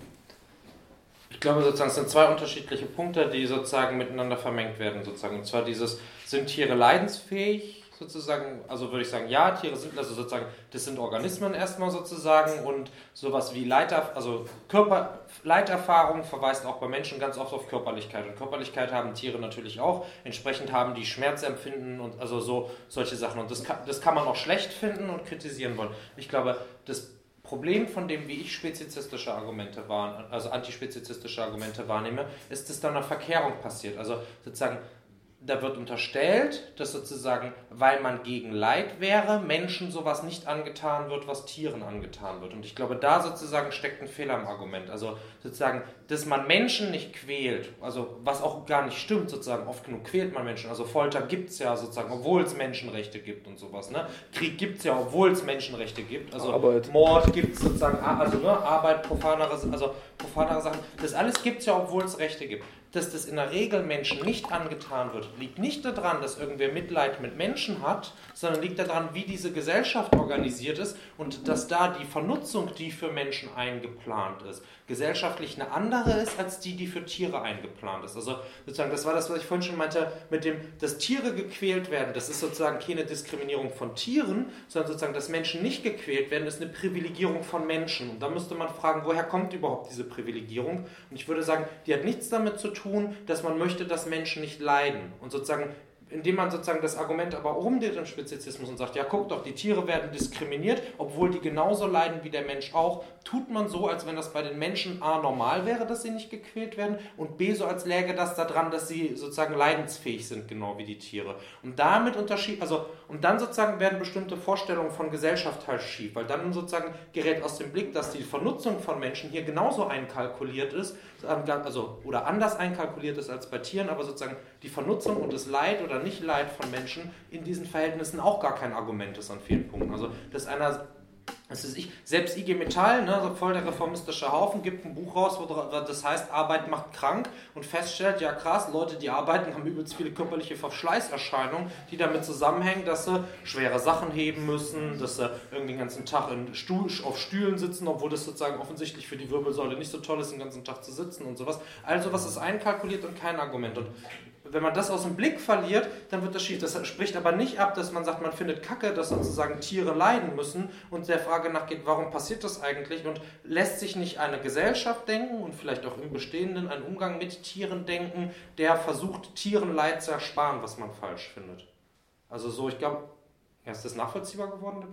S7: ich glaube sozusagen, es sind zwei unterschiedliche Punkte, die sozusagen miteinander vermengt werden sozusagen. Und zwar dieses, sind Tiere leidensfähig sozusagen, also würde ich sagen, ja, Tiere sind, also sozusagen, das sind Organismen erstmal sozusagen und sowas wie Leiter, also Körper, Leiterfahrung verweist auch bei Menschen ganz oft auf Körperlichkeit. Und Körperlichkeit haben Tiere natürlich auch, entsprechend haben die Schmerzempfinden und also so solche Sachen. Und das kann, das kann man auch schlecht finden und kritisieren wollen. Ich glaube, das Problem von dem, wie ich spezizistische Argumente wahrnehme, also antispezizistische Argumente wahrnehme, ist, dass da eine Verkehrung passiert. Also sozusagen, da wird unterstellt, dass sozusagen, weil man gegen Leid wäre, Menschen sowas nicht angetan wird, was Tieren angetan wird. Und ich glaube, da sozusagen steckt ein Fehler im Argument. Also sozusagen, dass man Menschen nicht quält, also was auch gar nicht stimmt, sozusagen, oft genug quält man Menschen. Also Folter gibt es ja sozusagen, obwohl es Menschenrechte gibt und sowas. Ne? Krieg gibt es ja, obwohl es Menschenrechte gibt. Also Arbeit. Mord gibt es sozusagen, also ne, Arbeit, profanere, also profanere Sachen. Das alles gibt es ja, obwohl es Rechte gibt. Dass das in der Regel Menschen nicht angetan wird, liegt nicht daran, dass irgendwer Mitleid mit Menschen hat, sondern liegt daran, wie diese Gesellschaft organisiert ist und dass da die Vernutzung, die für Menschen eingeplant ist, gesellschaftlich eine andere ist, als die, die für Tiere eingeplant ist. Also sozusagen, das war das, was ich vorhin schon meinte, mit dem, dass Tiere gequält werden, das ist sozusagen keine Diskriminierung von Tieren, sondern sozusagen, dass Menschen nicht gequält werden, ist eine Privilegierung von Menschen. Und da müsste man fragen, woher kommt überhaupt diese Privilegierung? Und ich würde sagen, die hat nichts damit zu tun, dass man möchte, dass Menschen nicht leiden. Und sozusagen, indem man sozusagen das Argument aber umdreht im Spezizismus und sagt, ja guck doch, die Tiere werden diskriminiert, obwohl die genauso leiden wie der Mensch auch, tut man so, als wenn das bei den Menschen A normal wäre, dass sie nicht gequält werden und B so, als läge das daran, dass sie sozusagen leidensfähig sind, genau wie die Tiere. Und damit unterschied, also und dann sozusagen werden bestimmte Vorstellungen von Gesellschaft halt schief, weil dann sozusagen gerät aus dem Blick, dass die Vernutzung von Menschen hier genauso einkalkuliert ist, also oder anders einkalkuliert ist als bei Tieren, aber sozusagen die Vernutzung und das Leid oder Nicht-Leid von Menschen in diesen Verhältnissen auch gar kein Argument ist an vielen Punkten. Also dass einer, das ist ich, selbst I G Metall, ne, so voll der reformistische Haufen, gibt ein Buch raus, wo das heißt, Arbeit macht krank und feststellt, ja krass, Leute, die arbeiten, haben übelst viele körperliche Verschleißerscheinungen, die damit zusammenhängen, dass sie schwere Sachen heben müssen, dass sie irgendwie den ganzen Tag in Stuhl, auf Stühlen sitzen, obwohl das sozusagen offensichtlich für die Wirbelsäule nicht so toll ist, den ganzen Tag zu sitzen und sowas. Also was ist einkalkuliert und kein Argument. Und wenn man das aus dem Blick verliert, dann wird das schief. Das spricht aber nicht ab, dass man sagt, man findet Kacke, dass sozusagen Tiere leiden müssen und der Frage nachgeht, warum passiert das eigentlich und lässt sich nicht eine Gesellschaft denken und vielleicht auch im Bestehenden einen Umgang mit Tieren denken, der versucht, Tieren Leid zu ersparen, was man falsch findet. Also so, ich glaube, ja, ist das nachvollziehbar geworden?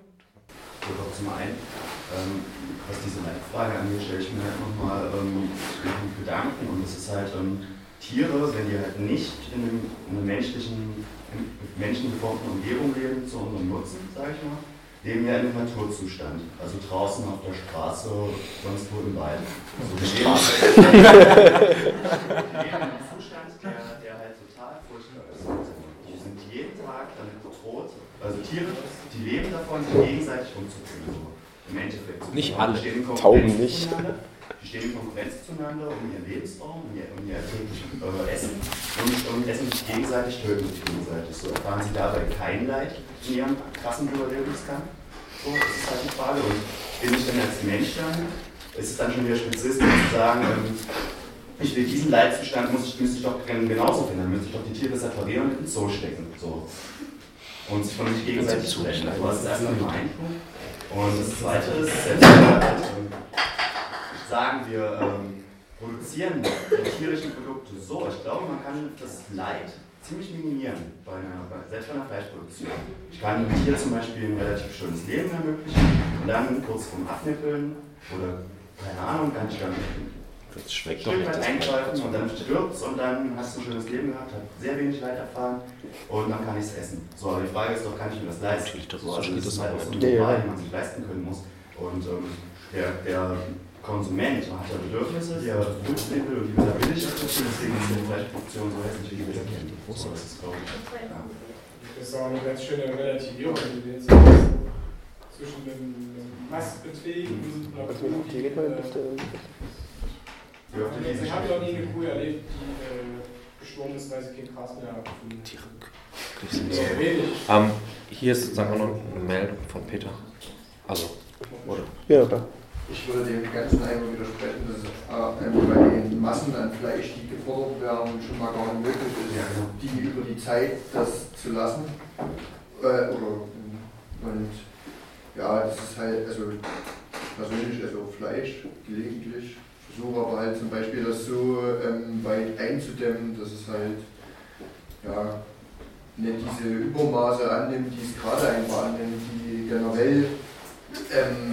S8: Oder zum einen, ähm, was diese Leitfrage angeht, stelle ich mir halt nochmal ähm, Gedanken und es ist halt, ähm, Tiere, wenn die halt nicht in, einem, in einer menschlichen, in menschengeformten Umgebung leben, zu unserem Nutzen, sage ich mal, leben ja in einem Naturzustand. Also draußen auf der Straße, sonst wo im Wald. Also wir leben, wir leben in einem Zustand, der, der halt total furchtbar ist. Die sind jeden Tag damit bedroht. Also Tiere, die leben davon, sich gegenseitig umzubringen. So. Im Endeffekt. So.
S3: Nicht alle.
S8: Tauben nicht. Die stehen in Konkurrenz zueinander um ihren Lebensraum, um ihr, um ihr äh, Essen und, und essen sich gegenseitig, töten sich gegenseitig. So erfahren sie dabei kein Leid in ihrem krassen Überlebenskampf. So, das ist halt die Frage. Und bin ich dann als Mensch dann, ist es dann schon wieder spezifistisch zu sagen, ähm, ich will diesen Leidzustand, muss ich, müsste ich doch genauso finden, dann müsste ich doch die Tiere separieren und in den Zoo stecken. So. Und sich von sich gegenseitig sprechen. Also das ist erstmal nur ein Punkt. Und das zweite ist, selbst wenn wir halt, ähm, sagen, wir ähm, produzieren die tierischen Produkte so, ich glaube, man kann das Leid ziemlich minimieren, bei einer, bei, selbst bei einer Fleischproduktion. Ich kann einem Tier zum Beispiel ein relativ schönes Leben ermöglichen und dann kurz vorm Abnippeln oder, keine Ahnung, kann ich dann ein Stück weit eingreifen und dann stirbt es und dann hast du ein schönes Leben gehabt, hast sehr wenig Leid erfahren und dann kann ich es essen. So, aber die Frage ist doch, kann ich mir das leisten? So, also das ist halt auch so eine Wahl, die man sich leisten können muss. Und ähm, der, der Konsument hat ja Bedürfnisse, die er befriedigen will und die will er billig erfüllen, deswegen ist die Fleischproduktion so hässlich, wie wir sie kennen. So, das ist, glaube ich. Ja.
S6: Das ist auch eine ganz schöne Relativierung, die wir jetzt zwischen dem Mastbeträgen und einer Kuh, die ich habe noch nie eine Kuh erlebt, die äh, gestorben ist, weil sie kein Gras mehr hat.
S10: Ähm, hier ist sozusagen auch noch eine Meldung von Peter. Also, oder?
S3: Ja, da.
S11: Ich würde dem ganzen einmal widersprechen, dass es äh, bei den Massen an Fleisch, die gefordert werden, schon mal gar nicht möglich ist, die über die Zeit das zu lassen. Äh, oder, und ja, das ist halt, also persönlich, also Fleisch gelegentlich. Versuche aber halt zum Beispiel das so ähm, weit einzudämmen, dass es halt ja, nicht diese Übermaße annimmt, die es gerade einfach annimmt, die generell ähm,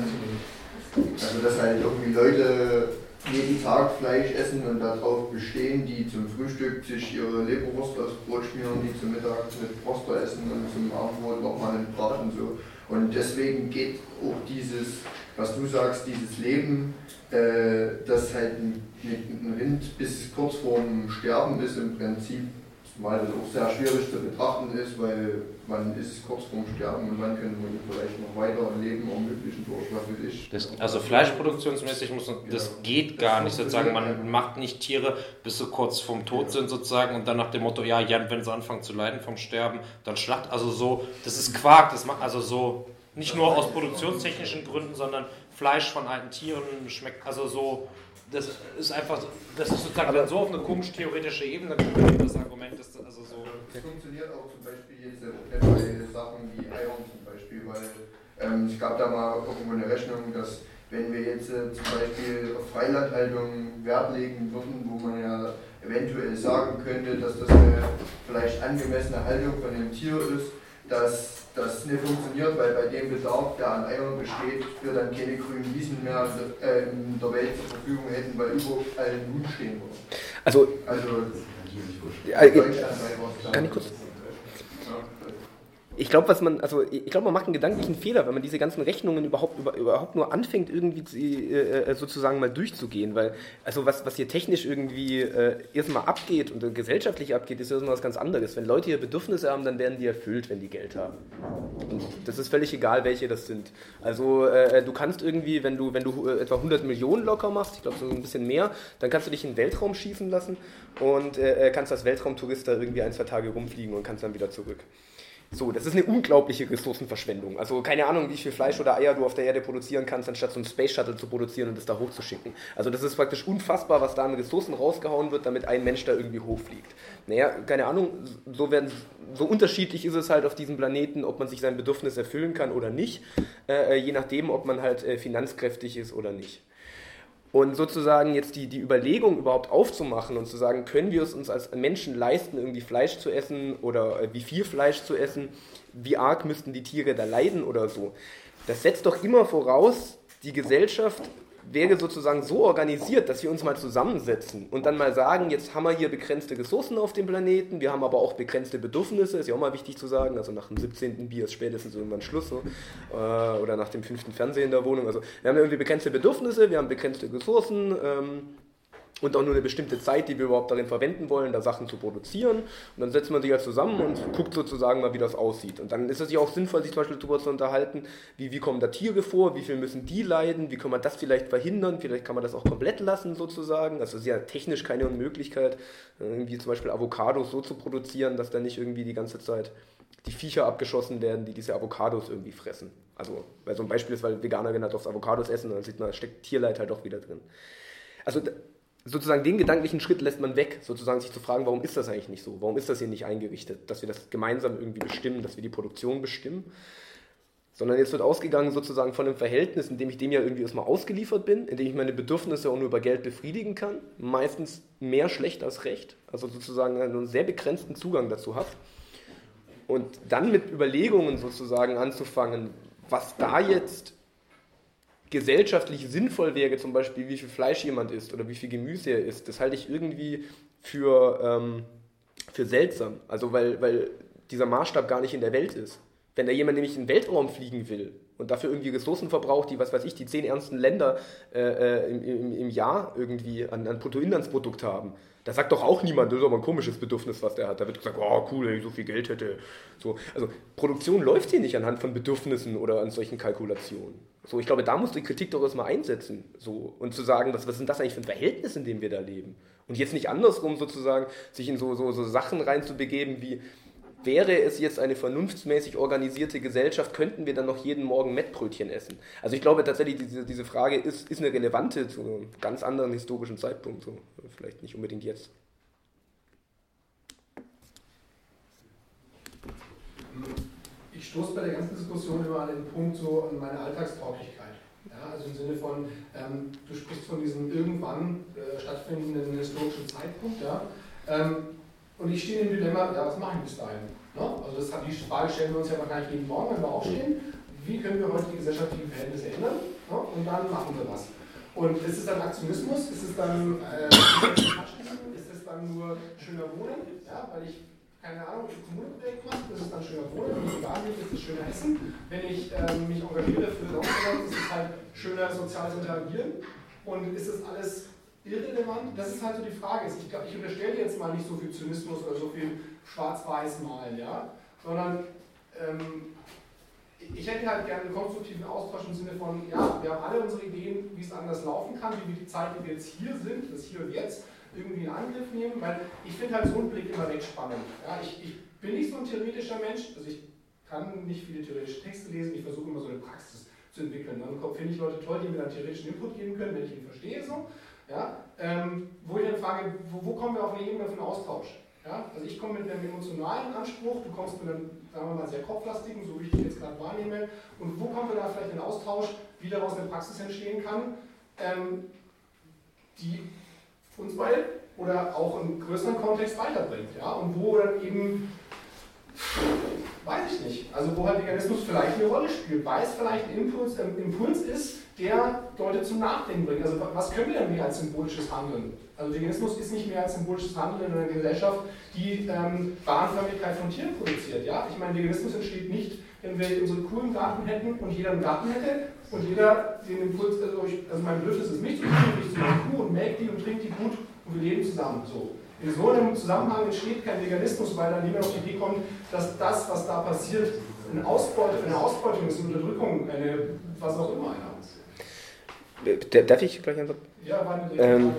S11: also dass halt irgendwie Leute jeden Tag Fleisch essen und darauf bestehen, die zum Frühstück sich ihre Leberwurst aufs Brot schmieren, die zum Mittag mit Froster essen und zum Abendbrot nochmal einen Braten so. Und deswegen geht auch dieses, was du sagst, dieses Leben, äh, das halt ein, ein Rind bis kurz vorm Sterben ist im Prinzip, weil das auch sehr schwierig zu betrachten ist, weil man ist kurz vorm Sterben und wann können wir vielleicht noch weiter Leben ermöglichen durch, was will ich.
S10: Das, also fleischproduktionsmäßig muss das geht gar nicht sozusagen, man macht nicht Tiere bis sie kurz vorm Tod sind sozusagen und dann nach dem Motto, ja, ja, wenn sie anfangen zu leiden vom Sterben, dann schlacht, also so, das ist Quark, das macht also so, nicht nur aus produktionstechnischen Gründen, sondern Fleisch von alten Tieren schmeckt, also so, das ist einfach, das ist sozusagen dann so auf eine komisch-theoretische Ebene, das Argument ist also so.
S11: Das funktioniert auch zum Beispiel jetzt bei Sachen wie Eiern zum Beispiel, weil ähm, es gab da mal irgendwo eine Rechnung, dass wenn wir jetzt äh, zum Beispiel auf Freilandhaltung Wert legen würden, wo man ja eventuell sagen könnte, dass das eine vielleicht angemessene Haltung von dem Tier ist, dass das nicht funktioniert, weil bei dem Bedarf, der an Eiern besteht, wir dann keine grünen Wiesen mehr äh, in der Welt zur Verfügung hätten, weil überall ein Huhn stehen würde.
S3: Also,
S11: also
S3: ja, ich, kann ich kurz... Ich glaube, was man, also ich glaube, man macht einen gedanklichen Fehler, wenn man diese ganzen Rechnungen überhaupt, über, überhaupt nur anfängt, irgendwie äh, sozusagen mal durchzugehen, weil, also was, was hier technisch irgendwie äh, erstmal abgeht und gesellschaftlich abgeht, ist erstmal was ganz anderes. Wenn Leute hier Bedürfnisse haben, dann werden die erfüllt, wenn die Geld haben. Und das ist völlig egal, welche das sind. Also äh, du kannst irgendwie, wenn du, wenn du äh, etwa hundert Millionen locker machst, ich glaube so ein bisschen mehr, dann kannst du dich in den Weltraum schießen lassen und äh, kannst als Weltraumtourist da irgendwie ein, zwei Tage rumfliegen und kannst dann wieder zurück. So, das ist eine unglaubliche Ressourcenverschwendung. Also keine Ahnung, wie viel Fleisch oder Eier du auf der Erde produzieren kannst, anstatt so einen Space Shuttle zu produzieren und das da hochzuschicken. Also das ist praktisch unfassbar, was da an Ressourcen rausgehauen wird, damit ein Mensch da irgendwie hochfliegt. Naja, keine Ahnung, so, werden, so unterschiedlich ist es halt auf diesem Planeten, ob man sich sein Bedürfnis erfüllen kann oder nicht, äh, je nachdem, ob man halt äh, finanzkräftig ist oder nicht. Und sozusagen jetzt die, die Überlegung überhaupt aufzumachen und zu sagen, können wir es uns als Menschen leisten, irgendwie Fleisch zu essen oder wie viel Fleisch zu essen, wie arg müssten die Tiere da leiden oder so. Das setzt doch immer voraus, die Gesellschaft wäre sozusagen so organisiert, dass wir uns mal zusammensetzen und dann mal sagen, jetzt haben wir hier begrenzte Ressourcen auf dem Planeten, wir haben aber auch begrenzte Bedürfnisse, ist ja auch mal wichtig zu sagen, also nach dem siebzehnten Bier ist spätestens irgendwann Schluss, so, äh, oder nach dem fünften Fernseher in der Wohnung, also wir haben irgendwie begrenzte Bedürfnisse, wir haben begrenzte Ressourcen, ähm, und auch nur eine bestimmte Zeit, die wir überhaupt darin verwenden wollen, da Sachen zu produzieren. Und dann setzt man sich halt zusammen und guckt sozusagen mal, wie das aussieht. Und dann ist es ja auch sinnvoll, sich zum Beispiel darüber zu unterhalten, wie, wie kommen da Tiere vor, wie viel müssen die leiden, wie kann man das vielleicht verhindern, vielleicht kann man das auch komplett lassen sozusagen. Also es ist ja technisch keine Unmöglichkeit, irgendwie zum Beispiel Avocados so zu produzieren, dass da nicht irgendwie die ganze Zeit die Viecher abgeschossen werden, die diese Avocados irgendwie fressen. Also, weil so ein Beispiel ist, weil Veganer genau aufs Avocados essen, und dann sieht man, da steckt Tierleid halt auch wieder drin. Also sozusagen den gedanklichen Schritt lässt man weg, sozusagen sich zu fragen, warum ist das eigentlich nicht so? Warum ist das hier nicht eingerichtet, dass wir das gemeinsam irgendwie bestimmen, dass wir die Produktion bestimmen? Sondern jetzt wird ausgegangen sozusagen von einem Verhältnis, in dem ich dem ja irgendwie erstmal ausgeliefert bin, in dem ich meine Bedürfnisse auch nur über Geld befriedigen kann, meistens mehr schlecht als recht, also sozusagen einen sehr begrenzten Zugang dazu habe. Und dann mit Überlegungen sozusagen anzufangen, was da jetzt gesellschaftlich sinnvoll wäre, zum Beispiel wie viel Fleisch jemand isst oder wie viel Gemüse er isst, das halte ich irgendwie für, ähm, für seltsam. Also weil, weil dieser Maßstab gar nicht in der Welt ist. Wenn da jemand nämlich in den Weltraum fliegen will und dafür irgendwie Ressourcen verbraucht, die, was weiß ich, die zehn ärmsten Länder äh, im, im, im Jahr irgendwie an, an Bruttoinlandsprodukt haben, da sagt doch auch niemand, das ist aber ein komisches Bedürfnis, was der hat. Da wird gesagt, oh cool, wenn ich so viel Geld hätte. So, also Produktion läuft hier nicht anhand von Bedürfnissen oder an solchen Kalkulationen. So, ich glaube, da muss die Kritik doch erstmal einsetzen. So, und zu sagen, was, was sind das eigentlich für ein Verhältnis, in dem wir da leben? Und jetzt nicht andersrum sozusagen, sich in so, so, so Sachen reinzubegeben wie, wäre es jetzt eine vernunftsmäßig organisierte Gesellschaft, könnten wir dann noch jeden Morgen Mettbrötchen essen? Also ich glaube tatsächlich, diese, diese Frage ist, ist eine relevante zu einem ganz anderen historischen Zeitpunkt, so. Vielleicht nicht unbedingt jetzt.
S6: Ich stoße bei der ganzen Diskussion immer an den Punkt so an meine Alltagstauglichkeit. Ja, also im Sinne von, ähm, du sprichst von diesem irgendwann äh, stattfindenden historischen Zeitpunkt, ja, ähm, und ich stehe im Dilemma, ja, was mache ich bis dahin? Ne? Also das hat die Frage stellen wir uns ja wahrscheinlich jeden Morgen, wenn wir aufstehen. Wie können wir heute die gesellschaftlichen Verhältnisse ändern? Ne? Und dann machen wir was. Und ist es dann Aktionismus? Ist es dann äh, ist es dann nur schöner Wohnen? Ja, weil ich, keine Ahnung, ein Kommunenprojekt mache, ist es dann schöner Wohnen? Wenn ich da bin, ist es schöner Essen. Wenn ich äh, mich engagiere für Sauerland, ist es halt schöner soziales Interagieren. Und ist es alles irrelevant? Das ist halt so die Frage. Ich glaube, ich unterstelle jetzt mal nicht so viel Zynismus oder so viel schwarz-weiß malen, ja? Sondern ähm, ich hätte halt gerne einen konstruktiven Austausch im Sinne von, ja, wir haben alle unsere Ideen, wie es anders laufen kann, wie wir die Zeit, die wir jetzt hier sind, das Hier und Jetzt, irgendwie in Angriff nehmen, weil ich finde halt so einen Blick immer recht spannend. Ja? Ich, ich bin nicht so ein theoretischer Mensch, also ich kann nicht viele theoretische Texte lesen, ich versuche immer so eine Praxis zu entwickeln. Dann finde ich Leute toll, die mir dann theoretischen Input geben können, wenn ich ihn verstehe, so. Ja, ähm, wo ich dann frage, wo, wo kommen wir auf eine Ebene für einen Austausch? Ja, also ich komme mit einem emotionalen Anspruch, du kommst mit einem, sagen wir mal, sehr kopflastigen, so wie ich dich jetzt gerade wahrnehme, und wo kommen wir da vielleicht in einen Austausch, wie daraus eine Praxis entstehen kann, ähm, die uns beide oder auch im größeren Kontext weiterbringt, ja, und wo dann eben, weiß ich nicht, also wo halt Veganismus vielleicht eine Rolle spielt, weil es vielleicht ein Impuls, ein Impuls ist, der Leute zum Nachdenken bringt. Also was können wir denn mehr als symbolisches Handeln? Also Veganismus ist nicht mehr als symbolisches Handeln in einer Gesellschaft, die ähm, Bahnförmigkeit von Tieren produziert. Ja? Ich meine, Veganismus entsteht nicht, wenn wir unseren coolen Garten hätten und jeder einen Garten hätte und jeder den Impuls, also, ich, also mein Bedürfnis ist, mich zu tun, ich zu einer Kuh und melke die und trinke die gut und wir leben zusammen. So. In so einem Zusammenhang entsteht kein Veganismus, weil dann niemand auf die Idee kommt, dass das, was da passiert, eine Ausbeutung, eine Ausbeutung ist, eine Unterdrückung, eine, was auch immer einer.
S3: Darf ich gleich antworten?
S6: Ja, war eine
S3: ähm,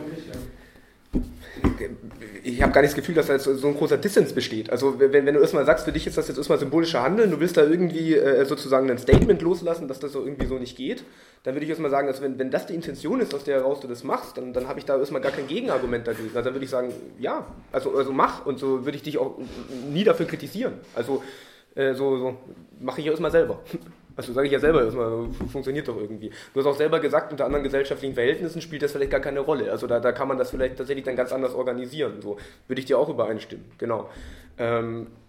S3: Ich habe gar nicht das Gefühl, dass da jetzt so ein großer Dissens besteht. Also wenn, wenn du erstmal sagst, für dich ist das jetzt erstmal symbolischer Handeln, du willst da irgendwie äh, sozusagen ein Statement loslassen, dass das so irgendwie so nicht geht, dann würde ich erstmal sagen, dass wenn, wenn das die Intention ist, aus der heraus du das machst, dann, dann habe ich da erstmal gar kein Gegenargument dagegen. Also dann würde ich sagen, ja, also, also mach, und so würde ich dich auch nie dafür kritisieren. Also äh, so, so mache ich ja erstmal selber. Also sage ich ja selber erstmal, funktioniert doch irgendwie. Du hast auch selber gesagt, unter anderen gesellschaftlichen Verhältnissen spielt das vielleicht gar keine Rolle. Also da, da kann man das vielleicht tatsächlich dann ganz anders organisieren. So würde ich dir auch übereinstimmen, genau. Ähm,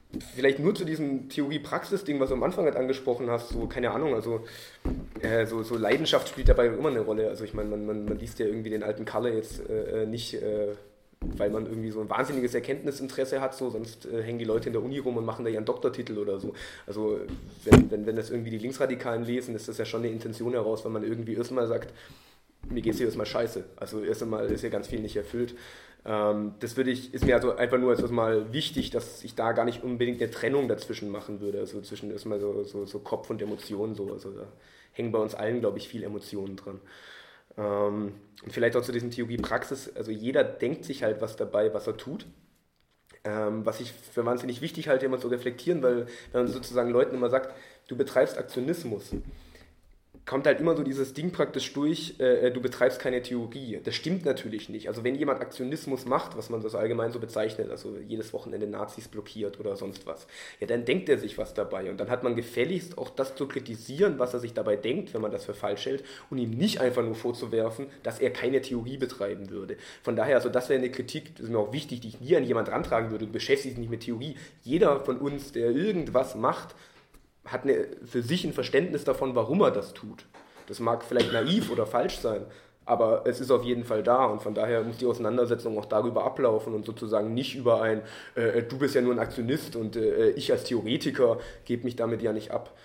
S3: vielleicht nur zu diesem Theorie-Praxis-Ding, was du am Anfang halt angesprochen hast, so, keine Ahnung, also äh, so, so Leidenschaft spielt dabei immer eine Rolle. Also ich meine, man, man, man liest ja irgendwie den alten Kalle jetzt äh, nicht, äh, weil man irgendwie so ein wahnsinniges Erkenntnisinteresse hat, so, sonst äh, hängen die Leute in der Uni rum und machen da ihren Doktortitel oder so. Also wenn, wenn, wenn das irgendwie die Linksradikalen lesen, ist das ja schon eine Intention heraus, wenn man irgendwie erstmal sagt, mir geht's hier erstmal scheiße. Also erst einmal ist ja ganz viel nicht erfüllt. Ähm, das würde ich, ist mir also einfach nur erstmal wichtig, dass ich da gar nicht unbedingt eine Trennung dazwischen machen würde. Also zwischen erstmal so, so, so Kopf und Emotionen so. Also da hängen bei uns allen, glaube ich, viel Emotionen dran. Ähm, und vielleicht auch zu diesem Theorie-Praxis, also jeder denkt sich halt was dabei, was er tut. Ähm, was ich für wahnsinnig wichtig halte, immer zu reflektieren, weil wenn man sozusagen Leuten immer sagt, du betreibst Aktionismus, kommt halt immer so dieses Ding praktisch durch, äh, du betreibst keine Theorie. Das stimmt natürlich nicht. Also wenn jemand Aktionismus macht, was man das allgemein so bezeichnet, also jedes Wochenende Nazis blockiert oder sonst was, ja, dann denkt er sich was dabei. Und dann hat man gefälligst auch das zu kritisieren, was er sich dabei denkt, wenn man das für falsch hält, und ihm nicht einfach nur vorzuwerfen, dass er keine Theorie betreiben würde. Von daher, also das wäre eine Kritik, das ist mir auch wichtig, die ich nie an jemand rantragen würde, du beschäftigst dich nicht mit Theorie. Jeder von uns, der irgendwas macht, hat eine, für sich ein Verständnis davon, warum er das tut. Das mag vielleicht naiv oder falsch sein, aber es ist auf jeden Fall da und von daher muss die Auseinandersetzung auch darüber ablaufen und sozusagen nicht über ein, äh, du bist ja nur ein Aktionist und äh, ich als Theoretiker gebe mich damit ja nicht ab.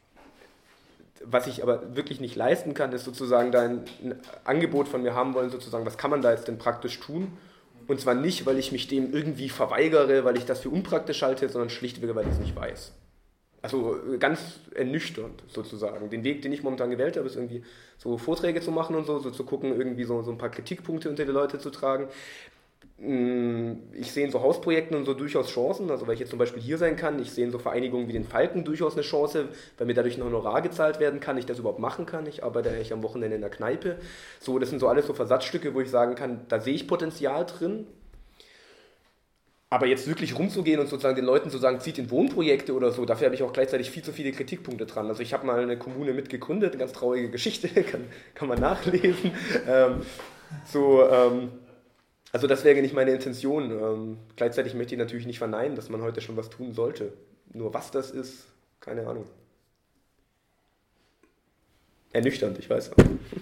S3: Was ich aber wirklich nicht leisten kann, ist sozusagen da ein, ein Angebot von mir haben wollen, sozusagen, was kann man da jetzt denn praktisch tun? Und zwar nicht, weil ich mich dem irgendwie verweigere, weil ich das für unpraktisch halte, sondern schlichtweg, weil ich es nicht weiß. Also ganz ernüchternd sozusagen. Den Weg, den ich momentan gewählt habe, ist irgendwie so Vorträge zu machen und so, so zu gucken, irgendwie so, so ein paar Kritikpunkte unter die Leute zu tragen. Ich sehe in so Hausprojekten und so durchaus Chancen, also weil ich jetzt zum Beispiel hier sein kann, ich sehe in so Vereinigungen wie den Falken durchaus eine Chance, weil mir dadurch ein Honorar gezahlt werden kann, ich das überhaupt machen kann. Ich arbeite eigentlich am Wochenende in der Kneipe. So, das sind so alles so Versatzstücke, wo ich sagen kann, da sehe ich Potenzial drin. Aber jetzt wirklich rumzugehen und sozusagen den Leuten zu sagen, zieht in Wohnprojekte oder so, dafür habe ich auch gleichzeitig viel zu viele Kritikpunkte dran. Also ich habe mal eine Kommune mitgegründet, eine ganz traurige Geschichte, kann, kann man nachlesen. Ähm, so, ähm, also das wäre nicht meine Intention. Ähm, gleichzeitig möchte ich natürlich nicht verneinen, dass man heute schon was tun sollte. Nur was das ist, keine Ahnung. Ernüchternd, ich weiß.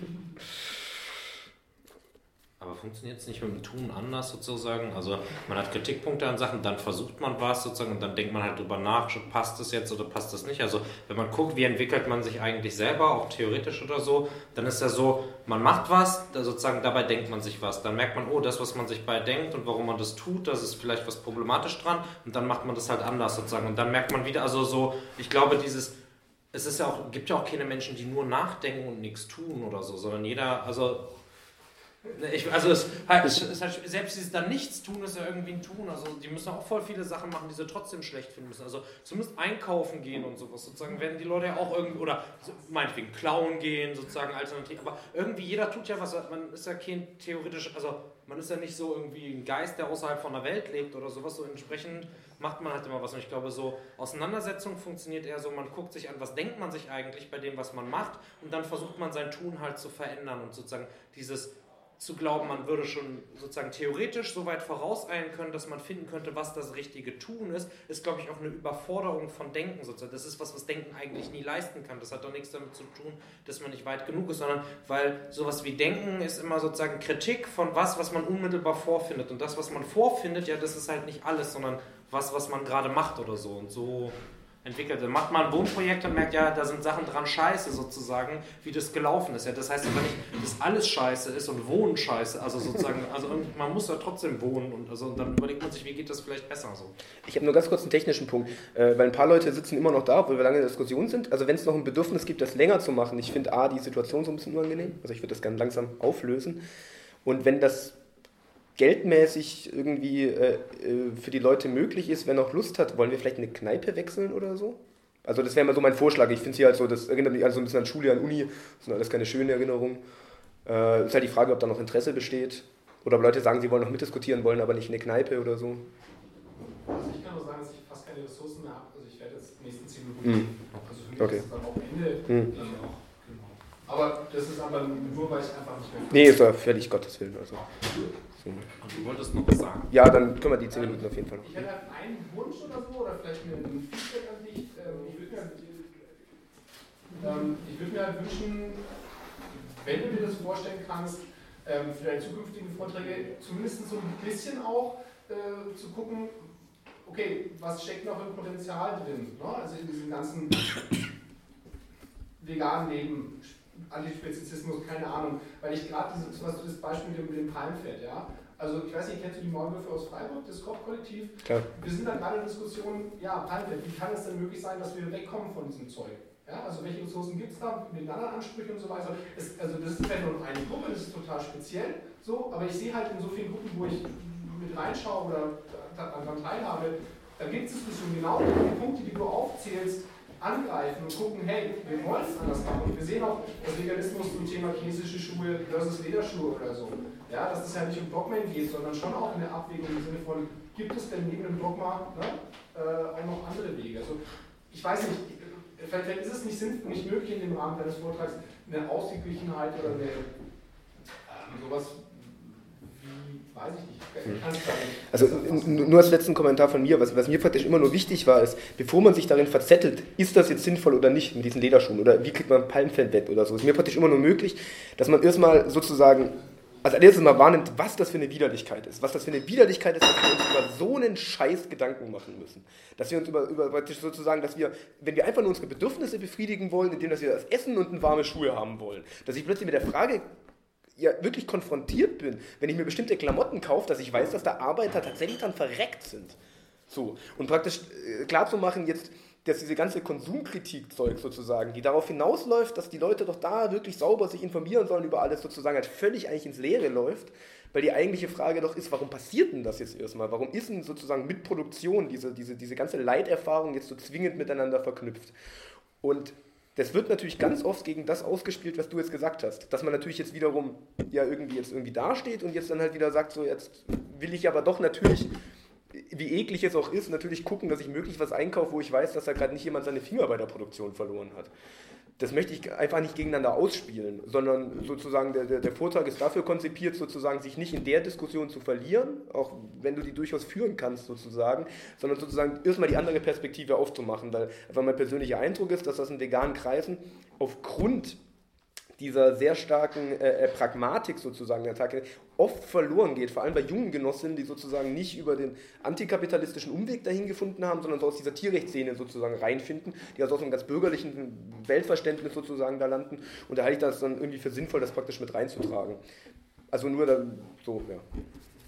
S10: Aber funktioniert es nicht mit dem Tun anders sozusagen? Also man hat Kritikpunkte an Sachen, dann versucht man was sozusagen und dann denkt man halt drüber nach, passt das jetzt oder passt das nicht? Also wenn man guckt, wie entwickelt man sich eigentlich selber, auch theoretisch oder so, dann ist ja so, man macht was, sozusagen dabei denkt man sich was. Dann merkt man, oh, das, was man sich bei denkt und warum man das tut, das ist vielleicht was problematisch dran und dann macht man das halt anders sozusagen. Und dann merkt man wieder, also so, ich glaube dieses, es ist ja auch, gibt ja auch keine Menschen, die nur nachdenken und nichts tun oder so, sondern jeder, also Ich, also es, halt, es ist halt, selbst dieses dann nichts tun, ist ja irgendwie ein Tun. Also die müssen auch voll viele Sachen machen, die sie trotzdem schlecht finden müssen. Also zumindest einkaufen gehen und sowas. Sozusagen werden die Leute ja auch irgendwie, oder so, meinetwegen klauen gehen, sozusagen alternativ. Aber irgendwie jeder tut ja was, man ist ja kein theoretisch, also man ist ja nicht so irgendwie ein Geist, der außerhalb von der Welt lebt oder sowas. So entsprechend macht man halt immer was. Und ich glaube, so Auseinandersetzung funktioniert eher so, man guckt sich an, was denkt man sich eigentlich bei dem, was man macht, und dann versucht man sein Tun halt zu verändern und sozusagen dieses zu glauben, man würde schon sozusagen theoretisch so weit vorauseilen können, dass man finden könnte, was das richtige Tun ist, ist, glaube ich, auch eine Überforderung von Denken sozusagen. Das ist was, was Denken eigentlich nie leisten kann. Das hat doch nichts damit zu tun, dass man nicht weit genug ist, sondern weil sowas wie Denken ist immer sozusagen Kritik von was, was man unmittelbar vorfindet. Und das, was man vorfindet, ja, das ist halt nicht alles, sondern was, was man gerade macht oder so. Und so entwickelt. Dann macht man ein Wohnprojekt und merkt, ja, da sind Sachen dran scheiße sozusagen, wie das gelaufen ist. Ja, das heißt aber nicht, dass alles scheiße ist und Wohnen scheiße. Also sozusagen, also man muss ja trotzdem wohnen und, also, und dann überlegt man sich, wie geht das vielleicht besser so.
S3: Ich habe nur ganz kurz einen technischen Punkt, äh, weil ein paar Leute sitzen immer noch da, obwohl wir lange in der Diskussion sind. Also wenn es noch ein Bedürfnis gibt, das länger zu machen, ich finde A, die Situation so ein bisschen unangenehm, also ich würde das gerne langsam auflösen. Und wenn das geldmäßig irgendwie äh, für die Leute möglich ist, wer noch Lust hat, wollen wir vielleicht eine Kneipe wechseln oder so? Also das wäre mal so mein Vorschlag. Ich finde es hier halt so, das erinnert mich also ein bisschen an Schule, an Uni, das sind alles keine schönen Erinnerungen. Äh, ist halt die Frage, ob da noch Interesse besteht oder ob Leute sagen, sie wollen noch mitdiskutieren, wollen aber nicht in eine Kneipe oder so.
S6: Also ich kann nur sagen, dass ich fast keine Ressourcen mehr habe. Also ich werde jetzt die nächsten zehn Minuten, mm. also für mich
S3: okay.
S6: ist es dann auch Ende.
S3: Mm.
S6: Dann auch, genau. Aber das ist aber nur, weil ich einfach nicht mehr...
S3: Nee, ist ja völlig Gottes Willen. Also. So.
S10: Und du wolltest noch was sagen?
S3: Ja, dann können wir die zehn Minuten auf jeden Fall.
S6: Ich hätte halt einen Wunsch oder so, oder vielleicht ein Feedback an dich. Ähm, ich würde mir, ähm, ich würd mir halt wünschen, wenn du dir das vorstellen kannst, ähm, für deine zukünftigen Vorträge zumindest so ein bisschen auch äh, zu gucken, okay, was steckt noch im Potenzial drin? Ne? Also in diesem ganzen veganen Leben, Antispezizismus, keine Ahnung, weil ich gerade dieses, was du das Beispiel mit dem Palmfett, ja, also ich weiß nicht, kennst du die Maulwürfe aus Freiburg, das Kochkollektiv?
S3: Klar.
S6: Wir sind da gerade in Diskussion, ja, Palmfett, wie kann es denn möglich sein, dass wir wegkommen von diesem Zeug? Ja, also welche Ressourcen gibt es da, mit den anderen Ansprüchen und so weiter. Es, also das ist vielleicht nur eine Gruppe, das ist total speziell, so, aber ich sehe halt in so vielen Gruppen, wo ich mit reinschaue oder daran teilhabe, da gibt es Diskussionen, genau die Punkte, die du aufzählst, angreifen und gucken, hey, wir wollen es anders machen. Und wir sehen auch, dass Veganismus zum Thema chinesische Schuhe versus Lederschuhe oder so, ja, dass es ja nicht um Dogmen geht, sondern schon auch in der Abwägung im Sinne von, gibt es denn neben dem Dogma ne, äh, auch noch andere Wege? Also, ich weiß nicht, vielleicht, vielleicht ist es nicht sinnvoll, nicht möglich in dem Rahmen deines Vortrags eine Ausgeglichenheit oder eine ähm, sowas wie, weiß ich nicht, ich kann es gar nicht.
S3: Also nur als letzten Kommentar von mir, was, was mir praktisch immer nur wichtig war, ist, bevor man sich darin verzettelt, ist das jetzt sinnvoll oder nicht mit diesen Lederschuhen oder wie kriegt man Palmfett weg oder so, ist mir praktisch immer nur möglich, dass man erstmal sozusagen, also als erstes mal wahrnimmt, was das für eine Widerlichkeit ist, was das für eine Widerlichkeit ist, dass wir uns über so einen Scheiß Gedanken machen müssen. Dass wir uns über, über praktisch sozusagen, dass wir, wenn wir einfach nur unsere Bedürfnisse befriedigen wollen, indem dass wir das Essen und eine warme Schuhe haben wollen, dass ich plötzlich mit der Frage ja wirklich konfrontiert bin, wenn ich mir bestimmte Klamotten kaufe, dass ich weiß, dass da Arbeiter tatsächlich dann verreckt sind. So. Und praktisch äh, klar zu machen jetzt, dass diese ganze Konsumkritik-Zeug sozusagen, die darauf hinausläuft, dass die Leute doch da wirklich sauber sich informieren sollen über alles sozusagen, halt völlig eigentlich ins Leere läuft, weil die eigentliche Frage doch ist, warum passiert denn das jetzt erstmal? Warum ist denn sozusagen mit Produktion diese, diese, diese ganze Leiterfahrung jetzt so zwingend miteinander verknüpft? Und das wird natürlich ganz oft gegen das ausgespielt, was du jetzt gesagt hast. Dass man natürlich jetzt wiederum ja irgendwie jetzt irgendwie dasteht und jetzt dann halt wieder sagt, so jetzt will ich aber doch natürlich, wie eklig es auch ist, natürlich gucken, dass ich möglichst was einkaufe, wo ich weiß, dass da gerade nicht jemand seine Finger bei der Produktion verloren hat. Das möchte ich einfach nicht gegeneinander ausspielen, sondern sozusagen der, der, der Vortrag ist dafür konzipiert, sozusagen sich nicht in der Diskussion zu verlieren, auch wenn du die durchaus führen kannst sozusagen, sondern sozusagen erstmal die andere Perspektive aufzumachen, weil einfach mein persönlicher Eindruck ist, dass das in veganen Kreisen aufgrund dieser sehr starken äh, Pragmatik sozusagen der Attacke oft verloren geht, vor allem bei jungen Genossinnen, die sozusagen nicht über den antikapitalistischen Umweg dahin gefunden haben, sondern so aus dieser Tierrechtsszene sozusagen reinfinden, die also aus einem ganz bürgerlichen Weltverständnis sozusagen da landen, und da halte ich das dann irgendwie für sinnvoll, das praktisch mit reinzutragen. Also nur da, so, ja.